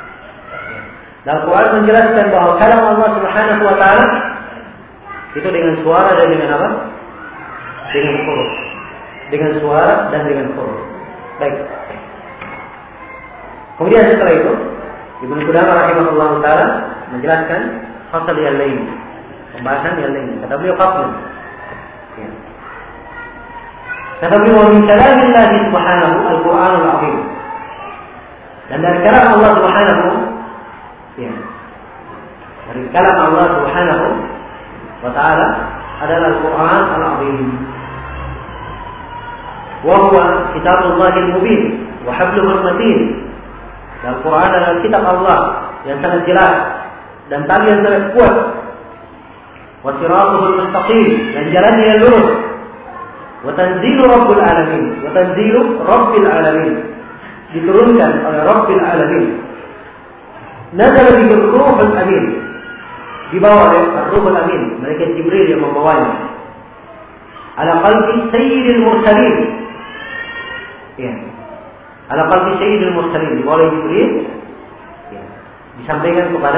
Dan Al-Quran menjelaskan bahwa kalam Allah Subhanahu wa taala itu dengan suara dan dengan apa? dengan huruf, dengan suara dan dengan huruf. Baik. Kemudian setelah itu, Ibnu Qudamah rahimahullah taala menjelaskan fasal yang lain, pembahasan yang lain. Kata beliau qafun. Ya. Kata beliau min kalamillah subhanahu al-Qur'anul azim. Dan dari kalam Allah subhanahu, ya, dari kalam Allah subhanahu wa ta'ala adalah Al-Quran Al-Azim. Wa huwa kitabullahil mubin wa habluhul matin. Al-Quran adalah kitab Allah yang sangat jelas dan tali yang sangat kuat. Wa siratuhul mustaqim, dan jalannya yang lurus. Wa tanzilu Rabbil alamin, wa tanzilu Rabbil alamin, diturunkan oleh Rabbil alamin. Nazala bihi Ruhul Amin, dibawa oleh Ruhul Amin, malaikat Jibril yang membawanya. Ala qalbi sayyidil mursalin. Ya. Ala qalbi sayyidil mursalin, dibawa oleh Jibril. Ya. Disampaikan kepada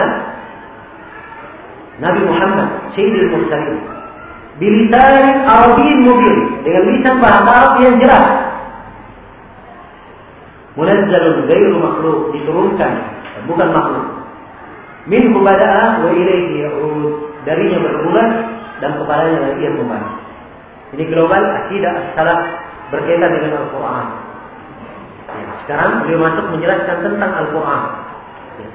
Nabi Muhammad sayyidil mursalin. Bilisan Arabiyyin mubin, dengan lisan bahasa Arab yang jelas. Munazzalun ghairu makhluq, diturunkan bukan makhluk. Minhu bada'a wa ilaihi ya'ud, darinya bermula dan kepadanya lagi ia kembali. Ini global akidah as-salaf berkaitan dengan Al-Quran. Ya, sekarang beliau masuk menjelaskan tentang Al-Quran. Ya.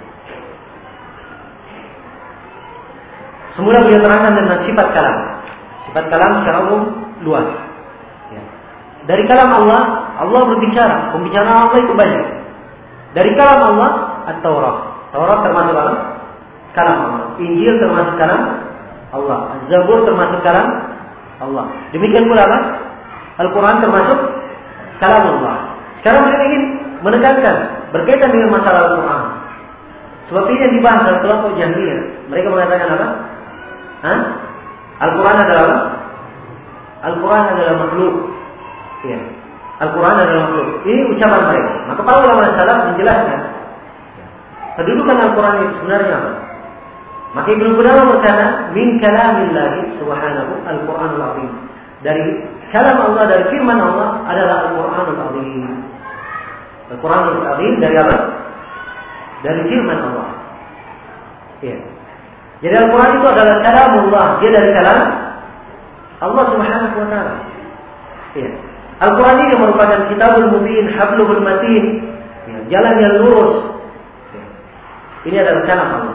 Semula beliau terangkan tentang sifat kalam. Sifat kalam secara umum luas. Ya. Dari kalam Allah, Allah berbicara. Pembicaraan Allah itu banyak. Dari kalam Allah, At-Taurat. Taurat termasuk apa? Kalam Allah. Injil termasuk kalam Allah. Az-Zabur termasuk kalam Allah. Demikian pula apa? Al-Quran termasuk kalam Allah. Sekarang beliau ingin menekankan berkaitan dengan masalah Al-Quran. Sebab ini yang dibahas dalam kelompok Jahmiyah. Mereka mengatakan apa? Hah? Al-Quran adalah apa? Al-Quran adalah makhluk. Ya. Al-Quran adalah makhluk. Ini ucapan mereka. Maka para ulama salaf menjelaskan kedudukan Al-Quran itu sebenarnya apa? Maka Ibnu Qudamah berkata, min kalamillah subhanahu al-Quranul azim. Dari kalam Allah, dari firman Allah adalah Al-Quranul azim. Al-Quranul azim dari apa? Dari firman Allah. Ya. Jadi Al-Quran itu adalah kalam Allah, dia dari kalam Allah subhanahu wa ta'ala. Ya. Al-Quran ini merupakan kitabul mubin, habluhul matin, ya, jalan yang lurus. Ya. Ini adalah kalam Allah.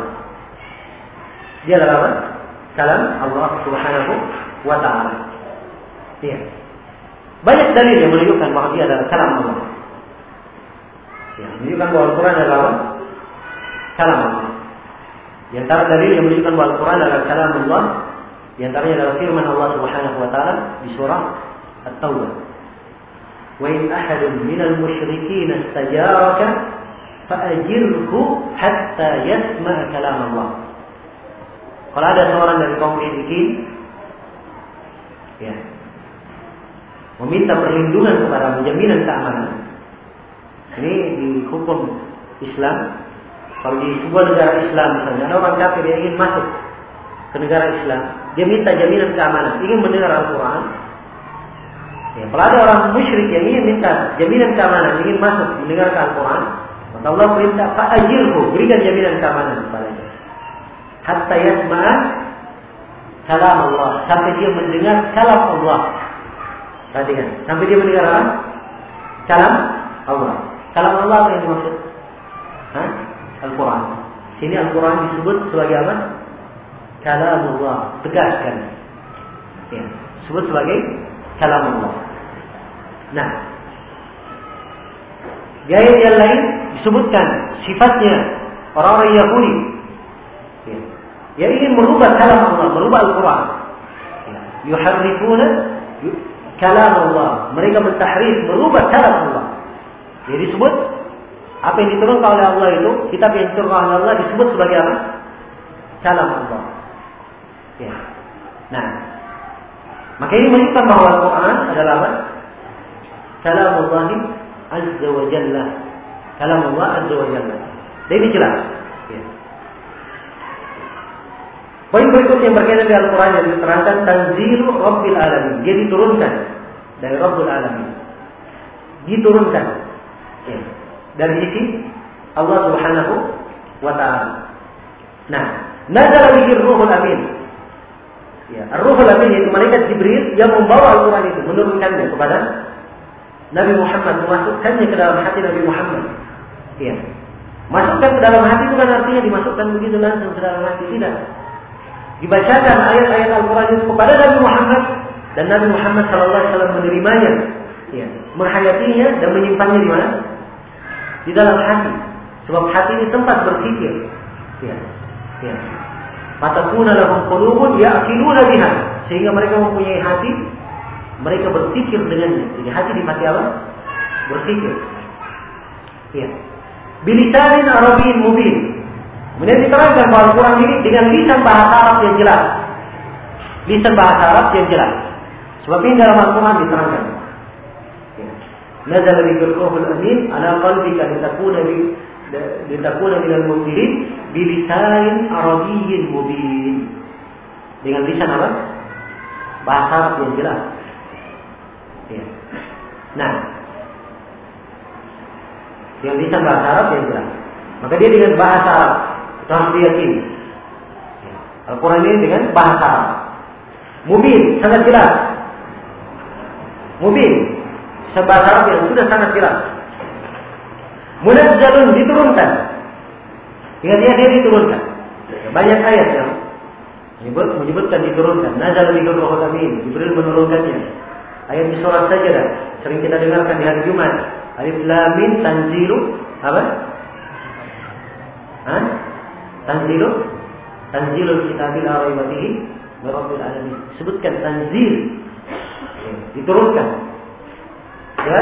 Dia adalah apa? Kalam Allah subhanahu wa ta'ala. Ya. Banyak dalil yang menunjukkan bahwa dia adalah kalam Allah. Ya, menunjukkan bahwa Al-Quran adalah apa? Kalam Allah. Di antara dalil yang menunjukkan bahwa Al-Quran adalah kalam Allah, di antaranya adalah firman Allah subhanahu wa ta'ala di surah At-Taubah. Wa in ahadun minal musyrikin istajaraka fa'ajirhu hatta yasma' kalam Allah. Kalau ada seorang dari kaum musyrikin ya, meminta perlindungan kepada jaminan keamanan. Ini di hukum Islam. Kalau di sebuah negara Islam misalnya ada orang kafir yang ingin masuk ke negara Islam, dia minta jaminan keamanan, ingin mendengar Al-Quran. Ya, kalau ada orang musyrik yang ingin minta jaminan keamanan, ingin masuk mendengarkan Al-Quran, maka Allah perintah fa'ajirhu, berikan jaminan keamanan kepadanya. Hatta yasma'a kalam Allah, sampai dia mendengar kalam Allah. Perhatikan, sampai dia mendengar apa? Kalam Allah. Kalam Allah apa yang dimaksud? Hah? Al-Quran. Sini Al-Quran disebut sebagai apa? Kalam Allah. Tegaskan. Ya, disebut sebagai kalam Allah. Nah, di ayat yang lain disebutkan sifatnya orang-orang Yahudi ya, yang ingin merubah kalam Allah, merubah Al-Quran. Ya, yuharrifuna kalam Allah. Mereka mentahrif, merubah kalam Allah. Jadi disebut apa yang diturunkan oleh Allah itu, kitab yang diturunkan oleh Allah disebut sebagai apa? Kalam Allah. Ya. Nah, maka ini menunjukkan bahwa Al-Quran adalah apa? Kalam Allah Azza wa Jalla. Kalam Allah Azza wa Jalla. Dan ini jelas. Ya. Poin berikutnya yang berkaitan dengan Al-Quran yang diterangkan tanzilu Rabbil Alamin. Dia diturunkan dari Rabbul Alamin. Diturunkan ya, dari sisi Allah Subhanahu wa Ta'ala. Nah, nazala bihi Ruhul Amin. Ya, Ar-Ruhul Amin itu malaikat Jibril yang membawa Al-Quran itu, menurunkannya kepada Nabi Muhammad, memasukkannya ke dalam hati Nabi Muhammad. Ya. Masukkan ke dalam hati bukan artinya dimasukkan begitu langsung ke dalam hati, tidak. Dibacakan ayat-ayat Al-Quran itu kepada Nabi Muhammad dan Nabi Muhammad Sallallahu Alaihi Wasallam menerimanya, ya, menghayatinya dan menyimpannya di mana? Di dalam hati. Sebab hati ini tempat berpikir. Ya, ya. Fatakuna lahum qulubun ya'qiluna biha, sehingga mereka mempunyai hati, mereka berpikir dengannya. Jadi hati dipakai apa? Berpikir. Ya. Bilisanin Arabiyyin mubin. Kemudian diterangkan bahwa Al-Quran ini dengan lisan bahasa Arab yang jelas. Lisan bahasa Arab yang jelas. Sebab ini dalam Al-Quran diterangkan. Ya. Nazala bihi Ruhul Amin ala qalbika litakuna bi litakuna minal munzirin bilisanin Arabiyyin mubin. Dengan lisan apa? Bahasa Arab yang jelas. Ya. Nah, yang lisan bahasa Arab yang jelas. Maka dia dengan bahasa Arab, itu harus diyakini. Ya. Al-Quran ini dengan bahasa Arab. Mubin, sangat jelas. Mubin, bahasa Arab yang sudah sangat jelas. Munazzalun, diturunkan. Ingat dia, dia diturunkan. Banyak ayat yang menyebut, menyebutkan diturunkan. Nazala bihi Ruhul Amin, Jibril menurunkannya. Ayat di surat Sajdah sering kita dengarkan di hari Jumat. Alif Lam Mim tanzilu apa? Hah? Tanzilu tanzilul kitabil la raiba fihi min rabbil alamin. Sebutkan tanzil. Diturunkan. Ya?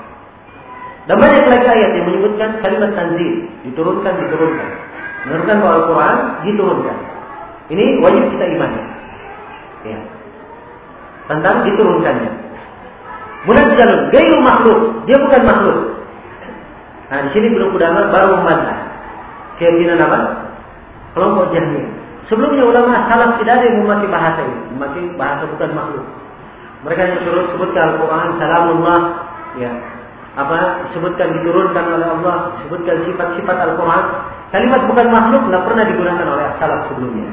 Dan banyak lagi ayat yang menyebutkan kalimat tanzil, diturunkan, diturunkan. Menurunkan bahwa Al-Quran diturunkan. Ini wajib kita imani. Ya. Tentang diturunkannya. Munazzalun, gairu makhluk, dia bukan makhluk. Nah, di sini belum ulama baru membantah keyakinan apa? Kelompok Jahmiyah. Sebelumnya ulama salaf tidak ada yang memakai bahasa ini, memakai bahasa bukan makhluk. Mereka yang turut sebutkan Al-Quran salamullah, ya. Apa disebutkan diturunkan oleh Allah, disebutkan sifat-sifat Al-Quran. Kalimat bukan makhluk tidak pernah digunakan oleh salaf sebelumnya.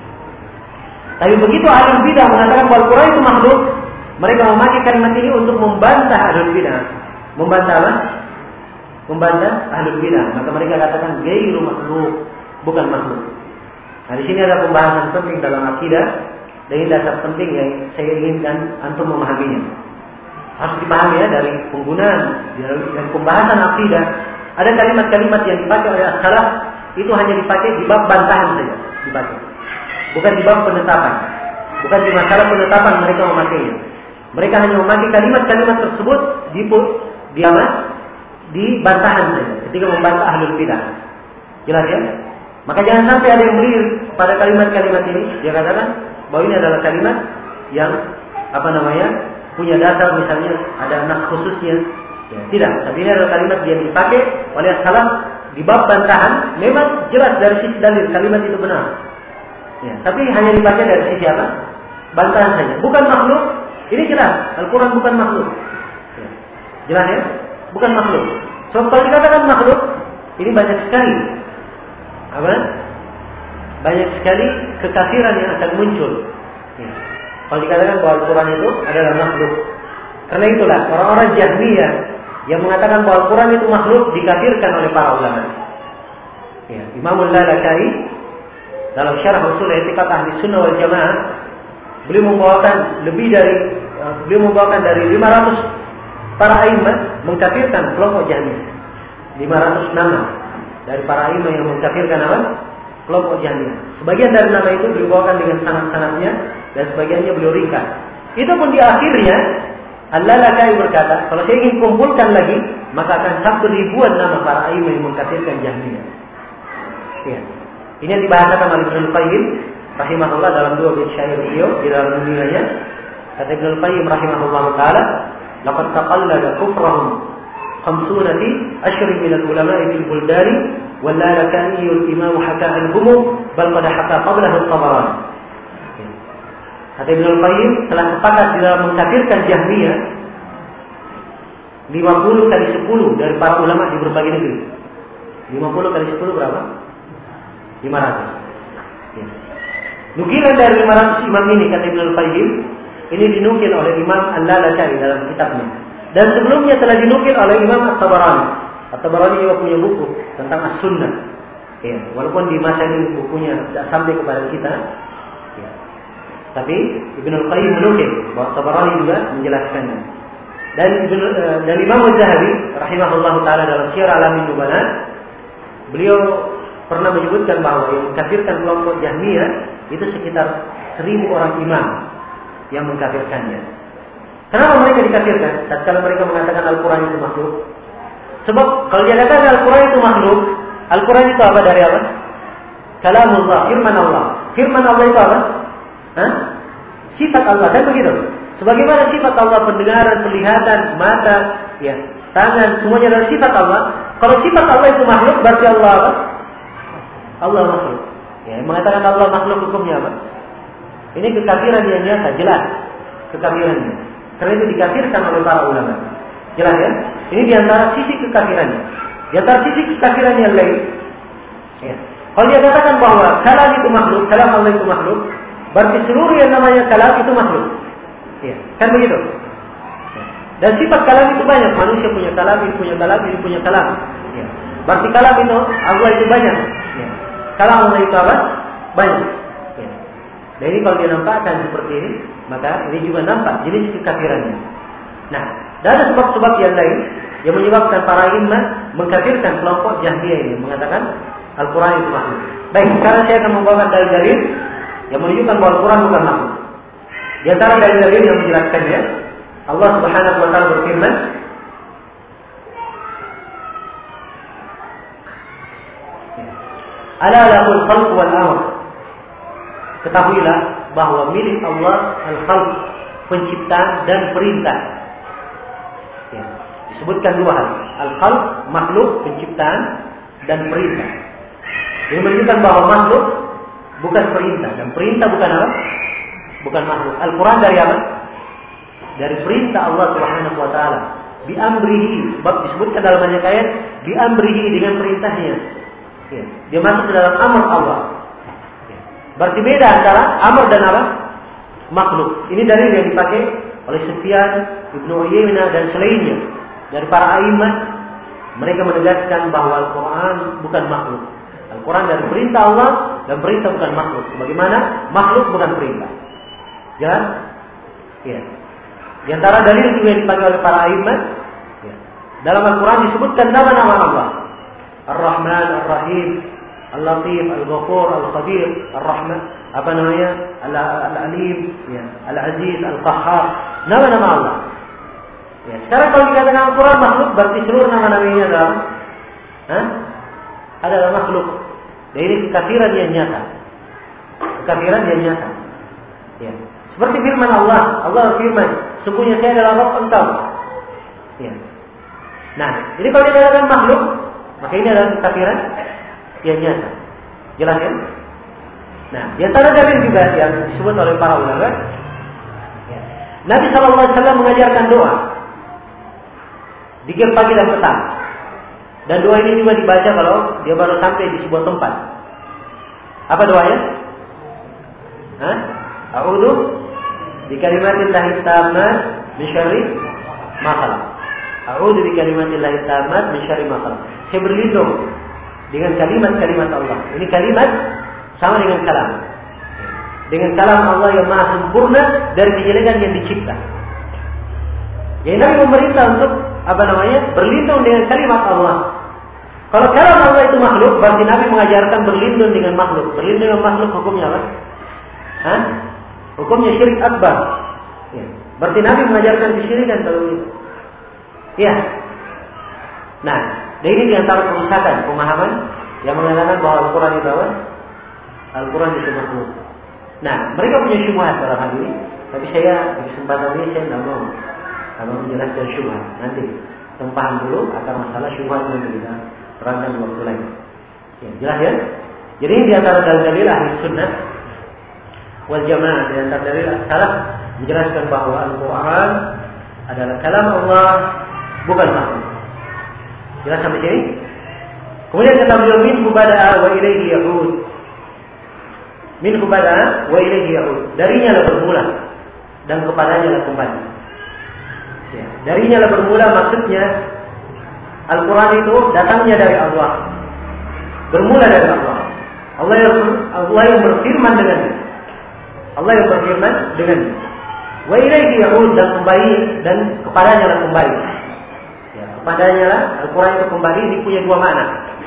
Tapi begitu ahlul bidah mengatakan bahwa Al-Quran itu makhluk, mereka memakai kalimat ini untuk membantah ahlul bidah. Membantah apa? Membantah ahlul bidah. Maka mereka katakan gairu makhluk, bukan makhluk. Nah, di sini ada pembahasan penting dalam akidah dan ini dasar penting yang saya inginkan antum memahaminya. Harus dipahami ya dari penggunaan, dari pembahasan akidah. Ada kalimat-kalimat yang dipakai oleh as-salaf itu hanya dipakai di bab bantahan saja, dipakai. Bukan di bab penetapan. Bukan di masalah penetapan mereka memakainya. Mereka hanya memakai kalimat-kalimat tersebut di di apa? Di bantahan saja ketika membantah ahlul bidah. Jelas ya? Maka jangan sampai ada yang melirik pada kalimat-kalimat ini. Dia katakan bahwa ini adalah kalimat yang apa namanya? Punya dasar, misalnya ada nas khususnya. Ya, tidak, tapi ini adalah kalimat yang dipakai oleh as-salaf di bab bantahan. Memang jelas dari sisi dalil kalimat itu benar. Ya, tapi hanya dipakai dari sisi apa? Bantahan saja. Bukan makhluk. Ini jelas. Al-Quran bukan makhluk. Ya. Jelas ya? Bukan makhluk. So, kalau dikatakan makhluk, ini banyak sekali. Apa? Banyak sekali kekafiran yang akan muncul. Ya. Kalau dikatakan bahwa Al-Quran itu adalah makhluk. Karena itulah orang-orang Jahmiyah yang mengatakan bahwa Al-Quran itu makhluk dikafirkan oleh para ulama. Ya. Imamul Lalaka'i dalam syarah usul i'tiqad ahli sunnah wal jamaah, beliau membawakan lebih dari uh, beliau membawakan dari lima ratus para a'immah mengkafirkan kelompok Jahmiyah. lima ratus nama dari para a'immah yang mengkafirkan apa? Kelompok Jahmiyah. Sebagian dari nama itu beliau bawakan dengan sanad-sanadnya dan sebagiannya beliau ringkas. Itu pun di akhirnya Al-Lalaka'i berkata, kalau saya ingin kumpulkan lagi, maka akan satu ribuan nama para a'immah yang mengkafirkan Jahmiyah. Ya. Ini yang dibahasakan oleh Ibnul Qayyim rahimahullah dalam dua bait syair beliau di dalam nilainya. Kata Ibnul Qayyim rahimahullah taala, laqad taqallada kufrahum khamsuna fi ashri min al-ulama'i fil buldani wal Lalaka'i al-imam haka anhum bal qad haka qablahu at-Tabarani. Kata Ibnul Qayyim telah sepakat di dalam mengkafirkan Jahmiyah lima puluh kali sepuluh dari para ulama di berbagai negeri. lima puluh kali sepuluh berapa? lima ratus. Ya. Nukilan dari lima ratus imam ini, kata Ibnul Qayyim, ini dinukil oleh Imam Al-Lalaka'i dalam kitabnya. Dan sebelumnya telah dinukil oleh Imam At-Tabarani. At-Tabarani juga punya buku tentang As-Sunnah. Ya. Walaupun di masa ini bukunya tidak sampai kepada kita. Ya. Tapi Ibnul Qayyim menukil bahwa At-Tabarani juga menjelaskannya. Dan, dan Imam Az-Zahabi rahimahullahu ta'ala dalam Syiar Alamin Nubala, beliau pernah menyebutkan bahwa yang mengkafirkan kelompok Jahmiyah itu sekitar seribu orang imam yang mengkafirkannya. Kenapa mereka dikafirkan? Tatkala mereka mengatakan Al-Quran itu makhluk. Sebab kalau dia katakan Al-Quran itu makhluk, Al-Quran itu apa dari apa? Kalamullah, firman Allah. Firman Allah itu apa? Hah? Sifat Allah, kan begitu? Sebagaimana sifat Allah, pendengaran, penglihatan, mata, ya, tangan, semuanya adalah sifat Allah. Kalau sifat Allah itu makhluk, berarti Allah apa? Allah makhluk. Ya, mengatakan Allah makhluk hukumnya apa? Ini kekafiran yang nyata, jelas kekafirannya. Karena itu dikafirkan oleh para ulama. Jelas ya? Ini diantara sisi kekafirannya. Diantara sisi kekafiran yang lain. Ya. Kalau dia katakan bahwa kalam itu makhluk, kalam Allah itu makhluk, berarti seluruh yang namanya kalam itu makhluk. Ya, kan begitu? Ya. Dan sifat kalam itu banyak. Manusia punya kalam, ini punya kalam, ini punya kalam. Ya. Berarti kalam itu Allah itu banyak. Ya. Kalam Allah itu apa? Banyak. Ya. Dan ini kalau dia nampakkan seperti ini, maka ini juga nampak jenis kekafirannya. Nah, dan ada sebab-sebab yang lain yang menyebabkan para imam mengkafirkan kelompok Jahmiyah ini, mengatakan Al-Quran itu makhluk. Baik, sekarang saya akan membawakan dalil-dalil yang menunjukkan bahwa Al-Quran bukan makhluk. Di antara dalil-dalil yang menjelaskannya, Allah Subhanahu wa taala berfirman, Ala lahul khalq wal amr. Ketahuilah bahwa milik Allah al-khalq, penciptaan dan perintah. Ya, disebutkan dua hal, al-khalq makhluk, penciptaan dan perintah. Ini menunjukkan bahwa makhluk bukan perintah dan perintah bukan apa? Bukan makhluk. Al-Quran dari apa? Dari perintah Allah Subhanahu wa taala. Bi amrihi, sebab disebutkan dalam banyak ayat bi amrihi, dengan perintahnya. Ya, dia masuk ke dalam amr Allah. Ya. Berarti beda antara amr dan apa? Makhluk. Ini dalil yang dipakai oleh Sufyan, Ibnu Uyainah dan selainnya dari para a'imah. Mereka menegaskan bahwa Al-Quran bukan makhluk. Al-Quran dari perintah Allah dan perintah bukan makhluk. Sebagaimana makhluk bukan perintah. Jelas? Ya. Di antara dalil juga yang dipakai oleh para a'imah, ya, dalam Al-Quran disebutkan nama-nama Allah. Ar-Rahman, Ar-Rahim, Al-Latif, Al-Ghafur, Al-Qadir, Ar-Rahman, apa namanya? Al-Alim, ya, Al-Aziz, Al-Qahhar. Nama-nama Allah. Ya, sekarang kalau dikatakan Al-Quran makhluk, berarti seluruh nama-namanya adalah Hah? adalah makhluk. Dan ini kekafiran yang nyata. Kekafiran yang nyata. Ya. Seperti firman Allah, Allah firman, sungguhnya saya adalah Rabb engkau. Ya. Nah, jadi kalau dikatakan makhluk, maka ini adalah kekafiran yang nyata. Jelas ya? Nah, di antara dalil juga yang disebut oleh para ulama, ya, Nabi shallallahu alaihi wasallam mengajarkan doa di pagi dan petang. Dan doa ini juga dibaca kalau dia baru sampai di sebuah tempat. Apa doanya? Hah? A'udzu bi kalimatillahi tammat min syarri ma khalaq. A'udzu bi kalimatillahi tammat min syarri ma khalaq. Saya berlindung dengan kalimat-kalimat Allah. Ini kalimat sama dengan kalam. Dengan kalam Allah yang maha sempurna dari kejelekan yang dicipta. Jadi Nabi memerintah untuk apa namanya? Berlindung dengan kalimat Allah. Kalau kalam Allah itu makhluk, berarti Nabi mengajarkan berlindung dengan makhluk. Berlindung dengan makhluk hukumnya apa? Hah? Hukumnya syirik akbar. Ya. Berarti Nabi mengajarkan kesyirikan kalau itu. Ya. Nah, dan ini diantara kerusakan pemahaman yang mengatakan bahwa Al-Quran itu apa? Al-Quran itu makhluk. Nah, mereka punya syubhat dalam hal ini. Tapi saya di kesempatan ini saya tidak mau kalau menjelaskan syubhat. Nanti tempahan dulu akan masalah syubhat yang kita terangkan di waktu lain. Ya, jelas ya? Jadi di antara dalil ahli sunnah wal jamaah. Di antara dalil salaf menjelaskan bahwa Al-Quran adalah kalam Allah, bukan makhluk. Jelas sampai sini? Kemudian kata beliau, minhu bada'a wa ilaihi ya'ud. Minhu bada'a wa ilaihi ya'ud. Darinya lah bermula dan kepadanya lah kembali. Ya, darinya lah bermula maksudnya Al-Quran itu datangnya dari Allah, bermula dari Allah. Allah yang Allah yang berfirman dengannya. Allah yang berfirman dengannya. Wa ilaihi ya'ud, dan kembali dan kepadanya lah kembali. Ya, kepadanya lah Al-Quran itu kembali. Ini punya dua makna.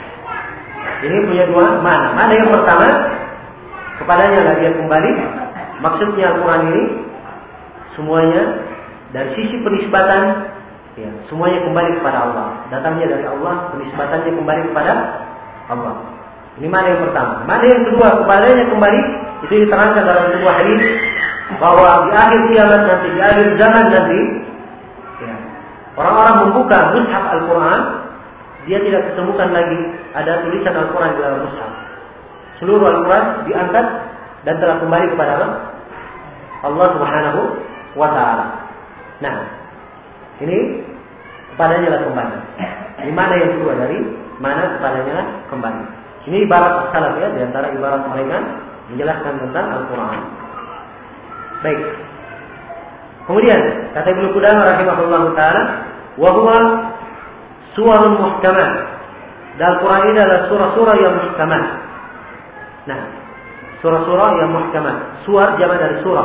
Ini punya dua makna. Makna yang pertama, kepadanya lah dia kembali. Maksudnya Al-Quran ini semuanya dari sisi penisbatan, ya, semuanya kembali kepada Allah. Datangnya dari Allah, penisbatannya kembali kepada Allah. Ini makna yang pertama. Makna yang kedua, kepadanya kembali, itu diterangkan dalam sebuah hadis bahwa di akhir kiamat nanti, di akhir zaman nanti, ya, orang-orang membuka mushaf Al-Quran, dia tidak ketemukan lagi ada tulisan Al-Quran di dalam mushaf. Seluruh Al-Quran diangkat dan telah kembali kepada Allah Subhanahu wa Ta'ala. Nah, ini kepadanya lah kembali. Ini mana yang kedua dari mana kepadanya lah kembali. Ini ibarat salaf, ya, di antara ibarat mereka menjelaskan tentang Al-Quran. Baik. Kemudian kata Ibnu Qudamah rahimahullah taala, wa huwa suwarun muhkamat. Dan Al-Quran ini adalah surah-surah yang muhkamat. Nah, surah-surah yang muhkamat. Suar jamak dari surah.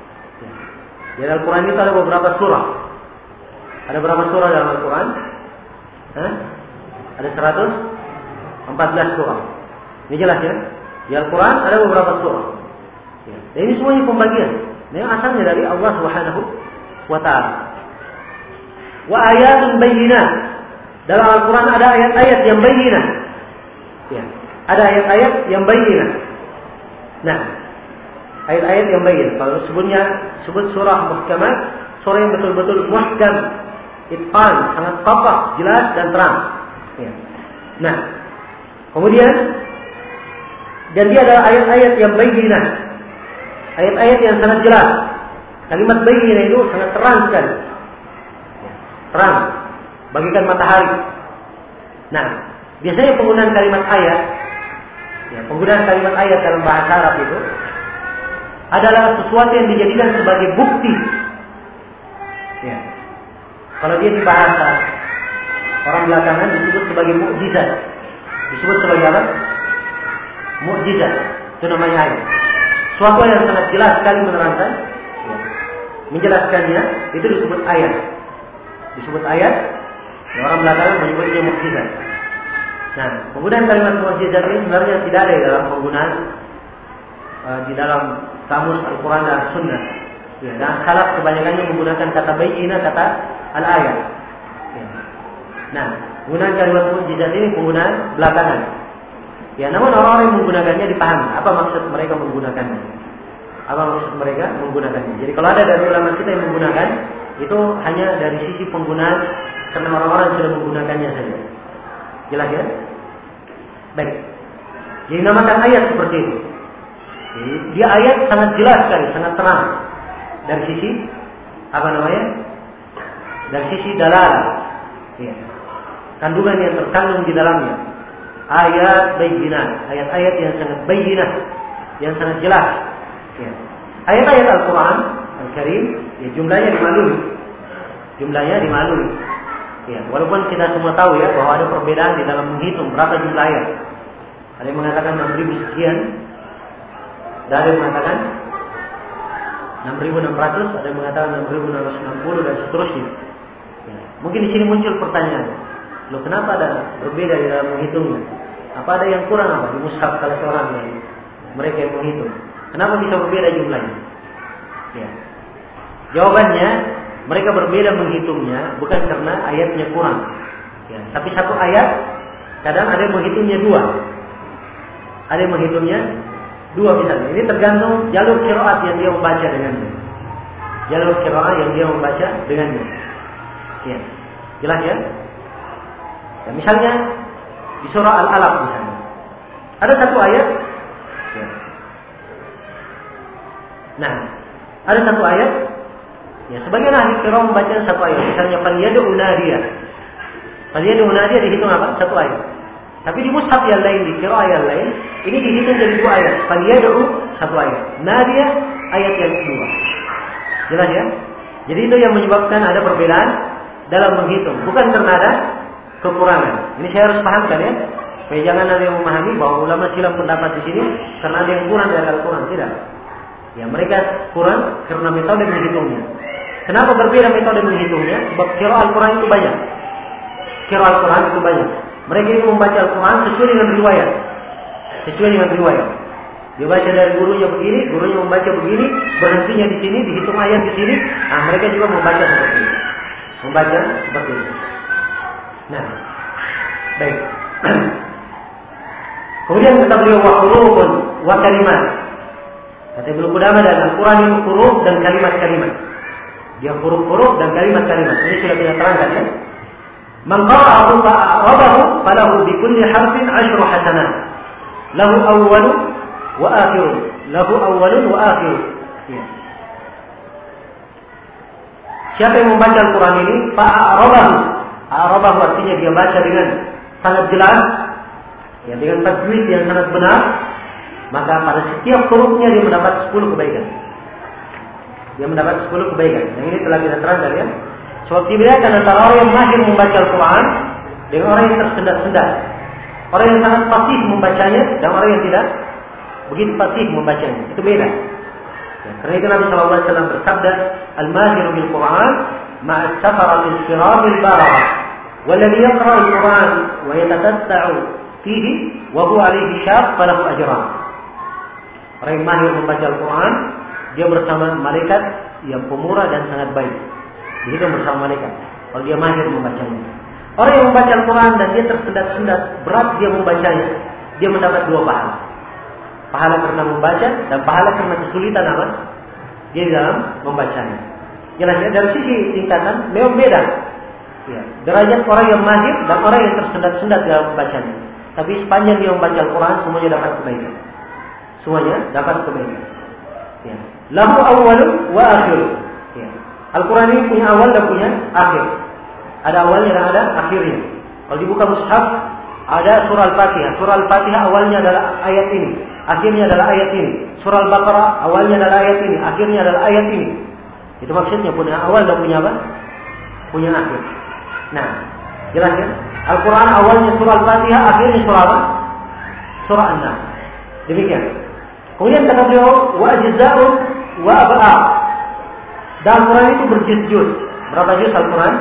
Jadi Al-Quran itu ada beberapa surah. Ada berapa surah dalam Al-Quran? Hah? Ada seratus empat belas surah. Ini jelas ya. Di Al-Quran ada beberapa surah. Ya. Dan ini semuanya pembagian. Ini asalnya dari Allah Subhanahu wa Ta'ala. Wa ayatun bayyinah. Dalam Al-Quran ada ayat-ayat yang bayyinah. Ya. Ada ayat-ayat yang bayyinah. Nah, ayat-ayat yang bayyinah. Kalau sebutnya sebut surah muhkamat, surah yang betul-betul muhkam, itqan, sangat kokoh, jelas dan terang. Ya. Nah, kemudian dan dia adalah ayat-ayat yang bayyinah. Ayat-ayat yang sangat jelas. Kalimat bayyinah itu sangat terang sekali. Terang, bagikan matahari. Nah, biasanya penggunaan kalimat ayat, ya, penggunaan kalimat ayat dalam bahasa Arab itu adalah sesuatu yang dijadikan sebagai bukti. Ya. Kalau dia di bahasa orang belakangan disebut sebagai mukjizat. Disebut sebagai apa? Mukjizat. Itu namanya ayat. Suatu yang sangat jelas sekali menerangkan, ya, menjelaskannya, itu disebut ayat. Disebut ayat. Ya, orang belakangan menyebutnya mukjizat. Nah, penggunaan kalimat mukjizat ini sebenarnya tidak ada dalam penggunaan uh, di dalam kamus Al-Quran dan Sunnah. Ya, dan salaf kebanyakannya menggunakan kata bayyinah, kata al-ayat. Ya. Nah, penggunaan kalimat mukjizat ini penggunaan belakangan. Ya, namun orang-orang yang menggunakannya dipahami apa maksud mereka menggunakannya. Apa maksud mereka menggunakannya. Jadi kalau ada dari ulama kita yang menggunakan, itu hanya dari sisi penggunaan karena orang-orang sudah menggunakannya saja. Jelas ya? Baik. Jadi namakan ayat seperti itu. Jadi, dia ayat sangat jelas sekali, sangat terang. Dari sisi apa namanya? Dari sisi dalal. Ya. Kandungan yang terkandung di dalamnya. Ayat bayyinah, ayat-ayat yang sangat bayyinah, yang sangat jelas. Ya. Ayat-ayat Al-Quran Al-Karim, ya, jumlahnya dimaklumi. Jumlahnya dimaklumi. Ya, walaupun kita semua tahu ya bahwa ada perbedaan di dalam menghitung berapa jumlah ayat. Ada yang mengatakan enam ribu sekian, ada yang mengatakan enam ribu enam ratus, ada yang mengatakan enam ribu enam ratus enam puluh dan seterusnya. Ya. Mungkin di sini muncul pertanyaan, loh kenapa ada berbeda di dalam menghitungnya? Apa ada yang kurang apa di mushaf salah seorang yang mereka yang menghitung? Kenapa bisa berbeda jumlahnya? Ya. Jawabannya, mereka berbeda menghitungnya bukan karena ayatnya kurang. Ya. Tapi satu ayat, kadang ada yang menghitungnya dua. Ada yang menghitungnya dua misalnya. Ini tergantung jalur qiraat yang dia membaca dengannya. Jalur qiraat yang dia membaca dengannya. Ya. Jelas ya? Ya, misalnya di surah Al-Alaq misalnya. Ada satu ayat. Ya. Nah, ada satu ayat, ya sebagian ahli qiraah membaca satu ayat. Misalnya falyad'u nadiyah. Falyad'u nadiyah dihitung apa? Satu ayat. Tapi di mushaf yang lain, di qiraah yang lain, ini dihitung jadi dua ayat. Falyad'u satu ayat. Nadiyah ayat yang kedua. Jelas ya? Jadi itu yang menyebabkan ada perbedaan dalam menghitung. Bukan karena ada kekurangan. Ini saya harus pahamkan ya. Supaya jangan ada yang memahami bahwa ulama silam pendapat di sini karena ada yang kurang dari Al-Quran. Tidak. Ya mereka kurang karena metode menghitungnya. Kenapa berbeda metode menghitungnya? Sebab qiraah Al-Quran itu banyak. Qiraah Al-Quran itu banyak. Mereka itu membaca Al-Quran sesuai dengan riwayat. Sesuai dengan riwayat. Dia baca dari gurunya begini, gurunya membaca begini, berhentinya di sini, dihitung ayat di sini. Nah, mereka juga membaca seperti ini. Membaca seperti ini. Nah, baik. Kemudian kata beliau wa hurufun wa kalimat. Kata Ibnu Qudamah dan Al-Quran itu huruf dan kalimat-kalimat. Dia huruf-huruf dan kalimat-kalimat. Ini sudah kita terangkan ya. Man qara'ahu fa'arabahu falahu bi kulli harfin ashru hasanat. Lahu awwalun wa akhirun. Lahu awwalun wa akhirun. Ya. Siapa yang membaca Al-Quran ini fa'arabahu. Arabahu artinya dia baca dengan sangat jelas, ya dengan tajwid yang sangat benar, maka pada setiap hurufnya dia mendapat sepuluh kebaikan. Dia mendapat sepuluh kebaikan. Yang ini telah kita terangkan ya. Sebab dibedakan antara orang yang mahir membaca Al-Quran dengan orang yang tersendat-sendat. Orang yang sangat fasih membacanya dan orang yang tidak begitu fasih membacanya. Itu beda. Ya, karena itu Nabi shallallahu alaihi wasallam bersabda, "Al-mahir bil Quran ma'a as-safara bil kiram al-barara, walladhi yaqra'u al-Quran wa yatatatta'u fihi wa huwa 'alayhi syaq falahu ajran." Orang yang mahir membaca Al-Quran, dia bersama malaikat yang pemurah dan sangat baik. Dihitung bersama malaikat kalau dia mahir membacanya. Orang yang membaca Al-Quran dan dia tersendat-sendat, berat dia membacanya, dia mendapat dua pahala. Pahala karena membaca dan pahala karena kesulitan apa? Dia di dalam membacanya. Jelasnya dari sisi tingkatan memang beda. Ya, derajat orang yang mahir dan orang yang tersendat-sendat dalam membacanya. Tapi sepanjang dia membaca Al-Quran semuanya dapat kebaikan. Semuanya dapat kebaikan. Ya. Lahu awwalun wa akhirun. Ya. Al-Quran ini punya awal dan punya akhir. Ada awalnya dan ada akhirnya. Kalau dibuka mushaf ada surah Al-Fatihah. Surah Al-Fatihah awalnya adalah ayat ini, akhirnya adalah ayat ini. Surah Al-Baqarah awalnya adalah ayat ini, akhirnya adalah ayat ini. Itu maksudnya punya awal dan punya apa? Punya akhir. Nah, jelas ya? Al-Quran awalnya surah Al-Fatihah, akhirnya surah apa? Surah An-Nas. Demikian. Kemudian kata beliau, wa ajza'un wa ab'a'. Dan Al-Quran itu berjuz-juz. Berapa juz Al-Quran?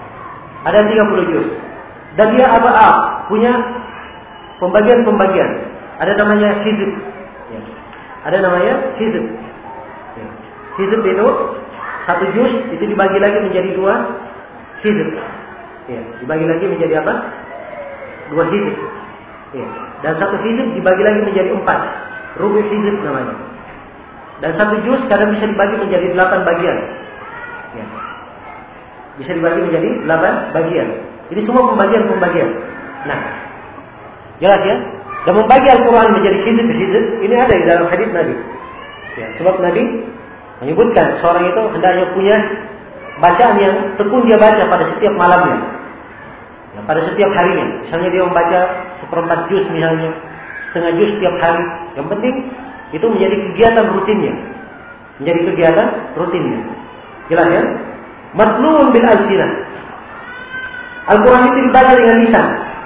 Ada tiga puluh juz. Dan dia ab'a', punya pembagian-pembagian. Ada namanya hizb. Ya. Ada namanya hizb. Ya. Hizb itu satu juz itu dibagi lagi menjadi dua hizb. Ya. Dibagi lagi menjadi apa? Dua hizb. Ya. Dan satu hizb dibagi lagi menjadi empat. Rubu hizb namanya. Dan satu juz kadang bisa dibagi menjadi delapan bagian. Ya. Bisa dibagi menjadi delapan bagian. Ini semua pembagian-pembagian. Nah, jelas ya. Dan membagi Al-Quran menjadi hizb-hizb ini ada di dalam hadis Nabi. Ya, sebab Nabi menyebutkan seorang itu hendaknya punya bacaan yang tekun dia baca pada setiap malamnya, ya, pada setiap harinya. Misalnya dia membaca seperempat juz misalnya, setengah juz setiap hari. Yang penting itu menjadi kegiatan rutinnya, menjadi kegiatan rutinnya. Jelas ya. Matluun bil alsinah. Al-Quran itu dibaca dengan lisan.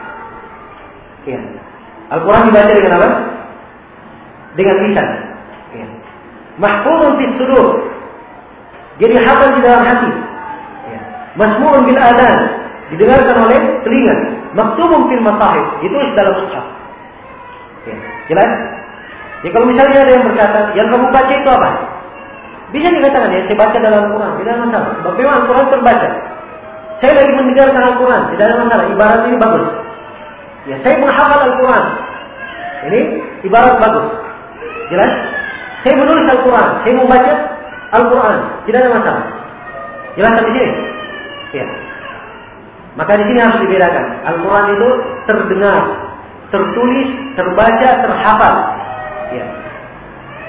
Ya. Al-Quran dibaca dengan apa? Dengan lisan. Ya. Mahfuzun fis sudur. Jadi hafal di dalam hati. Ya. Masmu'un bil adhan. Didengarkan oleh telinga. Maktubun fil masahif. Itu dalam mushaf. Ya. Jelas? Ya, kalau misalnya ada yang berkata, yang kamu baca itu apa? Bisa dikatakan ya, saya baca dalam Al-Quran, tidak ada masalah. Sebab memang Al-Quran terbaca. Saya lagi mendengarkan Al-Quran, tidak ada masalah. Ibarat ini bagus. Ya, saya menghafal Al-Quran. Ini ibarat bagus. Jelas? Saya menulis Al-Quran, saya membaca Al-Quran, tidak ada masalah. Jelas sampai sini? Ya. Maka di sini harus dibedakan. Al-Quran itu terdengar, tertulis, terbaca, terhafal. Ya.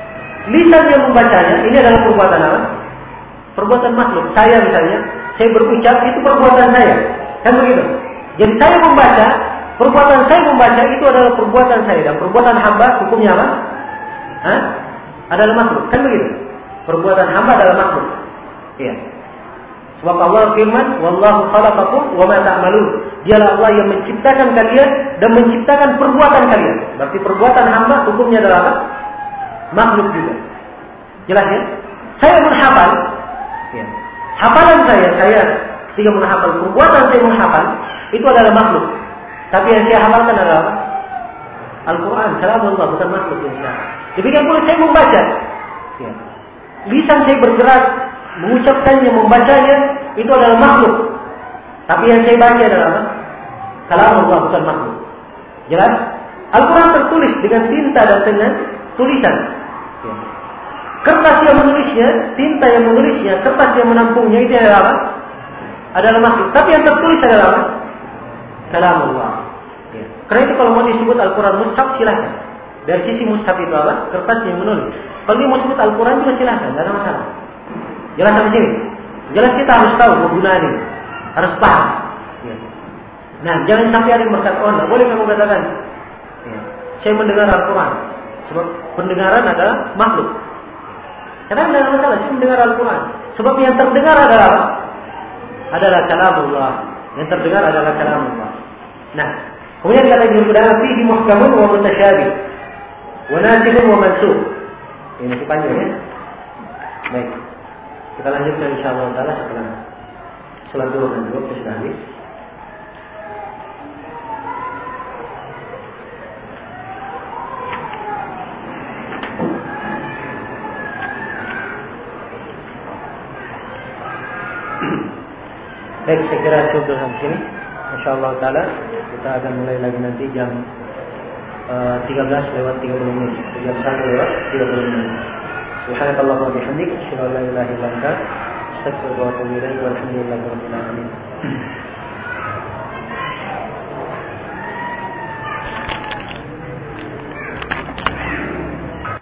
lisan yang membacanya ini adalah perbuatan apa? Perbuatan makhluk. Saya misalnya, saya berucap itu perbuatan saya, kan begitu? Jadi saya membaca, perbuatan saya membaca itu adalah perbuatan saya, dan perbuatan hamba hukumnya apa? Hah? Adalah makhluk, kan begitu? Perbuatan hamba adalah makhluk. Iya. Sebab Allah firman, "Wallahu khalaqakum wa ma ta'malun." Dialah Allah yang menciptakan kalian dan menciptakan perbuatan kalian. Berarti perbuatan hamba hukumnya adalah apa? Makhluk juga. Jelas ya? Saya menghafal, ya. Hafalan saya, saya ketika menghafal, perbuatan saya menghafal itu adalah makhluk. Tapi yang saya hafalkan adalah apa? Al-Quran, kalam Allah, bukan makhluk yang saya. Demikian pula saya membaca. Ya. Lisan saya bergerak, mengucapkannya, membacanya, itu adalah makhluk. Tapi yang saya baca adalah apa? Kalam Allah, bukan makhluk. Jelas? Al-Quran tertulis dengan tinta dan dengan tulisan. Ya. Kertas yang menulisnya, tinta yang menulisnya, kertas yang menampungnya, itu adalah apa? Adalah makhluk. Tapi yang tertulis adalah apa? Kalam Allah. Ya. Karena itu kalau mau disebut Al-Quran mushaf, silahkan. Dari sisi mushaf itu apa? Kertas yang menulis. Kalau dia mau disebut Al-Quran juga silahkan, tidak ada masalah. Jelas sampai sini? Jelas kita harus tahu penggunaan ini. Harus paham. Ya. Nah, jangan sampai ada yang berkata, oh, tidak boleh kamu katakan. Ya. Saya mendengar Al-Quran. Sebab pendengaran adalah makhluk. Karena tidak ada masalah, saya mendengar Al-Quran. Sebab yang terdengar adalah adalah kalamullah. Yang terdengar adalah kalamullah. Nah, kemudian kata Ibnu Qudamah, fihi muhkamun wa mutasyabih, wa nasikun wa mansukh. Ini masih panjang ya. Baik. Kita lanjutkan insyaallah taala setelah salat zuhur dan waktu sudah habis. Baik, saya kira cukup sampai sini. Insyaallah taala kita akan mulai lagi nanti jam uh, tiga belas lewat tiga puluh menit. Jam satu lewat tiga puluh menit. Subhanallah wa bihamdik, asyhadu an la ilaha illa anta, astaghfiruka wa atubu ilaik, walhamdulillahi rabbil alamin.